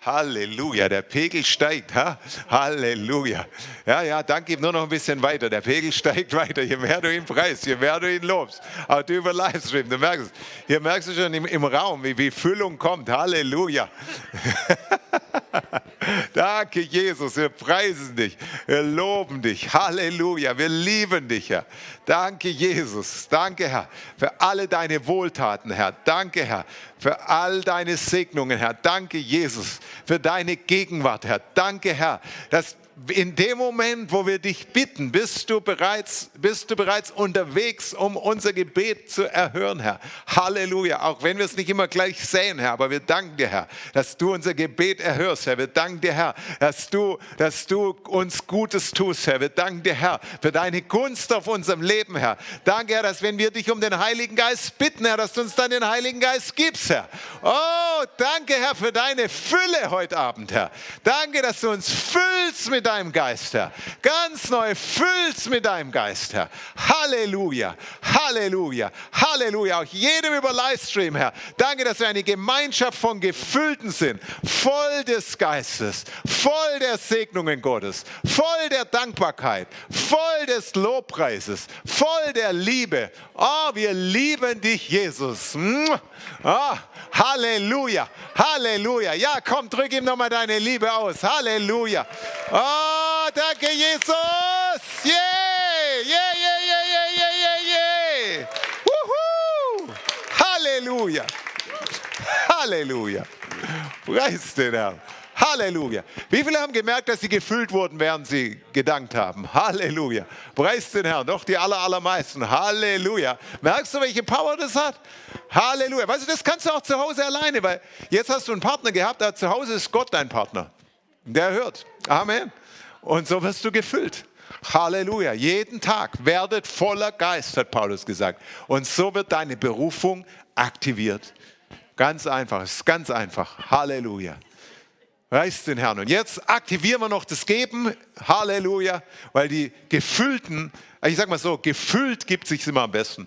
Halleluja, der Pegel steigt. Ha? Halleluja. Ja, dann gib nur noch ein bisschen weiter. Der Pegel steigt weiter. Je mehr du ihn preist, je mehr du ihn lobst. Auch du über Livestream, du merkst es. Hier merkst du schon im Raum, wie Füllung kommt. Halleluja. Danke, Jesus. Wir preisen dich. Wir loben dich. Halleluja. Wir lieben dich, Herr. Danke, Jesus. Danke, Herr, für alle deine Wohltaten, Herr. Danke, Herr, für all deine Segnungen, Herr. Danke, Jesus, für deine Gegenwart, Herr. Danke, Herr, dass in dem Moment, wo wir dich bitten, bist du bereits unterwegs, um unser Gebet zu erhören, Herr. Halleluja. Auch wenn wir es nicht immer gleich sehen, Herr, aber wir danken dir, Herr, dass du unser Gebet erhörst, Herr. Wir danken dir, Herr, dass du uns Gutes tust, Herr. Wir danken dir, Herr, für deine Gunst auf unserem Leben, Herr. Danke, Herr, dass wenn wir dich um den Heiligen Geist bitten, Herr, dass du uns dann den Heiligen Geist gibst, Herr. Oh, danke, Herr, für deine Fülle heute Abend, Herr. Danke, dass du uns füllst mit deinem Geist, Herr. Ganz neu füllst mit deinem Geist, Herr. Halleluja, Halleluja, Halleluja. Auch jedem über Livestream, Herr. Danke, dass wir eine Gemeinschaft von Gefüllten sind. Voll des Geistes, voll der Segnungen Gottes, voll der Dankbarkeit, voll des Lobpreises, voll der Liebe. Oh, wir lieben dich, Jesus. Oh, Halleluja, Halleluja. Ja, komm, drück ihm nochmal deine Liebe aus. Halleluja. Oh, danke, Jesus. Yeah, yeah, yeah, yeah, yeah, yeah, yeah. Wuhu. Halleluja. Halleluja. Preis den Herrn. Halleluja. Wie viele haben gemerkt, dass sie gefüllt wurden, während sie gedankt haben? Halleluja. Preis den Herrn. Doch die allermeisten. Halleluja. Merkst du, welche Power das hat? Halleluja. Weißt du, das kannst du auch zu Hause alleine, weil jetzt hast du einen Partner gehabt, aber zu Hause ist Gott dein Partner. Der hört. Amen. Und so wirst du gefüllt. Halleluja. Jeden Tag werdet voller Geist, hat Paulus gesagt. Und so wird deine Berufung aktiviert. Ganz einfach. Es ist ganz einfach. Halleluja. Preis den Herrn. Und jetzt aktivieren wir noch das Geben. Halleluja. Weil die Gefüllten, ich sag mal so, gefüllt gibt sich immer am besten.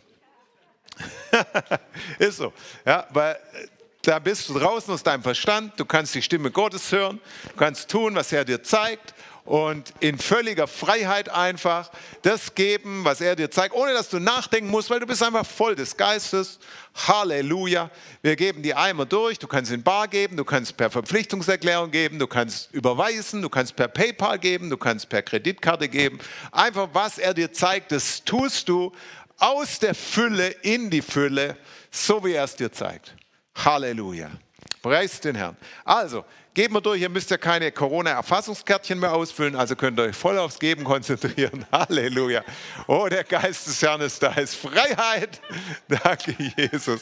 Ist so. Ja, weil da bist du draußen aus deinem Verstand. Du kannst die Stimme Gottes hören. Du kannst tun, was er dir zeigt. Und in völliger Freiheit einfach das geben, was er dir zeigt, ohne dass du nachdenken musst, weil du bist einfach voll des Geistes. Halleluja. Wir geben die Eimer durch. Du kannst in bar geben, du kannst per Verpflichtungserklärung geben, du kannst überweisen, du kannst per PayPal geben, du kannst per Kreditkarte geben. Einfach, was er dir zeigt, das tust du aus der Fülle in die Fülle, so wie er es dir zeigt. Halleluja. Preis den Herrn. Also, geben wir durch, ihr müsst ja keine Corona-Erfassungskärtchen mehr ausfüllen, also könnt ihr euch voll aufs Geben konzentrieren. Halleluja. Oh, der Geist des Herrn ist da, ist Freiheit. Danke, Jesus.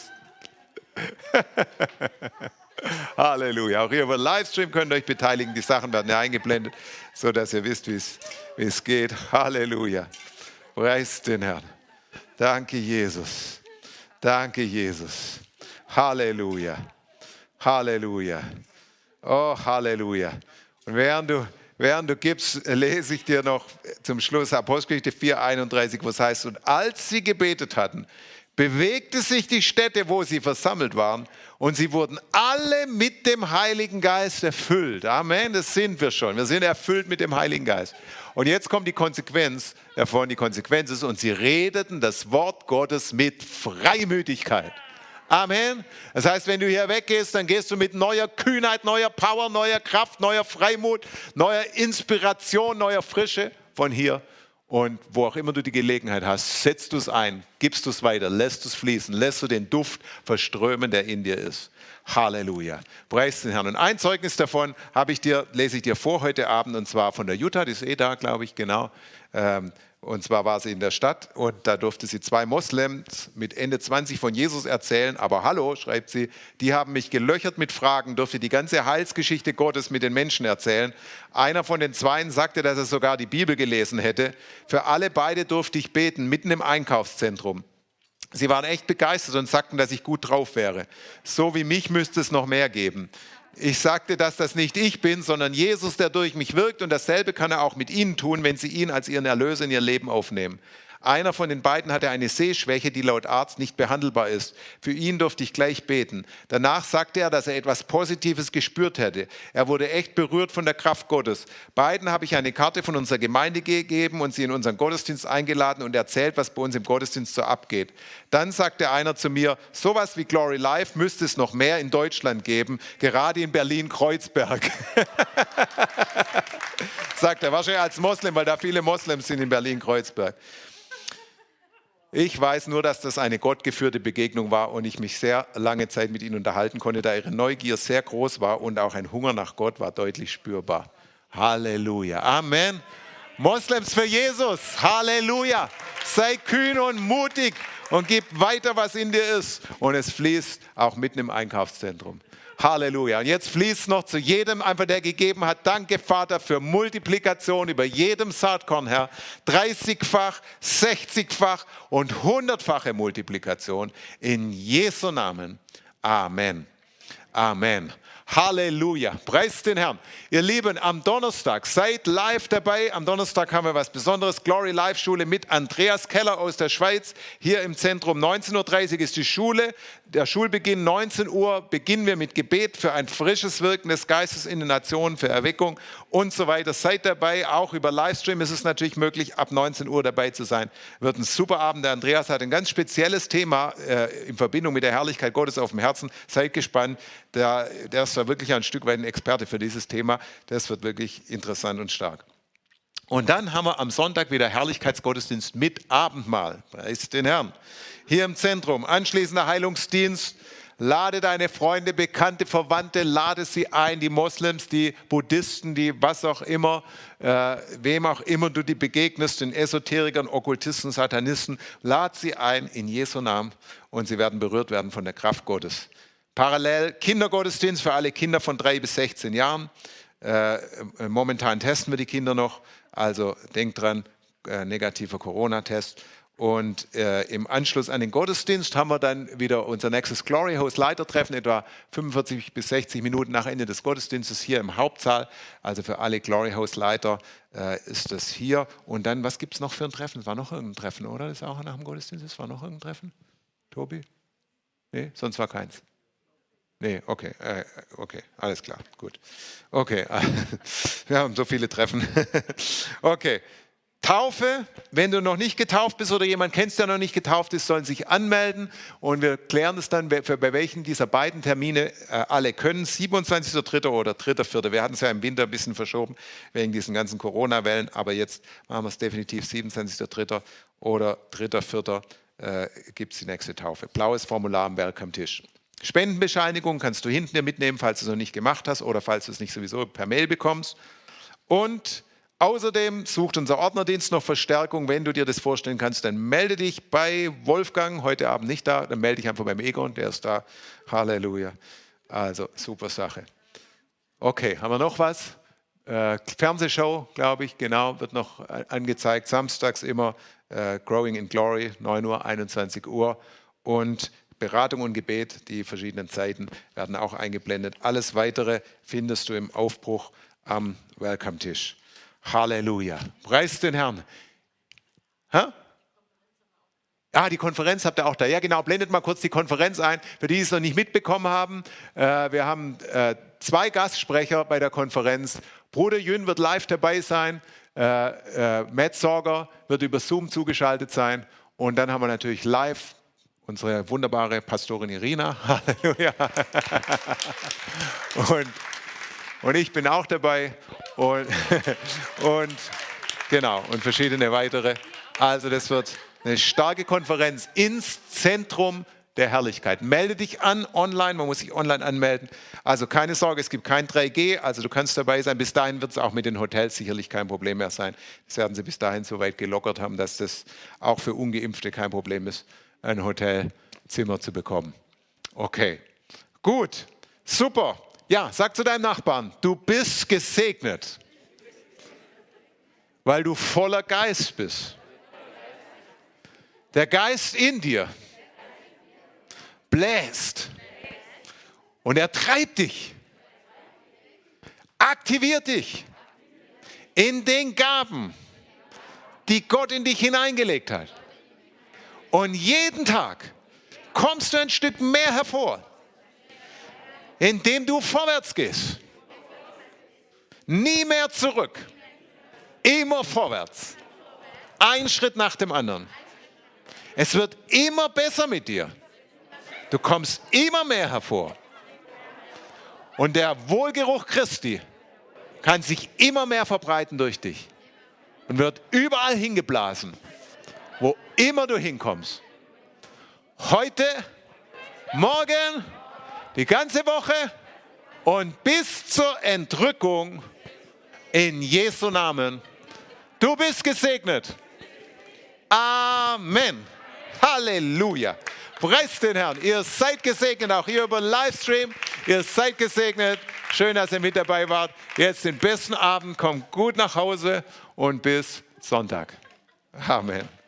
Halleluja. Auch ihr über Livestream könnt ihr euch beteiligen, die Sachen werden ja eingeblendet, sodass ihr wisst, wie es geht. Halleluja. Preis den Herrn. Danke, Jesus. Danke, Jesus. Halleluja. Halleluja. Oh, Halleluja. Und während du gibst, lese ich dir noch zum Schluss Apostelgeschichte 4,31, was heißt, und als sie gebetet hatten, bewegte sich die Stätte, wo sie versammelt waren, und sie wurden alle mit dem Heiligen Geist erfüllt. Amen, das sind wir schon. Wir sind erfüllt mit dem Heiligen Geist. Und jetzt kommt die Konsequenz davon, die Konsequenz ist, und sie redeten das Wort Gottes mit Freimütigkeit. Amen. Das heißt, wenn du hier weggehst, dann gehst du mit neuer Kühnheit, neuer Power, neuer Kraft, neuer Freimut, neuer Inspiration, neuer Frische von hier. Und wo auch immer du die Gelegenheit hast, setzt du es ein, gibst du es weiter, lässt es fließen, lässt du den Duft verströmen, der in dir ist. Halleluja. Preis den Herrn. Und ein Zeugnis davon lese ich dir vor heute Abend, und zwar von der Jutta, die ist da, glaube ich, genau. Und zwar war sie in der Stadt und da durfte sie 2 Moslems mit Ende 20 von Jesus erzählen. Aber hallo, schreibt sie, die haben mich gelöchert mit Fragen, durfte die ganze Heilsgeschichte Gottes mit den Menschen erzählen. Einer von den 2 sagte, dass er sogar die Bibel gelesen hätte. Für alle beide durfte ich beten, mitten im Einkaufszentrum. Sie waren echt begeistert und sagten, dass ich gut drauf wäre. So wie mich müsste es noch mehr geben. Ich sagte, dass das nicht ich bin, sondern Jesus, der durch mich wirkt, und dasselbe kann er auch mit ihnen tun, wenn sie ihn als ihren Erlöser in ihr Leben aufnehmen. Einer von den beiden hatte eine Sehschwäche, die laut Arzt nicht behandelbar ist. Für ihn durfte ich gleich beten. Danach sagte er, dass er etwas Positives gespürt hätte. Er wurde echt berührt von der Kraft Gottes. Beiden habe ich eine Karte von unserer Gemeinde gegeben und sie in unseren Gottesdienst eingeladen und erzählt, was bei uns im Gottesdienst so abgeht. Dann sagte einer zu mir, sowas wie Glory Life müsste es noch mehr in Deutschland geben, gerade in Berlin-Kreuzberg. Sagt er, wahrscheinlich als Moslem, weil da viele Moslems sind in Berlin-Kreuzberg. Ich weiß nur, dass das eine gottgeführte Begegnung war und ich mich sehr lange Zeit mit ihnen unterhalten konnte, da ihre Neugier sehr groß war und auch ein Hunger nach Gott war deutlich spürbar. Halleluja. Amen. Moslems für Jesus. Halleluja. Sei kühn und mutig und gib weiter, was in dir ist. Und es fließt auch mitten im Einkaufszentrum. Halleluja. Und jetzt fließt noch zu jedem, einfach der gegeben hat. Danke, Vater, für Multiplikation über jedem Saatkorn, Herr. 30-fach, 60-fach und 100-fache Multiplikation. In Jesu Namen. Amen. Amen. Halleluja. Preist den Herrn. Ihr Lieben, am Donnerstag seid live dabei. Am Donnerstag haben wir was Besonderes. Glory Live Schule mit Andreas Keller aus der Schweiz. Hier im Zentrum 19.30 Uhr ist die Schule. Der Schulbeginn 19 Uhr beginnen wir mit Gebet für ein frisches Wirken des Geistes in den Nationen, für Erweckung und so weiter. Seid dabei. Auch über Livestream ist es natürlich möglich, ab 19 Uhr dabei zu sein. Wird ein super Abend. Der Andreas hat ein ganz spezielles Thema in Verbindung mit der Herrlichkeit Gottes auf dem Herzen. Seid gespannt. Der ist wirklich ein Stück weit ein Experte für dieses Thema. Das wird wirklich interessant und stark. Und dann haben wir am Sonntag wieder Herrlichkeitsgottesdienst mit Abendmahl. Preis den Herrn. Hier im Zentrum, anschließender Heilungsdienst. Lade deine Freunde, Bekannte, Verwandte, lade sie ein, die Moslems, die Buddhisten, die was auch immer, wem auch immer du die begegnest, den Esoterikern, Okkultisten, Satanisten, lade sie ein in Jesu Namen und sie werden berührt werden von der Kraft Gottes. Parallel Kindergottesdienst für alle Kinder von 3 bis 16 Jahren. Momentan testen wir die Kinder noch, also denkt dran, negativer Corona-Test. Und im Anschluss an den Gottesdienst haben wir dann wieder unser nächstes Glory House Leitertreffen, etwa 45 bis 60 Minuten nach Ende des Gottesdienstes hier im Hauptsaal. Also für alle Glory House Leiter ist das hier. Und dann, was gibt es noch für ein Treffen? Es war noch irgendein Treffen, oder? Das ist auch nach dem Gottesdienst. Es war noch irgendein Treffen? Tobi? Nee, sonst war keins. Nee, okay, alles klar, gut. Okay, wir haben so viele Treffen. Okay, Taufe, wenn du noch nicht getauft bist oder jemand kennst, der noch nicht getauft ist, sollen sich anmelden und wir klären es dann, bei welchen dieser beiden Termine alle können, 27.3. oder 3.4. Wir hatten es ja im Winter ein bisschen verschoben wegen diesen ganzen Corona-Wellen, aber jetzt machen wir es definitiv 27.3. oder 3.4. Gibt es die nächste Taufe. Blaues Formular am Welcome-Tisch. Spendenbescheinigung kannst du hinten dir mitnehmen, falls du es noch nicht gemacht hast oder falls du es nicht sowieso per Mail bekommst. Und außerdem sucht unser Ordnerdienst noch Verstärkung. Wenn du dir das vorstellen kannst, dann melde dich bei Wolfgang, heute Abend nicht da, dann melde dich einfach beim Egon, der ist da. Halleluja. Also, super Sache. Okay, haben wir noch was? Fernsehshow, glaube ich, genau, wird noch angezeigt. Samstags immer Growing in Glory, 9 Uhr, 21 Uhr. Und Beratung und Gebet, die verschiedenen Zeiten werden auch eingeblendet. Alles Weitere findest du im Aufbruch am Welcome-Tisch. Halleluja. Preis den Herrn. Die Konferenz habt ihr auch da. Ja genau, blendet mal kurz die Konferenz ein, für die es noch nicht mitbekommen haben. Wir haben 2 Gastsprecher bei der Konferenz. Bruder Jün wird live dabei sein. Matt Sorger wird über Zoom zugeschaltet sein. Und dann haben wir natürlich live unsere wunderbare Pastorin Irina. Halleluja. Und ich bin auch dabei. Und genau, und verschiedene weitere. Also das wird eine starke Konferenz ins Zentrum der Herrlichkeit. Melde dich an online, man muss sich online anmelden. Also keine Sorge, es gibt kein 3G, also du kannst dabei sein. Bis dahin wird es auch mit den Hotels sicherlich kein Problem mehr sein. Das werden sie bis dahin so weit gelockert haben, dass das auch für Ungeimpfte kein Problem ist, ein Hotelzimmer zu bekommen. Okay, gut, super. Ja, sag zu deinem Nachbarn, du bist gesegnet, weil du voller Geist bist. Der Geist in dir bläst und er treibt dich, aktiviert dich in den Gaben die Gott in dich hineingelegt hat. Und jeden Tag kommst du ein Stück mehr hervor, indem du vorwärts gehst. Nie mehr zurück, immer vorwärts. Ein Schritt nach dem anderen. Es wird immer besser mit dir. Du kommst immer mehr hervor. Und der Wohlgeruch Christi kann sich immer mehr verbreiten durch dich und wird überall hingeblasen, wo immer du hinkommst. Heute, morgen, die ganze Woche und bis zur Entrückung in Jesu Namen. Du bist gesegnet. Amen. Halleluja. Preist den Herrn. Ihr seid gesegnet, auch hier über den Livestream. Ihr seid gesegnet. Schön, dass ihr mit dabei wart. Jetzt den besten Abend. Kommt gut nach Hause und bis Sonntag. Amen.